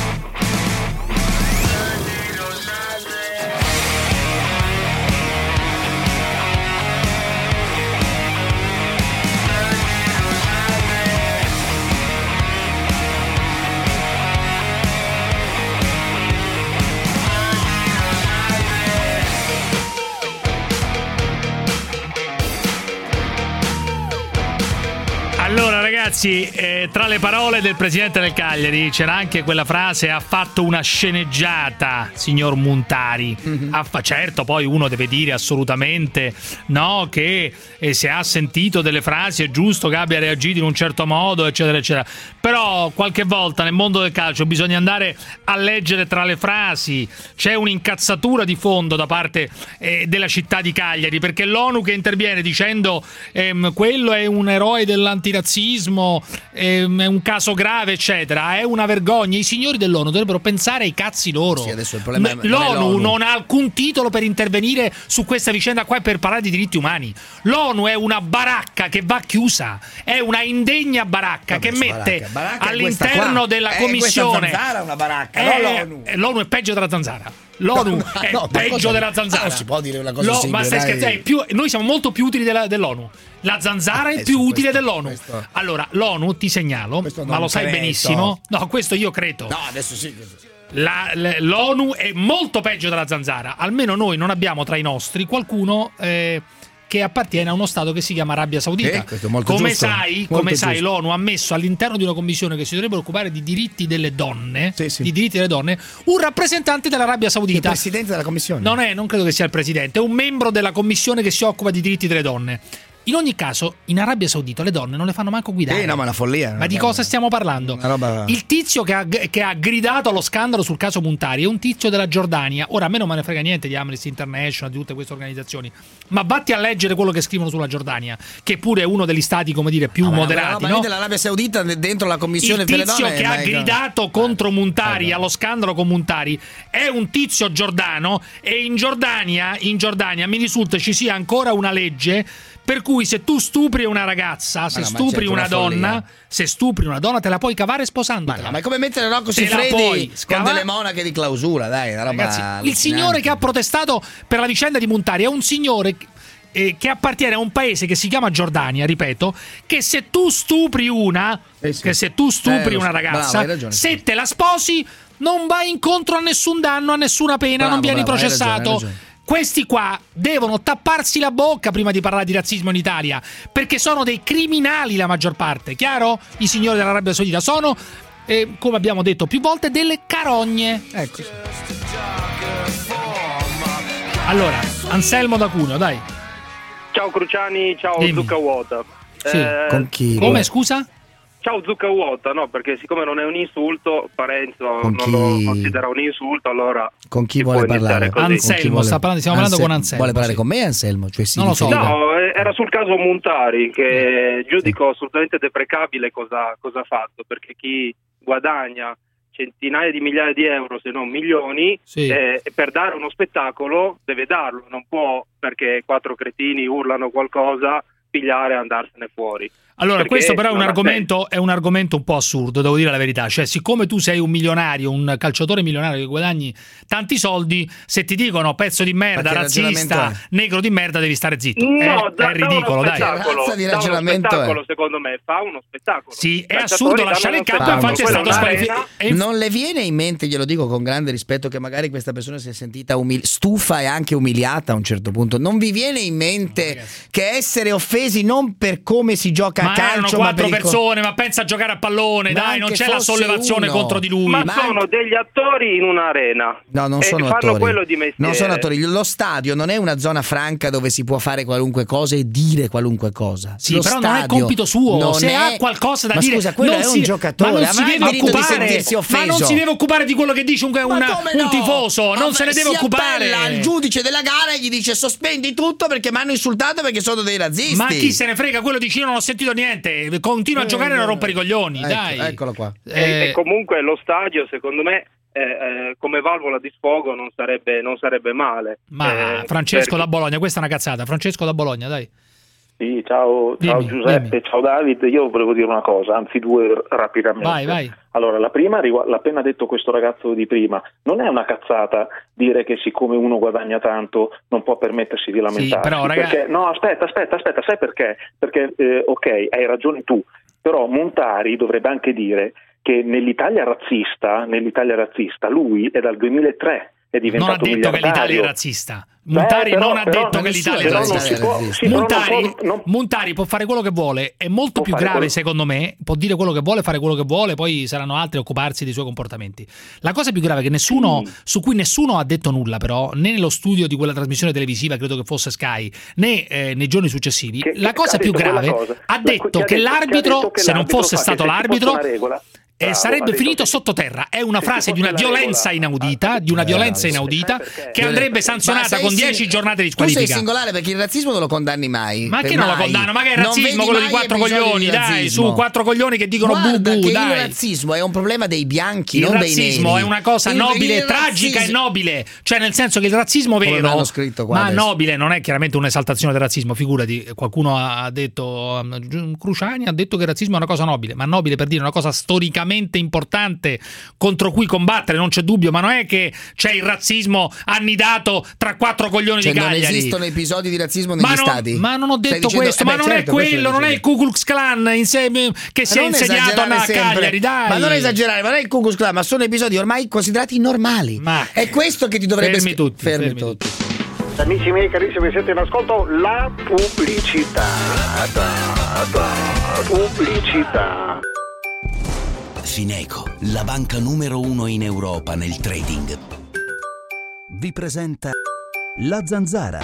Allora ragazzi, eh, tra le parole del presidente del Cagliari c'era anche quella frase: ha fatto una sceneggiata, signor Montari. Mm-hmm. Ha fa- certo, poi uno deve dire assolutamente no, che eh, se ha sentito delle frasi è giusto che abbia reagito in un certo modo, eccetera eccetera. Però qualche volta nel mondo del calcio bisogna andare a leggere tra le frasi. C'è un'incazzatura di fondo da parte eh, della città di Cagliari, perché l'ONU che interviene dicendo ehm, quello è un eroe dell'antirazzismo, ehm, è un caso grave eccetera, è una vergogna. I signori dell'ONU dovrebbero pensare ai cazzi loro. Sì, adesso il problema è, l'ONU, non, è l'ONU non ha alcun titolo per intervenire su questa vicenda qua e per parlare di diritti umani. L'ONU è una baracca che va chiusa, è una indegna baracca. Vabbè, che mette baracca. Baracca all'interno della eh, commissione Zanzara è una baracca, è, no l'ONU. L'ONU è peggio della Zanzara. L'ONU no, è no, peggio cosa... della Zanzara. Ah, non si può dire una cosa Lo, simile, ma stai dai. scherzando? È più, noi siamo molto più utili della, dell'ONU. La Zanzara ah, è più utile questo, dell'ONU. Questo. Allora, l'ONU, ti segnalo, ma lo sai credo. benissimo. No, questo io credo. No, adesso sì. La, l'ONU è molto peggio della Zanzara. Almeno noi non abbiamo tra i nostri qualcuno eh, che appartiene a uno stato che si chiama Arabia Saudita. Eh, molto come giusto, sai, molto come sai giusto. l'ONU ha messo all'interno di una commissione che si dovrebbe occupare di diritti delle donne, sì, sì. di diritti delle donne, un rappresentante dell'Arabia Saudita. Il presidente della commissione. Non è, non credo che sia il presidente, è un membro della commissione che si occupa di diritti delle donne. In ogni caso, in Arabia Saudita le donne non le fanno manco guidare. Eh, no, ma è una follia. Ma di cosa stiamo parlando? Roba... Il tizio che ha, che ha gridato allo scandalo sul caso Montari è un tizio della Giordania. Ora, a me non me ne frega niente di Amnesty International, di tutte queste organizzazioni, ma vatti a leggere quello che scrivono sulla Giordania, che pure è uno degli stati, come dire, più ah, moderati. Ma no? dell'Arabia Saudita dentro la commissione per le donne. Il tizio che ha gridato contro Montari, eh, allo scandalo con Montari, è un tizio giordano, e in Giordania, in Giordania mi risulta ci sia ancora una legge per cui se tu stupri una ragazza, se no, stupri una, una donna, se stupri una donna te la puoi cavare sposandoti. Ma, no, ma è come mettere Rocco Siffredi con delle monache di clausura, dai, una roba. Ragazzi, il signore che ha protestato per la vicenda di Montari è un signore eh, che appartiene a un paese che si chiama Giordania, ripeto, che se tu stupri una, eh sì. che se tu stupri eh, una ragazza, bravo, ragione, se sì. te la sposi non vai incontro a nessun danno, a nessuna pena, bravo, non vieni bravo, processato. Hai ragione, hai ragione. Questi qua devono tapparsi la bocca prima di parlare di razzismo in Italia, perché sono dei criminali la maggior parte, chiaro? I signori dell'Arabia Saudita sono, eh, come abbiamo detto più volte, delle carogne. Ecco. Allora, Anselmo da Cuneo, dai. Ciao Cruciani, ciao Dimmi. Zucca Vuota. Sì. Eh, Con chi? Come, scusa? ciao zucca vuota, no? Perché siccome non è un insulto, Parenzo non chi... lo considera un insulto, allora con chi si vuole può iniziare parlare? così. Anselmo, sta parlando, stiamo parlando Anse- con Anselmo. Vuole parlare sì. con me Anselmo? Cioè si Non lo so. riferiva- No, eh, era sul caso Montari, che giudico assolutamente deprecabile cosa, cosa ha fatto, perché chi guadagna centinaia di migliaia di euro, se non milioni, Sì. eh, per dare uno spettacolo deve darlo, non può, perché quattro cretini urlano qualcosa, pigliare e andarsene fuori. Allora, Perché questo però è un, non ha argomento, è un argomento un po' assurdo, devo dire la verità. Cioè, siccome tu sei un milionario, un calciatore milionario che guadagni tanti soldi, se ti dicono pezzo di merda, Ma che razzista, ragionamento negro di merda, devi stare zitto. No, è, da- è ridicolo, da uno dai. spettacolo, Razza di da uno ragionamento spettacolo, è. secondo me, fa uno spettacolo. Sì, è Calciatori assurdo danno lasciare uno il campo, spettacolo, infatti è quello stato un'arena- squalificato. Non le viene in mente, glielo dico con grande rispetto, che magari questa persona si è sentita umil- stufa e anche umiliata a un certo punto. Non vi viene in mente No, che essere offesi non per come si gioca Ma a calcio, erano ma quattro per il co- persone, ma pensa a giocare a pallone, Ma dai, non anche c'è la fosse sollevazione uno. contro di lui. Ma, Ma- sono degli attori in un'arena. No, non e sono fanno attori. quello di mestiere. Non sono attori. Lo stadio non è una zona franca dove si può fare qualunque cosa e dire qualunque cosa. Sì, Lo però non è stadio compito suo. non Se è- ha qualcosa da ma dire, scusa, quello non è si- un giocatore, ma non si avrà il deve diritto di occupare, sentirsi ma offeso. non si deve occupare di quello che dice un, una- Ma come un no? tifoso, non Ma se ne deve si occupare. appella al giudice della gara e gli dice sospendi tutto perché mi hanno insultato perché sono dei razzisti. Ma chi se ne frega, quello dice io non ho sentito niente, continua a giocare e non rompere i coglioni, Ecco, dai. eccolo qua. E, Eh, e comunque lo stadio, secondo me, eh, eh, come valvola di sfogo non sarebbe, non sarebbe male. Ma Eh, Francesco perché- da Bologna, questa è una cazzata. Francesco da Bologna, dai. Sì, ciao, ciao Dimmi, Giuseppe, dimmi. ciao David. Io volevo dire una cosa, anzi due r- rapidamente. Vai, vai. Allora, la prima, rigu- l'ha appena detto questo ragazzo di prima, non è una cazzata dire che siccome uno guadagna tanto non può permettersi di lamentarsi. però, raga- perché, no, aspetta, aspetta, aspetta, sai perché? Perché, eh, ok, hai ragione tu, però Montari dovrebbe anche dire che nell'Italia razzista, nell'Italia razzista, lui è dal duemilatré. È Non ha diventato detto che l'Italia è miliardario. razzista. Montari Beh, però- non ha però detto che nessuno- l'Italia è però non razzista. si può- sì, però non Montari, può- non- Montari può fare quello che vuole, è molto Può più fare grave quello- secondo me, può dire quello che vuole, fare quello che vuole, poi saranno altri a occuparsi dei suoi comportamenti. La cosa più grave che nessuno, su cui nessuno ha detto nulla però, né nello studio di quella trasmissione televisiva, credo che fosse Sky, né eh, nei giorni successivi, Che- la che cosa ha più detto quella grave cosa. ha La- detto che ha che detto- che ha l'arbitro, detto che se non l'arbitro fosse fa che stato se ci fosse l'arbitro, una regola- eh, Bravo, sarebbe ha detto finito che- sottoterra. È una se frase ci di una fosse la violenza regola- inaudita, di una Eh, violenza bravo. inaudita, perché? che andrebbe Ma sanzionata sei con sing- dieci giornate di Tu sei squalifica. singolare perché il razzismo non lo condanni mai. Ma Per che non lo mai. condanno? Ma che è Non razzismo vedi quello di mai quattro episodi coglioni, di dai, razzismo. su quattro coglioni che dicono bu Guarda bu, che il dai. razzismo è un problema dei bianchi, Il non dei razzismo neri. è una cosa Il- nobile, il tragica e razzismo- nobile, cioè nel senso che il razzismo Come vero, l'hanno scritto qua ma adesso. nobile non è chiaramente un'esaltazione del razzismo, figurati, qualcuno ha detto, um, Cruciani ha detto che il razzismo è una cosa nobile, ma nobile per dire una cosa storicamente importante contro cui combattere, non c'è dubbio, ma non è che c'è il razzismo annidato tra quattro coglioni Cioè, di non Cagliari. esistono episodi di razzismo negli Ma non, stati. ma non ho Stai detto dicendo- questo, eh ma beh, non certo, è questo quello, stai non è il dicendo. Ku Klux Klan insieme, che si è Ma non insediato esagerare a sempre. Cagliari, dai. Ma non esagerare, ma non è il Ku Klux Klan, ma sono episodi ormai considerati normali. Ma è questo che ti dovrebbe fermi sc- tutti, fermi fermi tutti. Amici miei carissimi, siete in ascolto la pubblicità. Pubblicità. Fineco, la banca numero uno in Europa nel trading, vi presenta La Zanzara.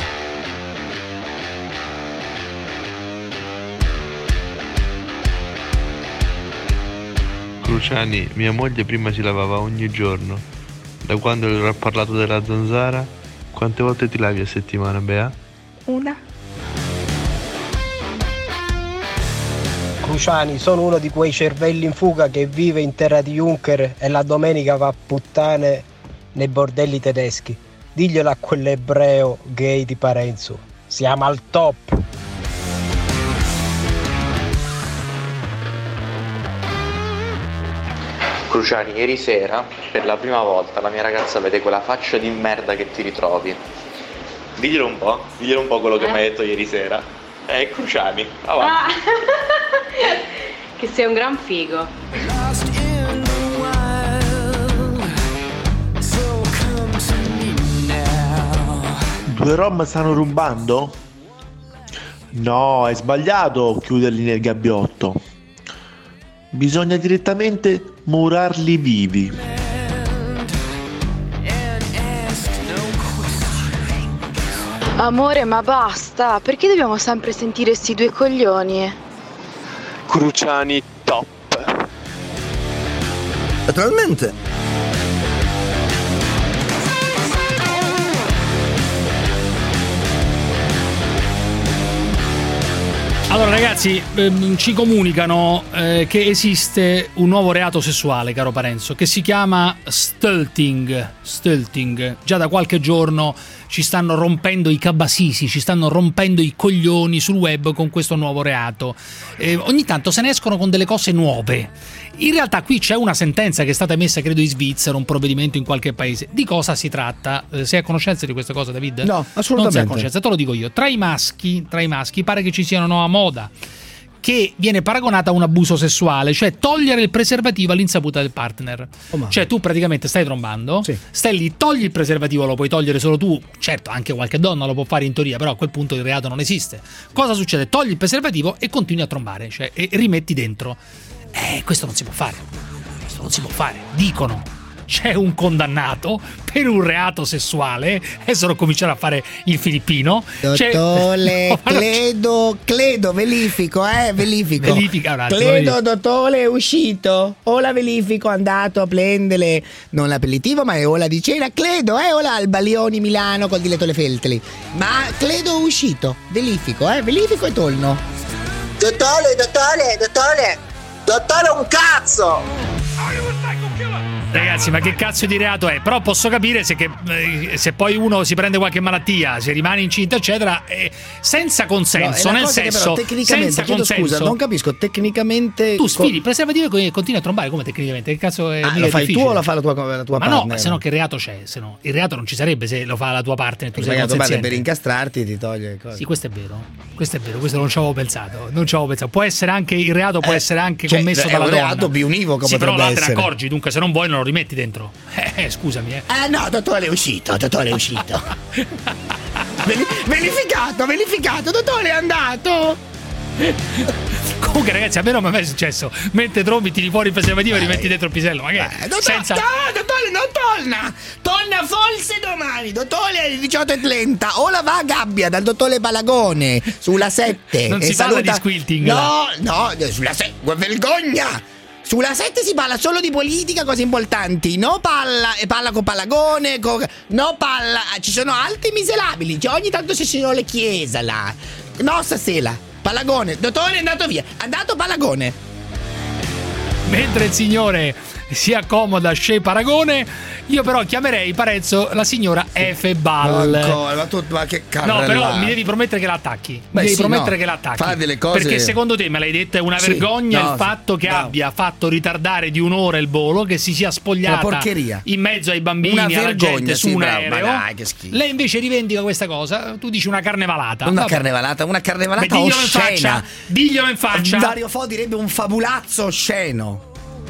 Cruciani, mia moglie prima si lavava ogni giorno. Da quando le ho parlato della zanzara, quante volte ti lavi a settimana, Bea? Una. Cruciani, sono uno di quei cervelli in fuga che vive in terra di Juncker e la domenica va a puttane nei bordelli tedeschi. Diglielo a quell'ebreo gay di Parenzo. Siamo al top. Cruciani, ieri sera, per la prima volta, la mia ragazza vede quella faccia di merda che ti ritrovi. Diglielo un po', diglielo un po' quello che mi hai detto ieri sera. Eh, Cruciani, avanti. Ah. Che sei un gran figo. Due rom stanno rubando? No, è sbagliato chiuderli nel gabbiotto. Bisogna direttamente murarli vivi. Amore, ma basta, perché dobbiamo sempre sentire sti due coglioni? Cruciani top. Naturalmente. Allora ragazzi, ehm, ci comunicano eh, che esiste un nuovo reato sessuale, caro Parenzo, che si chiama stulting. Stulting. Già da qualche giorno ci stanno rompendo i cabasisi, ci stanno rompendo i coglioni sul web con questo nuovo reato. Eh, ogni tanto se ne escono con delle cose nuove. In realtà qui c'è una sentenza che è stata emessa, credo in Svizzera, un provvedimento in qualche paese. Di cosa si tratta? Eh, sei a conoscenza di questa cosa, David? No, assolutamente. Non sei a conoscenza, te lo dico io. Tra i maschi, tra i maschi pare che ci sia una nuova moda che viene paragonata a un abuso sessuale, cioè togliere il preservativo all'insaputa del partner. Oh, cioè tu praticamente stai trombando, sì. stai lì, togli il preservativo, lo puoi togliere solo tu, certo anche qualche donna lo può fare in teoria, però a quel punto il reato non esiste. Cosa succede? Togli il preservativo e continui a trombare, cioè e rimetti dentro. Eh, questo non si può fare. Questo non si può fare. Dicono, c'è un condannato per un reato sessuale. Adesso non cominciare a fare il filippino. Dottore, no, Cledo, Cledo, verifico, eh, verifico. Verifica un attimo. Cledo, dottore, è uscito. Ora verifico, è andato a prendere non l'aperitivo, ma è ora di cena. Cledo, eh, ora al Balioni Milano col direttore Feltri. Ma Cledo è uscito. Verifico, eh, verifico e torno. Dottore, dottore, dottore. Dottore, un cazzo! Ragazzi, ma che cazzo di reato è? Però posso capire se, che, eh, se poi uno si prende qualche malattia, se rimane incinta, eccetera, eh, senza consenso, no, nel senso, che però, tecnicamente, senza consenso. Scusa, non capisco, tecnicamente. Tu sfidi il preservativo e continui a trombare, come tecnicamente? Che cazzo è? Ah, lo fai difficile? tu o lo fa la tua, la tua ma partner? No, se no che reato c'è? Se no, il reato non ci sarebbe se lo fa la tua partner. Tu sei consenziente. Per incastrarti ti toglie le cose. Sì, questo è vero. Questo è vero, questo non ci avevo pensato. Non ci avevo pensato. Può essere anche il reato, può eh, essere anche cioè, commesso è dalla un donna. reato più univoco, sì, però là te ne essere. accorgi, dunque se non vuoi non lo rimetti dentro. Eh, scusami, eh. Eh no, dottore è uscito, dottore è uscito. Verificato, verificato, dottore è andato. Comunque ragazzi, a me non mi è mai successo. Mentre trombi tiri fuori il preservativo e rimetti dentro il pisello. Ma che? Eh, dottore, senza... No, dottore, non torna. Torna forse domani. Dottore alle diciotto e trenta. Ora va a Gabbia dal dottore Palagone sulla sette. Non e si saluta... parla di squilting. No, no, sulla sette. Vergogna. Sulla sette si parla solo di politica, cose importanti. No palla, e parla con Palagone, con... no palla, ci sono altri miserabili. Cioè, ogni tanto ci sono le chiese là. No, stasera, Palagone, dottore è andato via. Andato Palagone. Mentre il signore si accomoda Shea Paragone, io però chiamerei Parenzo la signora Efe Ball. Ancora, ma, tu, ma che carrellata. No, però mi devi promettere che la attacchi. Mi Beh, devi sì, promettere no. che la attacchi. Fa delle cose... Perché secondo te, me l'hai detto, è una sì, vergogna no, il fatto che no. abbia fatto ritardare di un'ora il volo, che si sia spogliata una porcheria. in mezzo ai bambini, una alla vergogna, gente sì, su un bravo, aereo. Ma dai, che schifo. Lei invece rivendica questa cosa. Tu dici una carnevalata. Una Vabbè. carnevalata, una carnevalata Beh, diglielo oscena. in faccia. Diglielo in faccia. Dario Fo direbbe un fabulazzo osceno.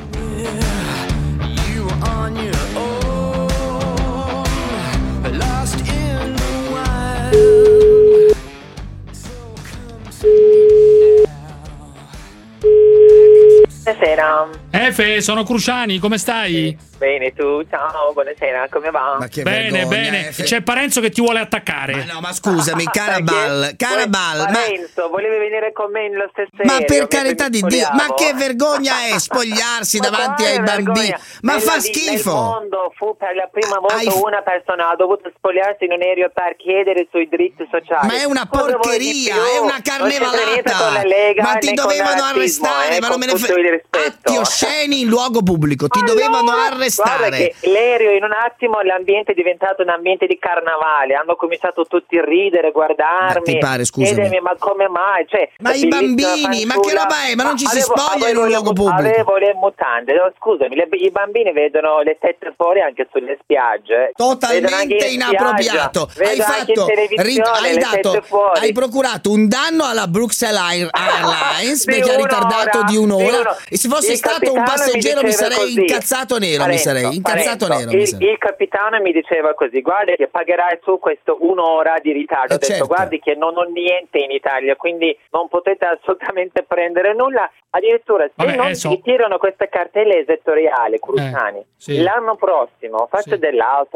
Buonasera. Efe, sono Cruciani, come stai? Bene, tu? Ciao, buonasera, come va? Ma che Bene, vergogna, bene. Efe. C'è Parenzo che ti vuole attaccare. Ma no, ma scusami, Carabal, Carabal, ma... Parenzo, volevi venire con me nello stesso Ma aereo, per carità di Dio, ma che vergogna è spogliarsi ma davanti ai bambini? Ma nella, fa schifo. Nel mondo fu per la prima volta Hai... una persona ha dovuto spogliarsi in un aereo per chiedere i suoi diritti sociali. Ma è una Cosa porcheria, è una carnevalata. Lega, ma ti dovevano arrestare, eh, ma non me ne frega. Atti osceni in luogo pubblico, ti ma dovevano no, arrestare. Guarda che l'aereo in un attimo l'ambiente è diventato un ambiente di carnevale, hanno cominciato tutti a ridere, guardarmi. Ma ti pare, scusami. Chiedermi, ma come mai? Cioè, ma i bambini, ma che roba è? Ma non ci si avevo, spoglia avevo in un luogo pubblico. Avevo le mutande, no, scusami, le, i bambini vedono le tette fuori anche sulle spiagge. Totalmente in inappropriato. Spiaggia, hai fatto, ri- hai dato, hai procurato un danno alla Bruxelles Airlines perché ha ritardato di un'ora. E se fosse stato un passeggero mi sarei così. incazzato nero, Parenzo, mi sarei incazzato Parenzo, nero. Mi il, il capitano mi diceva così: guarda che pagherai tu questo un'ora di ritardo. Eh, ho detto certo. guardi che non ho niente in Italia, quindi non potete assolutamente prendere nulla. Addirittura se Vabbè, non so. mi tirano queste cartelle esettoriali, Cruciani, eh, sì. l'anno prossimo faccio sì. dell'altro.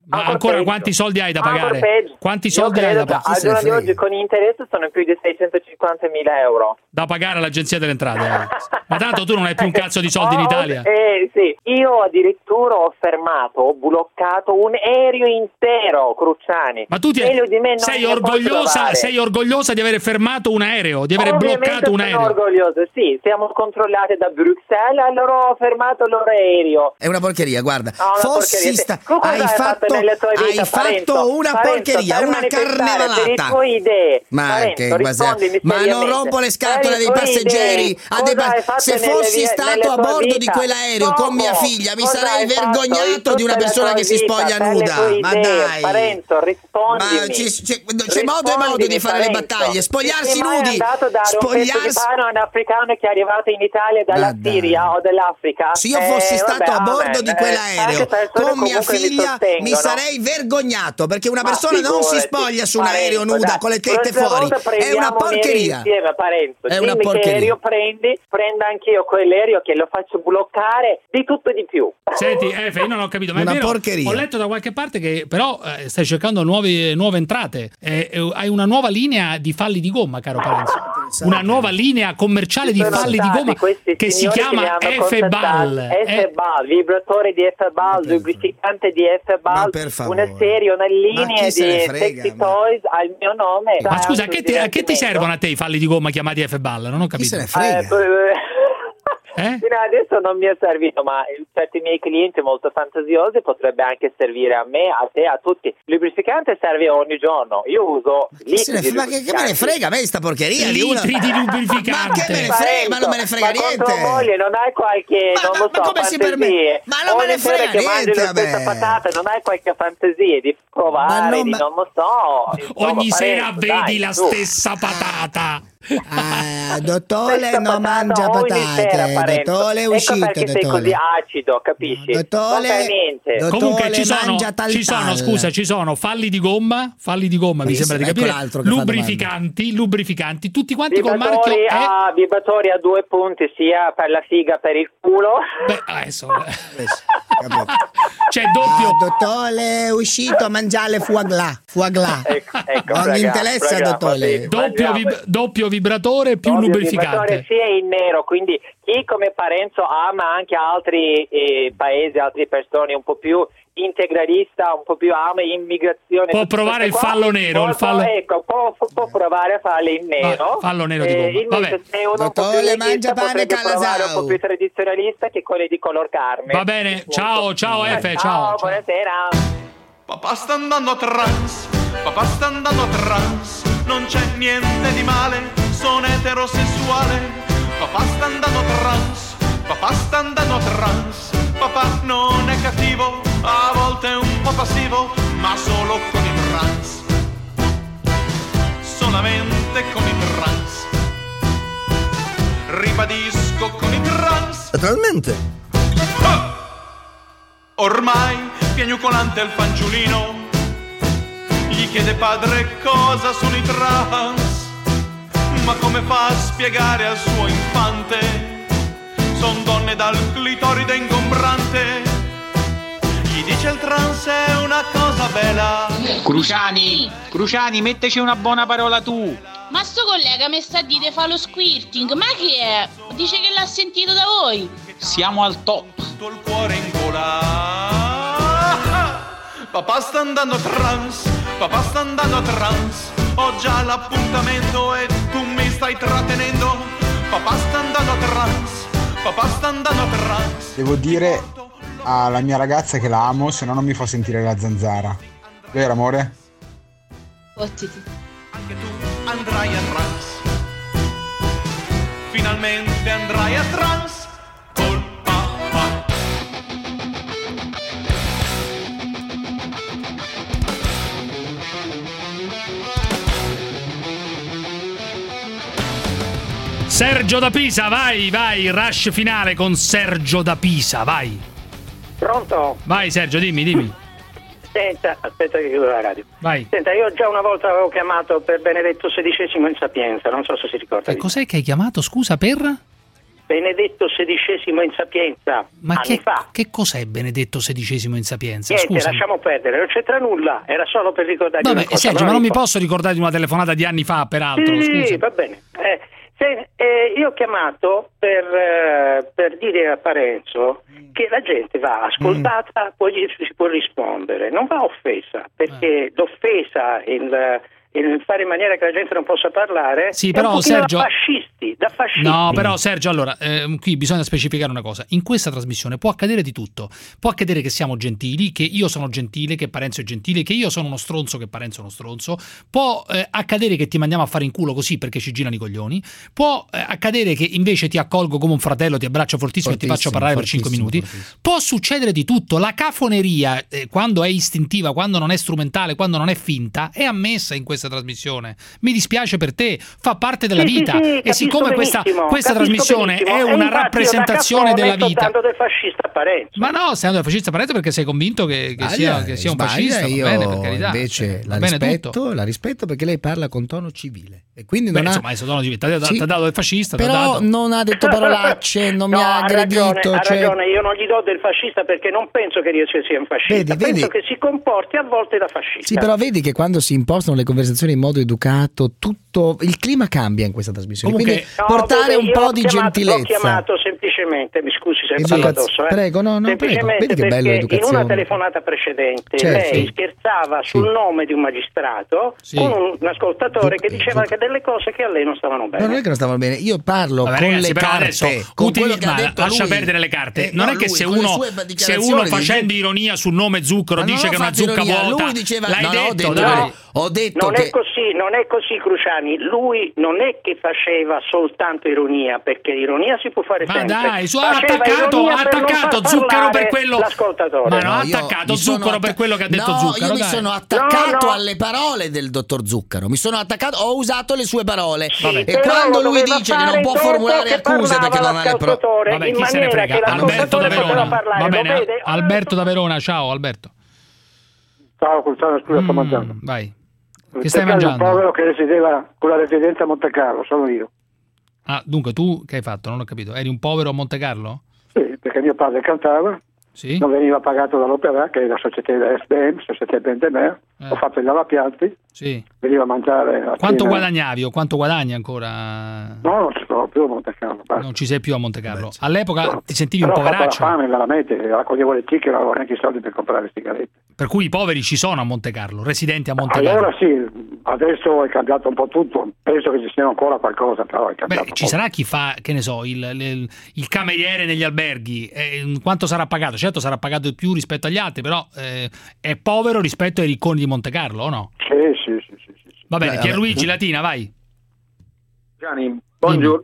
Ma Ancora ancora peggio. quanti soldi hai da Ancora pagare? peggio. Quanti Io soldi hai credo da che pagare? al giorno di oggi con interesse sono più di seicentocinquantamila euro. Da pagare all'agenzia delle entrate. eh. Ma tanto tu non hai più un cazzo di soldi in Italia. Eh sì, io addirittura ho fermato, ho bloccato un aereo intero, Cruciani. Ma tu ti Meglio di me non sei ne posso orgogliosa, trovare. sei orgogliosa di aver fermato un aereo, di aver Ovviamente bloccato un sono aereo. orgoglioso, sì, siamo controllati da Bruxelles, allora ho fermato il loro aereo. È una porcheria, guarda. No, una Fossi porcheria. sta- Tu cosa hai hai fatto fatto, nella tua vita, hai Parenzo? fatto una Parenzo, porcheria, per una manifestare carnevalata. per le tue idee. Ma Parenzo, che quasi- rispondimi ma non seriamente. rompo le scatole Per le dei tue passeggeri. idee. a dei Cosa pa- hai fatto se nelle fossi vie- stato nella a tua bordo di vita? quell'aereo con mia Dopo, figlia, mi cosa sarei hai fatto vergognato in di una tutta la persona tua che si vita spoglia per le nuda. tue Ma idee? dai. Parenzo, rispondimi. Ma ci- c'è, c'è modo e modo di fare le Parenzo. battaglie. Spogliarsi Sei mai nudi. andato a dare un pezzo di Spogliarsi. pane a un africano che è arrivato in Italia dalla Ma dai. Siria o dall'Africa? Se io fossi Eh, stato vabbè, a bordo amen. di Eh, quell'aereo tante persone con mia comunque mi figlia mi, sostengono. sarei vergognato, perché una Ma persona non si figurati, spoglia su un Parenzo, aereo nuda dai, con le tette prossima fuori. volta È prendiamo una un aereo porcheria. insieme, Parenzo. È Dimmi una che porcheria. aereo prendi, prenda anch'io quell'aereo che lo faccio bloccare di tutto e di più. Senti, Efe, io non ho capito, ma Una è vero, porcheria. ho letto da qualche parte che però eh, stai cercando nuovi- nuove entrate. Eh, eh, hai una nuova linea di falli di gomma, caro Parenzo. Una nuova linea commerciale di Sono falli di stati gomma questi che si signori chiama mi hanno F-Ball. contattato. Eh, F-Ball, vibratore di F-Ball, lubrificante di F-Ball, per favore. una serie, una linea chi se ne di frega, sexy ma- toys al mio nome. Ma Dai, scusa, a un che, ti, a che ti divertimento. servono a te i falli di gomma chiamati F-Ball? Non ho capito. se ne frega? Eh, p- Eh? Fino adesso non mi è servito, ma certi miei clienti molto fantasiosi potrebbe anche servire a me, a te, a tutti. Il lubrificante serve ogni giorno. Io uso Chi se ne litri di frega? Ma che, che me ne lubrificanti. frega a me sta porcheria di una... Litri di Ma lubrificante. che me ne frega? Ma non me ne frega ma con niente. tua moglie non hai qualche, Ma- non ma- lo ma so, come si fantasie? permette? Ma non me ne Ogni sera frega che mangi niente la a me. stessa patata, non hai qualche fantasia di Ma provare, non di ma- non lo so. Insomma, Ogni sera Parenzo, vedi dai, la su. stessa patata. Ah, dottore Questa non patata mangia ogni sera, patate. Parenzo. Dottore è Ecco uscito, perché sei così dottore. acido, capisci? Dottore- non fai niente. Dottore Comunque ci sono, mangia tal ci sono, tal. scusa, ci sono falli di gomma, falli di gomma, mi Benissimo, sembra di ecco capire. l'altro che fa Lubrificanti, lubrificanti, tutti quanti col marchio Vibratori E. a, vibratori a due punti, sia per la figa per il culo. Beh, adesso Capito? c'è doppio. Ah, dottore è uscito a mangiare foie gras. Foie gras. Ecco, ecco, Non mi raga, interessa, raga, dottore. va bene. Doppio, vib- doppio vibratore più Ovvio, lubrificante. vibratore sia in nero, quindi chi come Parenzo ama anche altri eh, paesi, altre persone un po' più integralista, un po' più ama immigrazione. Può tutte provare queste il qua. fallo nero, Può, il fallo- ecco, può, può provare a farle in nero. fallo nero di Eh, gomma. invece Vabbè. se uno un po' Dottore, più leghista mangia pane potrebbe provare un calasau. po' più tradizionalista che quelli di color carne. Va bene, ciao, ciao Efe, ciao. ciao. Buonasera. Papà sta andando a trans, papà sta andando a trans, non c'è niente di male, sono eterosessuale. Papà sta andando a trans, papà sta andando a trans, papà non è cattivo, a volte è un po' passivo, ma solo con i trans, solamente con i trans, ribadisco con i trans. Naturalmente. Ah! Ormai piagnucolante il fanciullino gli chiede padre cosa sono i trans, ma come fa a spiegare al suo infante son donne dal clitoride ingombrante, gli dice il trans è una cosa bella. Cruciani, Cruciani, metteci una buona parola tu. Ma sto collega mi sta a dire fa lo squirting, ma che è? Dice che l'ha sentito da voi. Siamo al top. Tutto il cuore in gola. Papà sta andando a trans, papà sta andando a trans, ho già l'appuntamento e tu mi stai trattenendo. Papà sta andando a trans, papà sta andando a trans. Devo dire alla mia ragazza che la amo, se no non mi fa sentire la zanzara. Vero amore? Fottiti. Anche tu andrai a trans, finalmente andrai a trans col papà. Sergio da Pisa, vai, vai, rush finale con Sergio da Pisa, vai. Pronto? Vai Sergio, dimmi, dimmi. Senta, aspetta che chiudo la radio. Vai. Senta, io già una volta avevo chiamato per Benedetto sedicesimo in Sapienza, non so se si ricorda. E cos'è che hai chiamato, scusa, per? Benedetto sedicesimo in Sapienza, Ma anni che, fa. che cos'è Benedetto sedicesimo in Sapienza? Niente, Scusa. lasciamo perdere, non c'entra nulla, era solo per ricordare Vabbè, una cosa. Sergio, ma non mi posso ricordare di una telefonata di anni fa, peraltro. Sì, Scusa. va bene. Eh, se, eh, io ho chiamato per, eh, per dire a Parenzo che la gente va ascoltata, poi gli si può rispondere, non va offesa, perché l'offesa, il, il fare in maniera che la gente non possa parlare, Sì, è però, un pochino Sergio- da fascisti, da fascisti. No, però Sergio, allora, eh, qui bisogna specificare una cosa. In questa trasmissione può accadere di tutto. Può accadere che siamo gentili, che io sono gentile, che Parenzo è gentile, che io sono uno stronzo, che Parenzo è uno stronzo. Può eh, accadere che ti mandiamo a fare in culo così perché ci girano i coglioni. Può eh, accadere che invece ti accolgo come un fratello, ti abbraccio fortissimo, e ti faccio parlare per cinque minuti. fortissimo. Può succedere di tutto. La cafoneria, eh, quando è istintiva, quando non è strumentale, quando non è finta, è ammessa in questa trasmissione. Mi dispiace per te, fa parte della Sì, sì, vita. sì, e capisco siccome questa, benissimo, questa capisco trasmissione benissimo. è E una infatti io da rappresentazione Cafone della sto vita. dando del fascista Parenzo. Ma no, stai andando fascista Parenzo perché sei convinto che, che sia, che sia un Sbaglia, fascista. Va io bene, per carità. invece Va la bene rispetto, tutto. la rispetto perché lei parla con tono civile e quindi Beh, non ha insomma, adesso tono civile, ti ha Sì. dato del fascista, ti ha però dato. non ha detto parolacce, non No, mi ha ha aggredito, ragione, ha cioè- ragione, io non gli do del fascista perché non penso che io sia un fascista, Vedi, penso vedi. che si comporti a volte da fascista. Sì, però vedi che quando si impostano le conversazioni in modo educato, tutto il clima cambia in questa trasmissione. Comunque- quindi No, portare vabbè, un io po' l'ho di chiamato, L'ho gentilezza. chiamato semplicemente, mi scusi se Educaz- parlo addosso, eh. prego, no, no, prego. semplicemente Vedi che perché bella in l'educazione. una telefonata precedente Certo. lei Sì. scherzava sul nome di un magistrato Sì. con un, un ascoltatore Zuc- che diceva Zuc- che delle cose che a lei non stavano bene. No, non è che non stavano bene, io parlo Vabbè, con ragazzi, le però carte, adesso con utili- quello che ha ma detto lascia lui. perdere le carte. Eh, non no, è che lui, se con le uno, sue se dichiarazioni uno di facendo Zuc- ironia sul nome Zucchero Ma non dice ho che è una fatto zucca ironia, vuota, lui diceva- l'hai no, no, ho detto, detto- dai. Ho detto Non che è così, non è così Cruciani, lui non è che faceva soltanto ironia, perché ironia si può fare Ma sempre. dai, su, ha Faceva attaccato, ironia ha per non attaccato far Zucchero per parlare quello. l'ascoltatore. Ma no, ha io attaccato mi sono Zucchero per atta- quello che ha detto no, Zucchero. io mi dai. sono attaccato No, no. alle parole del dottor Zucchero. Mi sono attaccato, ho usato le sue parole. Vabbè. E Però quando lo lui doveva dice che fare non può dopo formulare che accuse perché parlava non ha le prove. l'ascoltatore, Vabbè, in chi se ne maniera frega? che Alberto da l'ascoltatore poteva Verona. parlare. Va Lo bene, vede? Alberto da Verona, ciao Alberto. Ciao Cruciani, scusa, sto Mm, mangiando. vai. Che stai Perché è mangiando? un povero che risiedeva con la residenza a Monte Carlo, sono io. Ah, dunque tu che hai fatto? Non ho capito. Eri un povero a Monte Carlo? Sì, perché mio padre cantava, Sì. non veniva pagato dall'Opera, che è la società S B M, Società Bendemer, Eh. ho fatto il lavapiatti, Sì. veniva a mangiare a Quanto cena. guadagnavi o quanto guadagni ancora? No, non ci sono più a Monte Carlo, basta. Non ci sei più a Monte Carlo. All'epoca ti sentivi un Però ho fatto poveraccio, la fame, veramente, raccoglievo le chicche, non avevo neanche i soldi per comprare le sigarette. per cui i poveri ci sono a Monte Carlo, residenti a Monte Carlo. Allora sì, adesso è cambiato un po' tutto, penso che ci sia ancora qualcosa, però è cambiato Beh, un ci po'. sarà chi fa, che ne so, il, il- il cameriere negli alberghi. Eh, quanto sarà pagato? Certo sarà pagato di più rispetto agli altri, però eh, è povero rispetto ai ricconi di Monte Carlo, o no? Sì, sì, sì, sì, sì. Va bene, Beh, Pierluigi vabbè. Latina, vai. Gianni, buongiorno.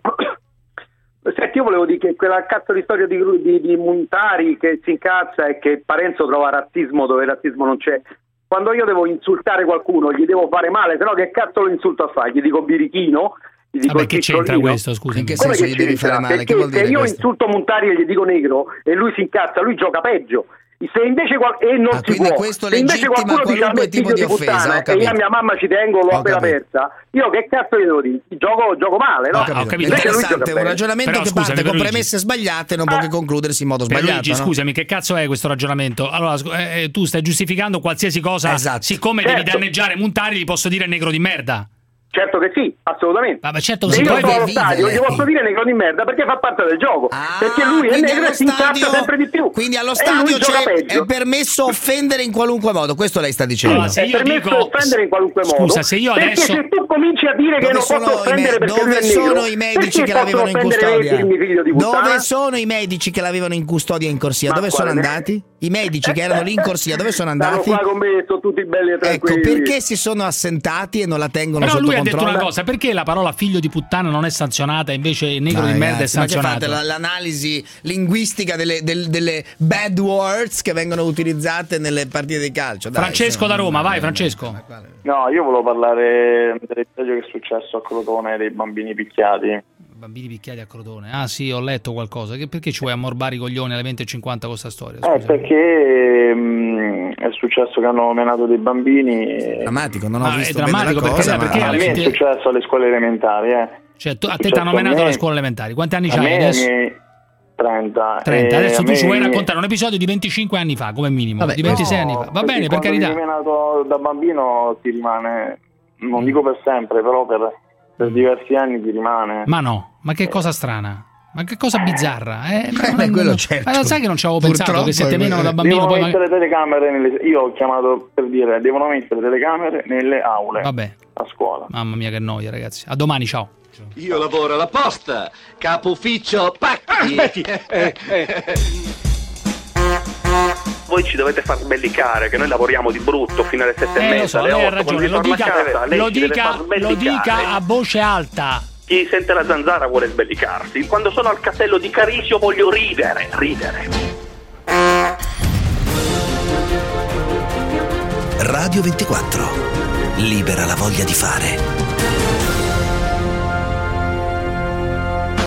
Senti, io volevo dire che quella cazzo di storia di, di, di Montari che si incazza e che Parenzo trova razzismo dove razzismo non c'è. Quando io devo insultare qualcuno gli devo fare male, se no che cazzo lo insulto a fare? Gli dico birichino? Gli dico Vabbè, che c'entra cicciolino? questo, scusa? In che Come senso che gli devi c'entra? fare male? Perché Che vuol dire se io questo? insulto Montari e gli dico negro e lui si incazza, lui gioca peggio. Se invece qual- e non Ah, si quindi può. questo Se invece legittima qualcuno dice a me qualunque tipo figlio di di offesa, puttana ho e io capito. a mia mamma ci tengo, l'ho Ho appena capito. persa, io che cazzo gli devo dire? Gioco, gioco male, no? Ah, ho capito. Invece lui Interessante, gioca un bene. ragionamento Però, che scusami, parte con Pierluigi. premesse sbagliate non può che concludersi in modo Pierluigi, sbagliato, no? scusami, che cazzo è questo ragionamento? Allora, scu- eh, tu stai giustificando qualsiasi cosa, Esatto. siccome devi Certo. danneggiare Montari, gli posso dire negro di merda. Certo che sì, assolutamente. Vabbè, certo, Se si io può sono allo vivere. stadio gli posso dire negro di merda perché fa parte del gioco, perché lui è Quindi negro allo e si incazza stadio- sempre di più. Quindi allo E stadio lui gioca c'è, peggio. è permesso offendere in qualunque modo, questo lei sta dicendo. Allora, se È io permesso dico- offendere in qualunque modo. Scusa, se io perché adesso- se tu cominci a dire che Dove non sono posso i offendere me- perché lui dove è negro, sono i medici perché che l'avevano in posso offendere custodia? Vecchi, figlio di puttana? Dove sono i medici che l'avevano in custodia in corsia? Ma Dove sono quale- andati? I medici che erano lì in corsia, dove sono Stanno andati? qua con me, sono tutti belli e Ecco, tranquilli. perché si sono assentati e non la tengono Però sotto lui ha controllo? detto una cosa, perché la parola figlio di puttana non è sanzionata e invece negro Ma di merda è ragazzi, ma che sanzionato? fate la- l'analisi linguistica delle, del- delle bad words che vengono utilizzate nelle partite di calcio? Dai, Francesco se- da Roma, vai Francesco. No, io volevo parlare dell'episodio che è successo a Crotone dei bambini picchiati. Bambini picchiati a Crotone. Ah sì, ho letto qualcosa. Che- Perché ci vuoi ammorbare i coglioni alle venti e cinquanta con questa storia? Eh, Scusa. perché mh, è successo che hanno menato dei bambini. Drammatico, non ho Ah, visto è drammatico bene la perché- cosa, ma- perché- A me è successo alle scuole elementari, eh. Cioè, tu, a È te ti hanno successo a menato me- alle scuole elementari. Quanti anni A c'hai me, adesso? ai miei trenta. trenta. E Adesso a tu me- ci vuoi raccontare un episodio di venticinque anni fa, come minimo, Vabbè, di ventisei No, anni fa. Va perché bene, per quando carità. vieni menato da bambino ti rimane, non dico per sempre, però per, per diversi anni ti rimane. Ma no, ma che cosa strana. Ma che cosa bizzarra, eh? Ma, beh, quello certo. ma lo sai che non ci avevo pensato Purtroppo che se te è menano da così. bambino Devono poi mettere telecamere nelle, io ho chiamato per dire devono mettere telecamere nelle aule Vabbè. a scuola. Mamma mia che noia, ragazzi. A domani, ciao. Io lavoro alla posta, capo ufficio pacchi. Voi ci dovete far sbellicare che noi lavoriamo di brutto fino alle sette Eh, e lo mezza, so, alle lei ha otto, ragione, quando lo vi dica, torna a casa, lei lo, ci deve dica, far lo sbellicare. dica a voce alta. Chi sente la zanzara vuole sbellicarsi. Quando sono al castello di Carisio voglio ridere, ridere. Radio ventiquattro. Libera la voglia di fare.